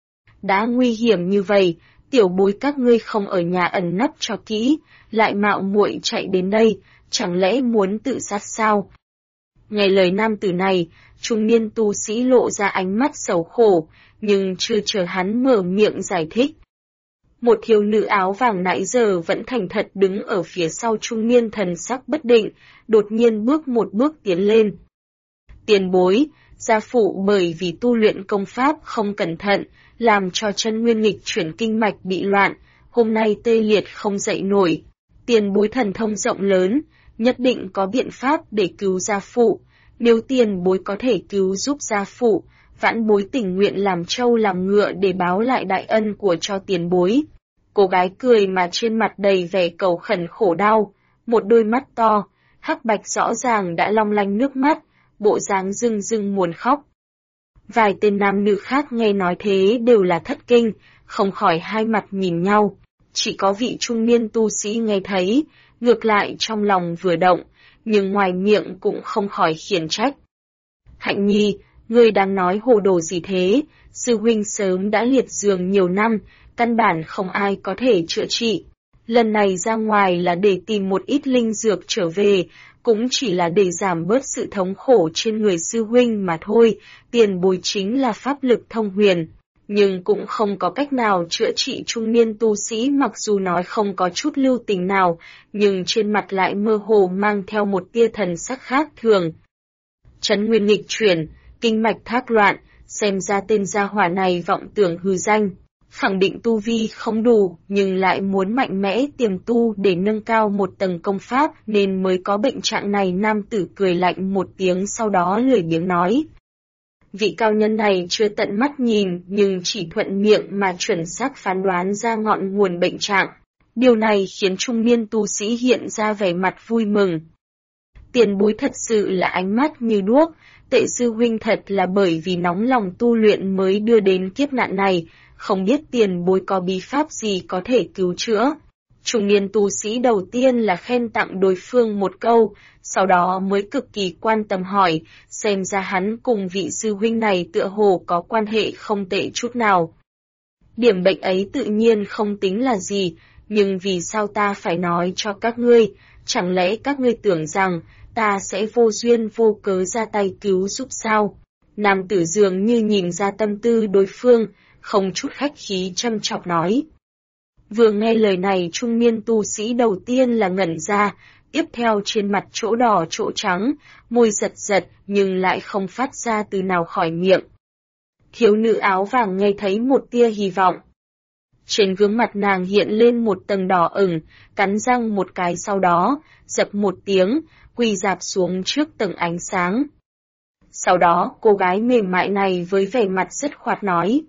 Đã nguy hiểm như vậy, tiểu bối các ngươi không ở nhà ẩn nấp cho kỹ, lại mạo muội chạy đến đây, chẳng lẽ muốn tự sát sao? Nghe lời nam tử này, trung niên tu sĩ lộ ra ánh mắt sầu khổ, nhưng chưa chờ hắn mở miệng giải thích. Một thiếu nữ áo vàng nãy giờ vẫn thành thật đứng ở phía sau trung niên thần sắc bất định, đột nhiên bước một bước tiến lên. Tiền bối, gia phụ bởi vì tu luyện công pháp không cẩn thận, làm cho chân nguyên nghịch chuyển kinh mạch bị loạn, hôm nay tê liệt không dậy nổi. Tiền bối thần thông rộng lớn, nhất định có biện pháp để cứu gia phụ. Nếu tiền bối có thể cứu giúp gia phụ, vãn bối tình nguyện làm trâu làm ngựa để báo lại đại ân của cho tiền bối. Cô gái cười mà trên mặt đầy vẻ cầu khẩn khổ đau, một đôi mắt to, hắc bạch rõ ràng đã long lanh nước mắt, bộ dáng rưng rưng muốn khóc. Vài tên nam nữ khác nghe nói thế đều là thất kinh, không khỏi hai mặt nhìn nhau. Chỉ có vị trung niên tu sĩ nghe thấy, ngược lại trong lòng vừa động, nhưng ngoài miệng cũng không khỏi khiển trách. Hạnh nhi, ngươi đang nói hồ đồ gì thế? Sư huynh sớm đã liệt giường nhiều năm, căn bản không ai có thể chữa trị. Lần này ra ngoài là để tìm một ít linh dược trở về, cũng chỉ là để giảm bớt sự thống khổ trên người sư huynh mà thôi. Tiền bối chính là pháp lực thông huyền, nhưng cũng không có cách nào chữa trị. Trung niên tu sĩ mặc dù nói không có chút lưu tình nào, nhưng trên mặt lại mơ hồ mang theo một tia thần sắc khác thường. Chấn nguyên nghịch chuyển, kinh mạch thác loạn, xem ra tên gia hỏa này vọng tưởng hư danh. khẳng định tu vi không đủ nhưng lại muốn mạnh mẽ tiềm tu để nâng cao một tầng công pháp nên mới có bệnh trạng này. Nam tử cười lạnh một tiếng sau đó lười biếng nói. Vị cao nhân này chưa tận mắt nhìn nhưng chỉ thuận miệng mà chuẩn xác phán đoán ra ngọn nguồn bệnh trạng. Điều này khiến trung niên tu sĩ hiện ra vẻ mặt vui mừng. Tiền bối thật sự là ánh mắt như đuốc, Tệ sư huynh thật là bởi vì nóng lòng tu luyện mới đưa đến kiếp nạn này, không biết tiền bối có bí pháp gì có thể cứu chữa. Trung niên tu sĩ đầu tiên là khen tặng đối phương một câu, sau đó mới cực kỳ quan tâm hỏi, xem ra hắn cùng vị sư huynh này tựa hồ có quan hệ không tệ chút nào. Điểm bệnh ấy tự nhiên không tính là gì, nhưng vì sao ta phải nói cho các ngươi, chẳng lẽ các ngươi tưởng rằng ta sẽ vô duyên vô cớ ra tay cứu giúp sao? Nam tử dường như nhìn ra tâm tư đối phương, không chút khách khí châm chọc nói. Vừa nghe lời này trung niên tu sĩ đầu tiên là ngẩn ra, tiếp theo trên mặt chỗ đỏ chỗ trắng, môi giật giật nhưng lại không phát ra từ nào khỏi miệng. Thiếu nữ áo vàng nghe thấy một tia hy vọng. Trên gương mặt nàng hiện lên một tầng đỏ ửng, cắn răng một cái sau đó, dập một tiếng, quỳ rạp xuống trước tầng ánh sáng. Sau đó cô gái mềm mại này với vẻ mặt dứt khoát nói.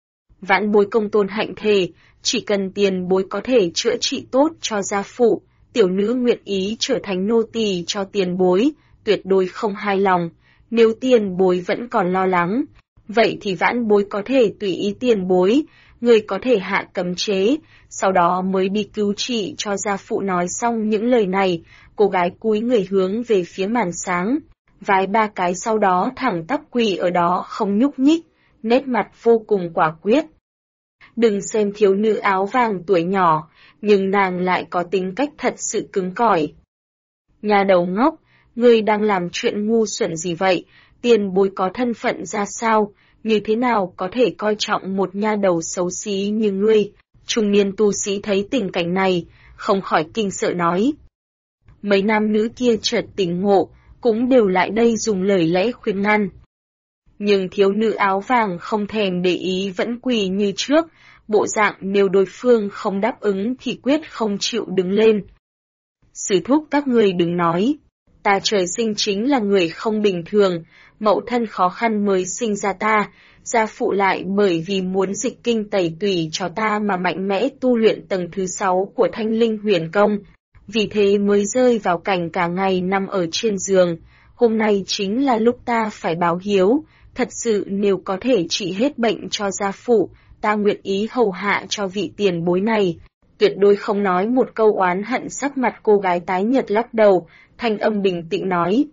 Vãn bối công tôn hạnh thề, chỉ cần tiền bối có thể chữa trị tốt cho gia phụ, tiểu nữ nguyện ý trở thành nô tỳ cho tiền bối, tuyệt đối không hài lòng. Nếu tiền bối vẫn còn lo lắng, vậy thì vãn bối có thể tùy ý tiền bối, người có thể hạ cấm chế, sau đó mới đi cứu trị cho gia phụ. Nói xong những lời này, cô gái cúi người hướng về phía màn sáng, vái ba cái sau đó thẳng tắp quỳ ở đó không nhúc nhích, nét mặt vô cùng quả quyết. Đừng xem thiếu nữ áo vàng tuổi nhỏ, nhưng nàng lại có tính cách thật sự cứng cỏi. Nhà đầu ngốc, ngươi đang làm chuyện ngu xuẩn gì vậy? Tiền bối có thân phận ra sao? Như thế nào có thể coi trọng một nha đầu xấu xí như ngươi? Trung niên tu sĩ thấy tình cảnh này, không khỏi kinh sợ nói. Mấy nam nữ kia chợt tỉnh ngộ, cũng đều lại đây dùng lời lẽ khuyên ngăn. Nhưng thiếu nữ áo vàng không thèm để ý vẫn quỳ như trước, bộ dạng nếu đối phương không đáp ứng thì quyết không chịu đứng lên. Sư thúc các người đừng nói, ta trời sinh chính là người không bình thường, mẫu thân khó khăn mới sinh ra ta, gia phụ lại bởi vì muốn dịch kinh tẩy tủy cho ta mà mạnh mẽ tu luyện tầng thứ 6 của Thanh Linh Huyền Công, vì thế mới rơi vào cảnh cả ngày nằm ở trên giường. Hôm nay chính là lúc ta phải báo hiếu, thật sự nếu có thể trị hết bệnh cho gia phụ, ta nguyện ý hầu hạ cho vị tiền bối này. Tuyệt đối không nói một câu oán hận. Sắc mặt cô gái tái nhợt lắc đầu, thanh âm bình tĩnh nói.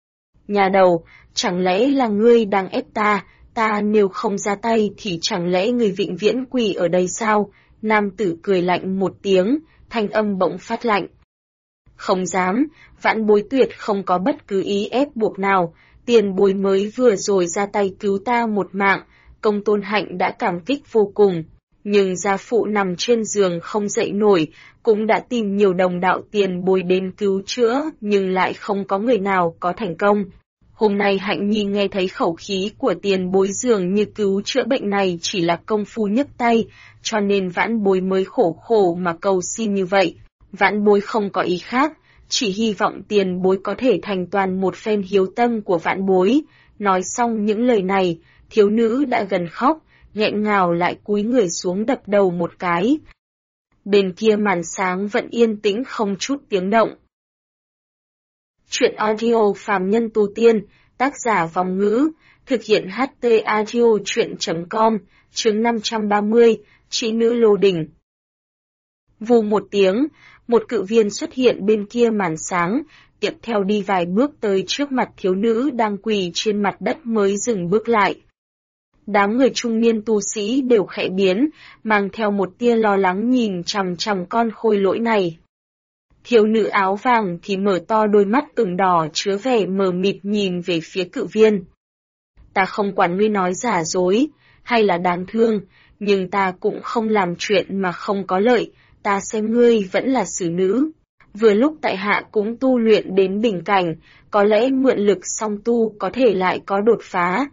Nhà đầu, chẳng lẽ là ngươi đang ép ta nếu không ra tay thì chẳng lẽ người vĩnh viễn quỳ ở đây sao? Nam tử cười lạnh một tiếng, thanh âm bỗng phát lạnh. Không dám, vãn bối tuyệt không có bất cứ ý ép buộc nào, tiền bối mới vừa rồi ra tay cứu ta một mạng, công tôn hạnh đã cảm kích vô cùng. Nhưng gia phụ nằm trên giường không dậy nổi, cũng đã tìm nhiều đồng đạo tiền bối đến cứu chữa, nhưng lại không có người nào có thành công. Hôm nay Hạnh Nhi nghe thấy khẩu khí của tiền bối dường như cứu chữa bệnh này chỉ là công phu nhấc tay, cho nên vãn bối mới khổ mà cầu xin như vậy. Vãn bối không có ý khác, chỉ hy vọng tiền bối có thể thành toàn một phen hiếu tâm của vãn bối. Nói xong những lời này, thiếu nữ đã gần khóc, nghẹn ngào lại cúi người xuống đập đầu một cái. Bên kia màn sáng vẫn yên tĩnh không chút tiếng động. Chuyện audio phàm nhân tu tiên, tác giả Vòng Ngữ, thực hiện HT Audio Chuyện.com, chương 530, Chị nữ lô đỉnh. Vù một tiếng, một cự viên xuất hiện bên kia màn sáng, tiếp theo đi vài bước tới trước mặt thiếu nữ đang quỳ trên mặt đất mới dừng bước lại. Đám người trung niên tu sĩ đều khẽ biến, mang theo một tia lo lắng nhìn chằm chằm con khôi lỗi này. Thiếu nữ áo vàng thì mở to đôi mắt ửng đỏ chứa vẻ mờ mịt nhìn về phía cự viên. Ta không quản ngươi nói giả dối, hay là đáng thương, nhưng ta cũng không làm chuyện mà không có lợi, ta xem ngươi vẫn là xử nữ. Vừa lúc tại hạ cũng tu luyện đến bình cảnh, có lẽ mượn lực song tu có thể lại có đột phá.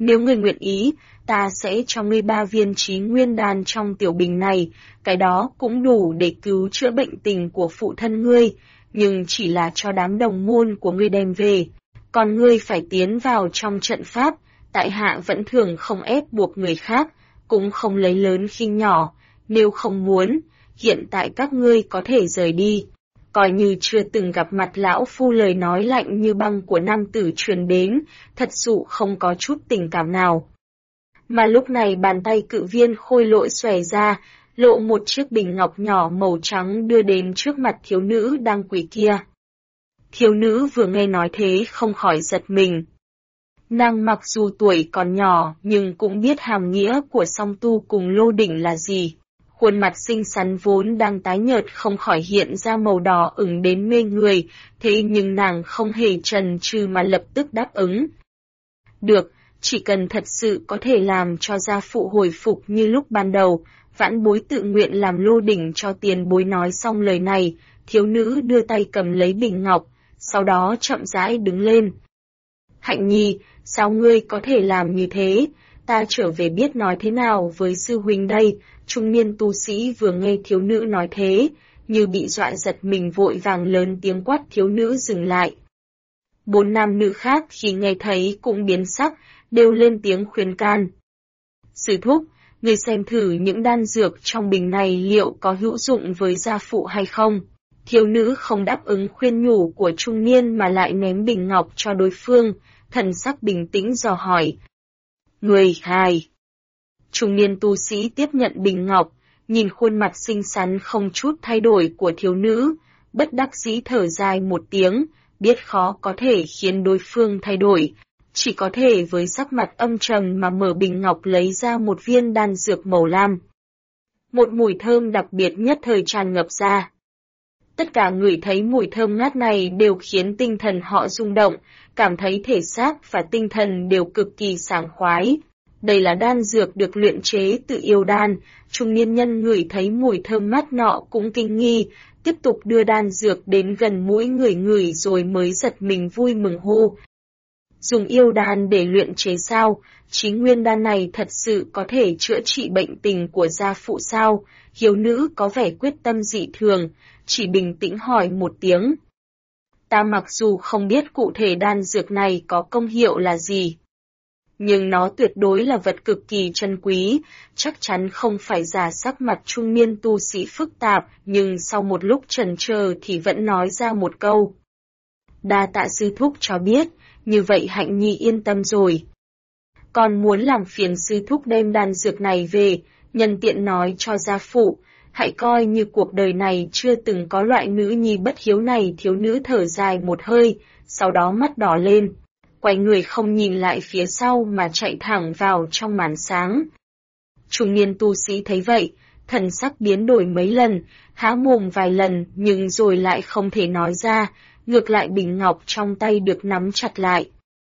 Nếu ngươi nguyện ý, ta sẽ cho ngươi 3 viên trí nguyên đan trong tiểu bình này, cái đó cũng đủ để cứu chữa bệnh tình của phụ thân ngươi, nhưng chỉ là cho đám đồng môn của ngươi đem về. Còn ngươi phải tiến vào trong trận pháp, tại hạ vẫn thường không ép buộc người khác, cũng không lấy lớn khinh nhỏ, nếu không muốn, hiện tại các ngươi có thể rời đi. Coi như chưa từng gặp mặt lão phu, lời nói lạnh như băng của nam tử truyền đến, thật sự không có chút tình cảm nào. Mà lúc này bàn tay cự viên khôi lỗi xòe ra, lộ một chiếc bình ngọc nhỏ màu trắng đưa đến trước mặt thiếu nữ đang quỳ kia. Thiếu nữ vừa nghe nói thế không khỏi giật mình. Nàng mặc dù tuổi còn nhỏ nhưng cũng biết hàm nghĩa của song tu cùng Lô Đỉnh là gì. Khuôn mặt xinh xắn vốn đang tái nhợt không khỏi hiện ra màu đỏ ửng đến mê người, thế nhưng nàng không hề chần chừ mà lập tức đáp ứng. Được, chỉ cần thật sự có thể làm cho gia phụ hồi phục như lúc ban đầu, vãn bối tự nguyện làm Lô Đỉnh cho tiền bối. Nói xong lời này, thiếu nữ đưa tay cầm lấy bình ngọc, sau đó chậm rãi đứng lên. Hạnh nhi, sao ngươi có thể làm như thế? Ta trở về biết nói thế nào với sư huynh đây? Trung niên tu sĩ vừa nghe thiếu nữ nói thế, như bị dọa giật mình vội vàng lớn tiếng quát thiếu nữ dừng lại. 4 nam nữ khác khi nghe thấy cũng biến sắc, đều lên tiếng khuyên can. Sư thúc, người xem thử những đan dược trong bình này liệu có hữu dụng với gia phụ hay không? Thiếu nữ không đáp ứng khuyên nhủ của trung niên mà lại ném bình ngọc cho đối phương, thần sắc bình tĩnh dò hỏi. Người hài. Trung niên tu sĩ tiếp nhận bình ngọc, nhìn khuôn mặt xinh xắn không chút thay đổi của thiếu nữ, bất đắc dĩ thở dài một tiếng, biết khó có thể khiến đối phương thay đổi, chỉ có thể với sắc mặt âm trầm mà mở bình ngọc lấy ra một viên đan dược màu lam. Một mùi thơm đặc biệt nhất thời tràn ngập ra. Tất cả người thấy mùi thơm ngát này đều khiến tinh thần họ rung động, cảm thấy thể xác và tinh thần đều cực kỳ sảng khoái. Đây là đan dược được luyện chế từ yêu đan, trung niên nhân ngửi thấy mùi thơm mát nọ cũng kinh nghi, tiếp tục đưa đan dược đến gần mũi người ngửi rồi mới giật mình vui mừng hô. Dùng yêu đan để luyện chế sao? Chí nguyên đan này thật sự có thể chữa trị bệnh tình của gia phụ sao? Hiếu nữ có vẻ quyết tâm dị thường, chỉ bình tĩnh hỏi một tiếng. Ta mặc dù không biết cụ thể đan dược này có công hiệu là gì, nhưng nó tuyệt đối là vật cực kỳ chân quý, chắc chắn không phải giả. Sắc mặt trung niên tu sĩ phức tạp, nhưng sau một lúc chần chờ thì vẫn nói ra một câu. Đa tạ sư thúc cho biết, như vậy Hạnh nhi yên tâm rồi. Còn muốn làm phiền sư thúc đem đan dược này về, nhân tiện nói cho gia phụ, hãy coi như cuộc đời này chưa từng có loại nữ nhi bất hiếu này. Thiếu nữ thở dài một hơi, sau đó mắt đỏ lên, quay người không nhìn lại phía sau mà chạy thẳng vào trong màn sáng. Trung niên tu sĩ thấy vậy, thần sắc biến đổi mấy lần, há mồm vài lần nhưng rồi lại không thể nói ra, ngược lại bình ngọc trong tay được nắm chặt lại.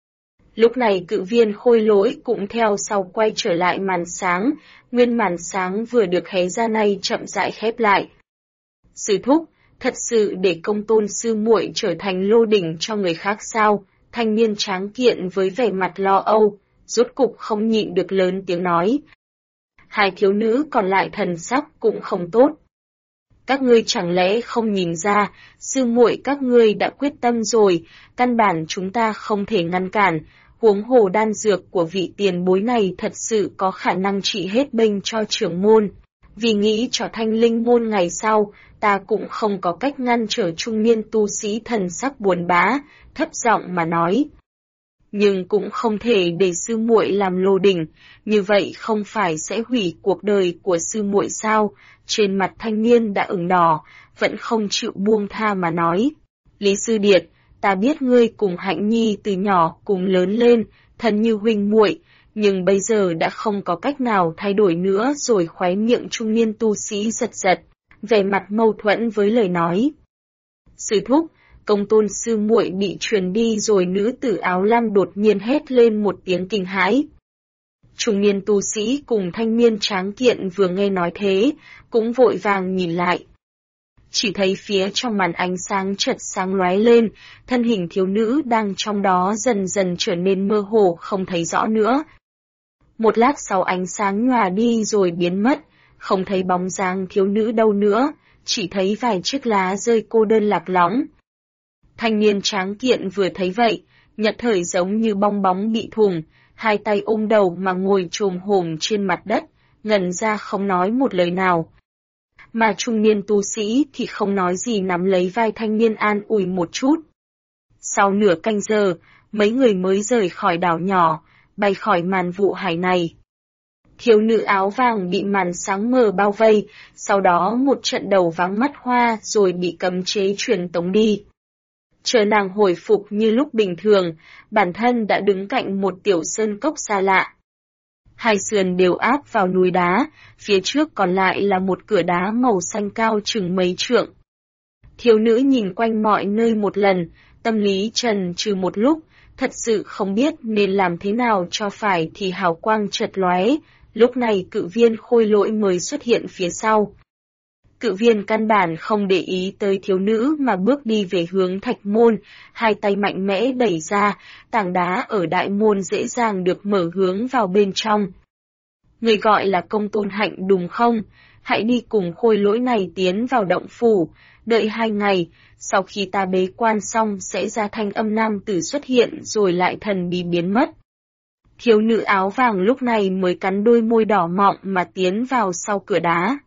Lúc này cự viên khôi lỗi cũng theo sau quay trở lại màn sáng, nguyên màn sáng vừa được hé ra này chậm rãi khép lại. Sư thúc, thật sự để công tôn sư muội trở thành Lô Đỉnh cho người khác sao? Thanh niên tráng kiện với vẻ mặt lo âu, rốt cục không nhịn được lớn tiếng nói. Hai thiếu nữ còn lại thần sắc cũng không tốt. Các ngươi chẳng lẽ không nhìn ra, sư muội các ngươi đã quyết tâm rồi, căn bản chúng ta không thể ngăn cản, huống hồ đan dược của vị tiền bối này thật sự có khả năng trị hết bệnh cho trưởng môn. Vì nghĩ cho Thanh Linh môn ngày sau, ta cũng không có cách ngăn trở. Trung niên tu sĩ thần sắc buồn bã, thấp giọng mà nói. Nhưng cũng không thể để sư muội làm Lô Đỉnh, như vậy không phải sẽ hủy cuộc đời của sư muội sao? Trên mặt thanh niên đã ửng đỏ, vẫn không chịu buông tha mà nói. Lý Sư Điệt, ta biết ngươi cùng Hạnh nhi từ nhỏ cùng lớn lên, thân như huynh muội, nhưng bây giờ đã không có cách nào thay đổi nữa rồi. Khóe miệng trung niên tu sĩ giật giật, vẻ mặt mâu thuẫn với lời nói. Sư thúc, công tôn sư muội bị truyền đi rồi. Nữ tử áo lam đột nhiên hét lên một tiếng kinh hãi. Trung niên tu sĩ cùng thanh niên tráng kiện vừa nghe nói thế, cũng vội vàng nhìn lại. Chỉ thấy phía trong màn ánh sáng chợt sáng lóe lên, thân hình thiếu nữ đang trong đó dần dần trở nên mơ hồ không thấy rõ nữa. Một lát sau ánh sáng nhòa đi rồi biến mất, không thấy bóng dáng thiếu nữ đâu nữa, chỉ thấy vài chiếc lá rơi cô đơn lạc lõng. Thanh niên tráng kiện vừa thấy vậy, nhất thời giống như bong bóng bị thủng, hai tay ôm đầu mà ngồi chồm hổm trên mặt đất, ngẩn ra không nói một lời nào. Mà trung niên tu sĩ thì không nói gì nắm lấy vai thanh niên an ủi một chút. Sau nửa canh giờ, mấy người mới rời khỏi đảo nhỏ, bay khỏi màn vụ hải này. Thiếu nữ áo vàng bị màn sáng mờ bao vây, sau đó một trận đầu vắng mắt hoa rồi bị cấm chế truyền tống đi. Chờ nàng hồi phục như lúc bình thường, bản thân đã đứng cạnh một tiểu sơn cốc xa lạ. Hai sườn đều áp vào núi đá, phía trước còn lại là một cửa đá màu xanh cao chừng mấy trượng. Thiếu nữ nhìn quanh mọi nơi một lần, tâm lý trần trừ một lúc, thật sự không biết nên làm thế nào cho phải thì hào quang chợt lóe, lúc này Cự Viên Khôi Lỗi mới xuất hiện phía sau. Cự viên căn bản không để ý tới thiếu nữ mà bước đi về hướng thạch môn, hai tay mạnh mẽ đẩy ra, tảng đá ở đại môn dễ dàng được mở hướng vào bên trong. Người gọi là Công Tôn Hạnh đúng không? Hãy đi cùng khôi lỗi này tiến vào động phủ, đợi 2 ngày, sau khi ta bế quan xong sẽ ra thanh âm nam tử xuất hiện rồi lại thần bí biến mất. Thiếu nữ áo vàng lúc này mới cắn đôi môi đỏ mọng mà tiến vào sau cửa đá.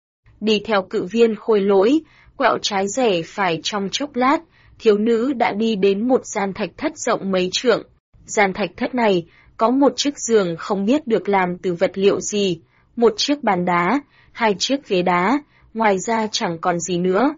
Đi theo Cự viên Khôi Lỗi, quẹo trái rẽ phải trong chốc lát, thiếu nữ đã đi đến một gian thạch thất rộng mấy trượng. Gian thạch thất này có một chiếc giường không biết được làm từ vật liệu gì, một chiếc bàn đá, 2 chiếc ghế đá, ngoài ra chẳng còn gì nữa.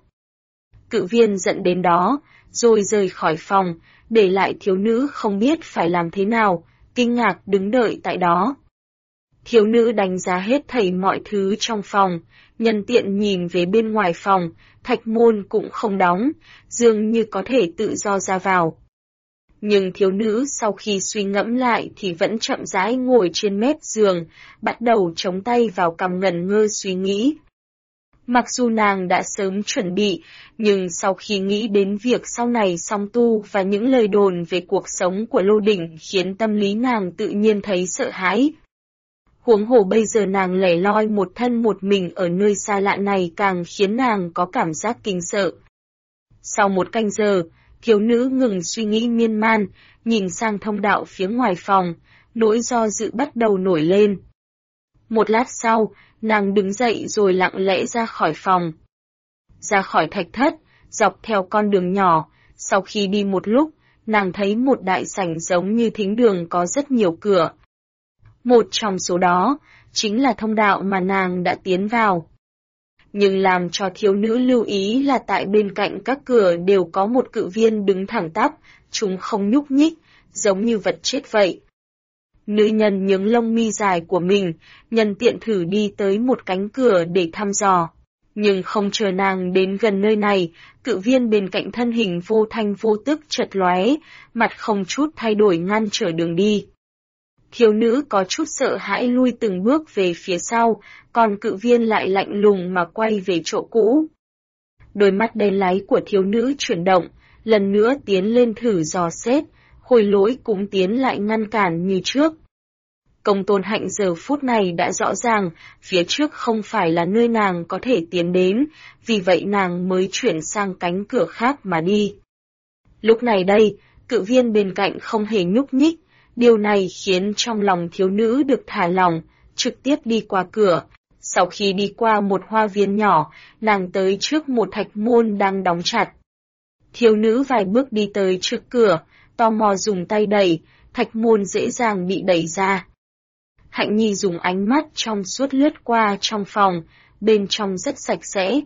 Cự viên dẫn đến đó, rồi rời khỏi phòng, để lại thiếu nữ không biết phải làm thế nào, kinh ngạc đứng đợi tại đó. Thiếu nữ đánh giá hết thảy mọi thứ trong phòng, nhân tiện nhìn về bên ngoài phòng, thạch môn cũng không đóng, dường như có thể tự do ra vào. Nhưng thiếu nữ sau khi suy ngẫm lại thì vẫn chậm rãi ngồi trên mép giường, bắt đầu chống tay vào cằm ngẩn ngơ suy nghĩ. Mặc dù nàng đã sớm chuẩn bị, nhưng sau khi nghĩ đến việc sau này song tu và những lời đồn về cuộc sống của Lô Đỉnh khiến tâm lý nàng tự nhiên thấy sợ hãi. Huống hồ bây giờ nàng lẻ loi một thân một mình ở nơi xa lạ này càng khiến nàng có cảm giác kinh sợ. Sau 1 canh giờ, thiếu nữ ngừng suy nghĩ miên man, nhìn sang thông đạo phía ngoài phòng, nỗi do dự bắt đầu nổi lên. Một lát sau, nàng đứng dậy rồi lặng lẽ ra khỏi phòng. Ra khỏi thạch thất, dọc theo con đường nhỏ, sau khi đi một lúc, nàng thấy một đại sảnh giống như thính đường có rất nhiều cửa. Một trong số đó, chính là thông đạo mà nàng đã tiến vào. Nhưng làm cho thiếu nữ lưu ý là tại bên cạnh các cửa đều có một cự viên đứng thẳng tắp, chúng không nhúc nhích, giống như vật chết vậy. Nữ nhân nhướng lông mi dài của mình, nhân tiện thử đi tới một cánh cửa để thăm dò. Nhưng không chờ nàng đến gần nơi này, cự viên bên cạnh thân hình vô thanh vô tức chợt lóe, mặt không chút thay đổi ngăn trở đường đi. Thiếu nữ có chút sợ hãi lui từng bước về phía sau, còn cự viên lại lạnh lùng mà quay về chỗ cũ. Đôi mắt đen láy của thiếu nữ chuyển động, lần nữa tiến lên thử dò xét, Khôi Lỗi cũng tiến lại ngăn cản như trước. Công Tôn Hạnh giờ phút này đã rõ ràng, phía trước không phải là nơi nàng có thể tiến đến, vì vậy nàng mới chuyển sang cánh cửa khác mà đi. Lúc này đây, cự viên bên cạnh không hề nhúc nhích, điều này khiến trong lòng thiếu nữ được thả lỏng, trực tiếp đi qua cửa. Sau khi đi qua một hoa viên nhỏ, nàng tới trước một thạch môn đang đóng chặt. Thiếu nữ vài bước đi tới trước cửa, tò mò dùng tay đẩy, thạch môn dễ dàng bị đẩy ra. Hạnh Nhi dùng ánh mắt trong suốt lướt qua trong phòng, bên trong rất sạch sẽ.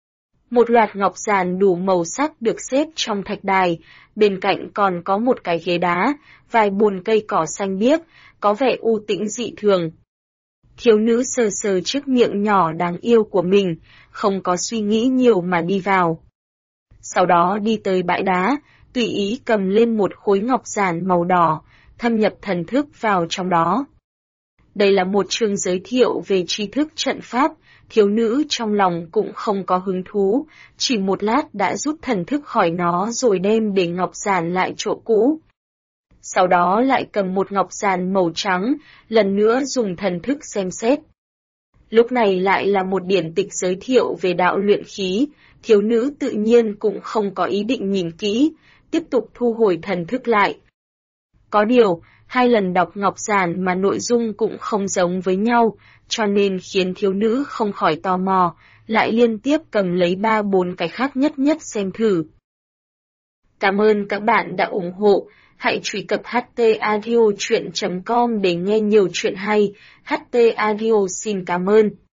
Một loạt ngọc giản đủ màu sắc được xếp trong thạch đài, bên cạnh còn có một cái ghế đá, vài bồn cây cỏ xanh biếc, có vẻ u tĩnh dị thường. Thiếu nữ sờ sờ chiếc miệng nhỏ đáng yêu của mình, không có suy nghĩ nhiều mà đi vào. Sau đó đi tới bãi đá, tùy ý cầm lên một khối ngọc giản màu đỏ, thâm nhập thần thức vào trong đó. Đây là một chương giới thiệu về tri thức trận pháp, thiếu nữ trong lòng cũng không có hứng thú, chỉ một lát đã rút thần thức khỏi nó rồi đem để ngọc giản lại chỗ cũ. sau đó lại cầm một ngọc giản màu trắng, lần nữa dùng thần thức xem xét. Lúc này lại là một điển tịch giới thiệu về đạo luyện khí, thiếu nữ tự nhiên cũng không có ý định nhìn kỹ, tiếp tục thu hồi thần thức lại. Có điều, 2 lần đọc ngọc giản mà nội dung cũng không giống với nhau, cho nên khiến thiếu nữ không khỏi tò mò, lại liên tiếp cầm lấy 3-4 cái khác nhất xem thử. Cảm ơn các bạn đã ủng hộ, hãy truy cập htaudio.com để nghe nhiều chuyện hay, HT Audio xin cảm ơn.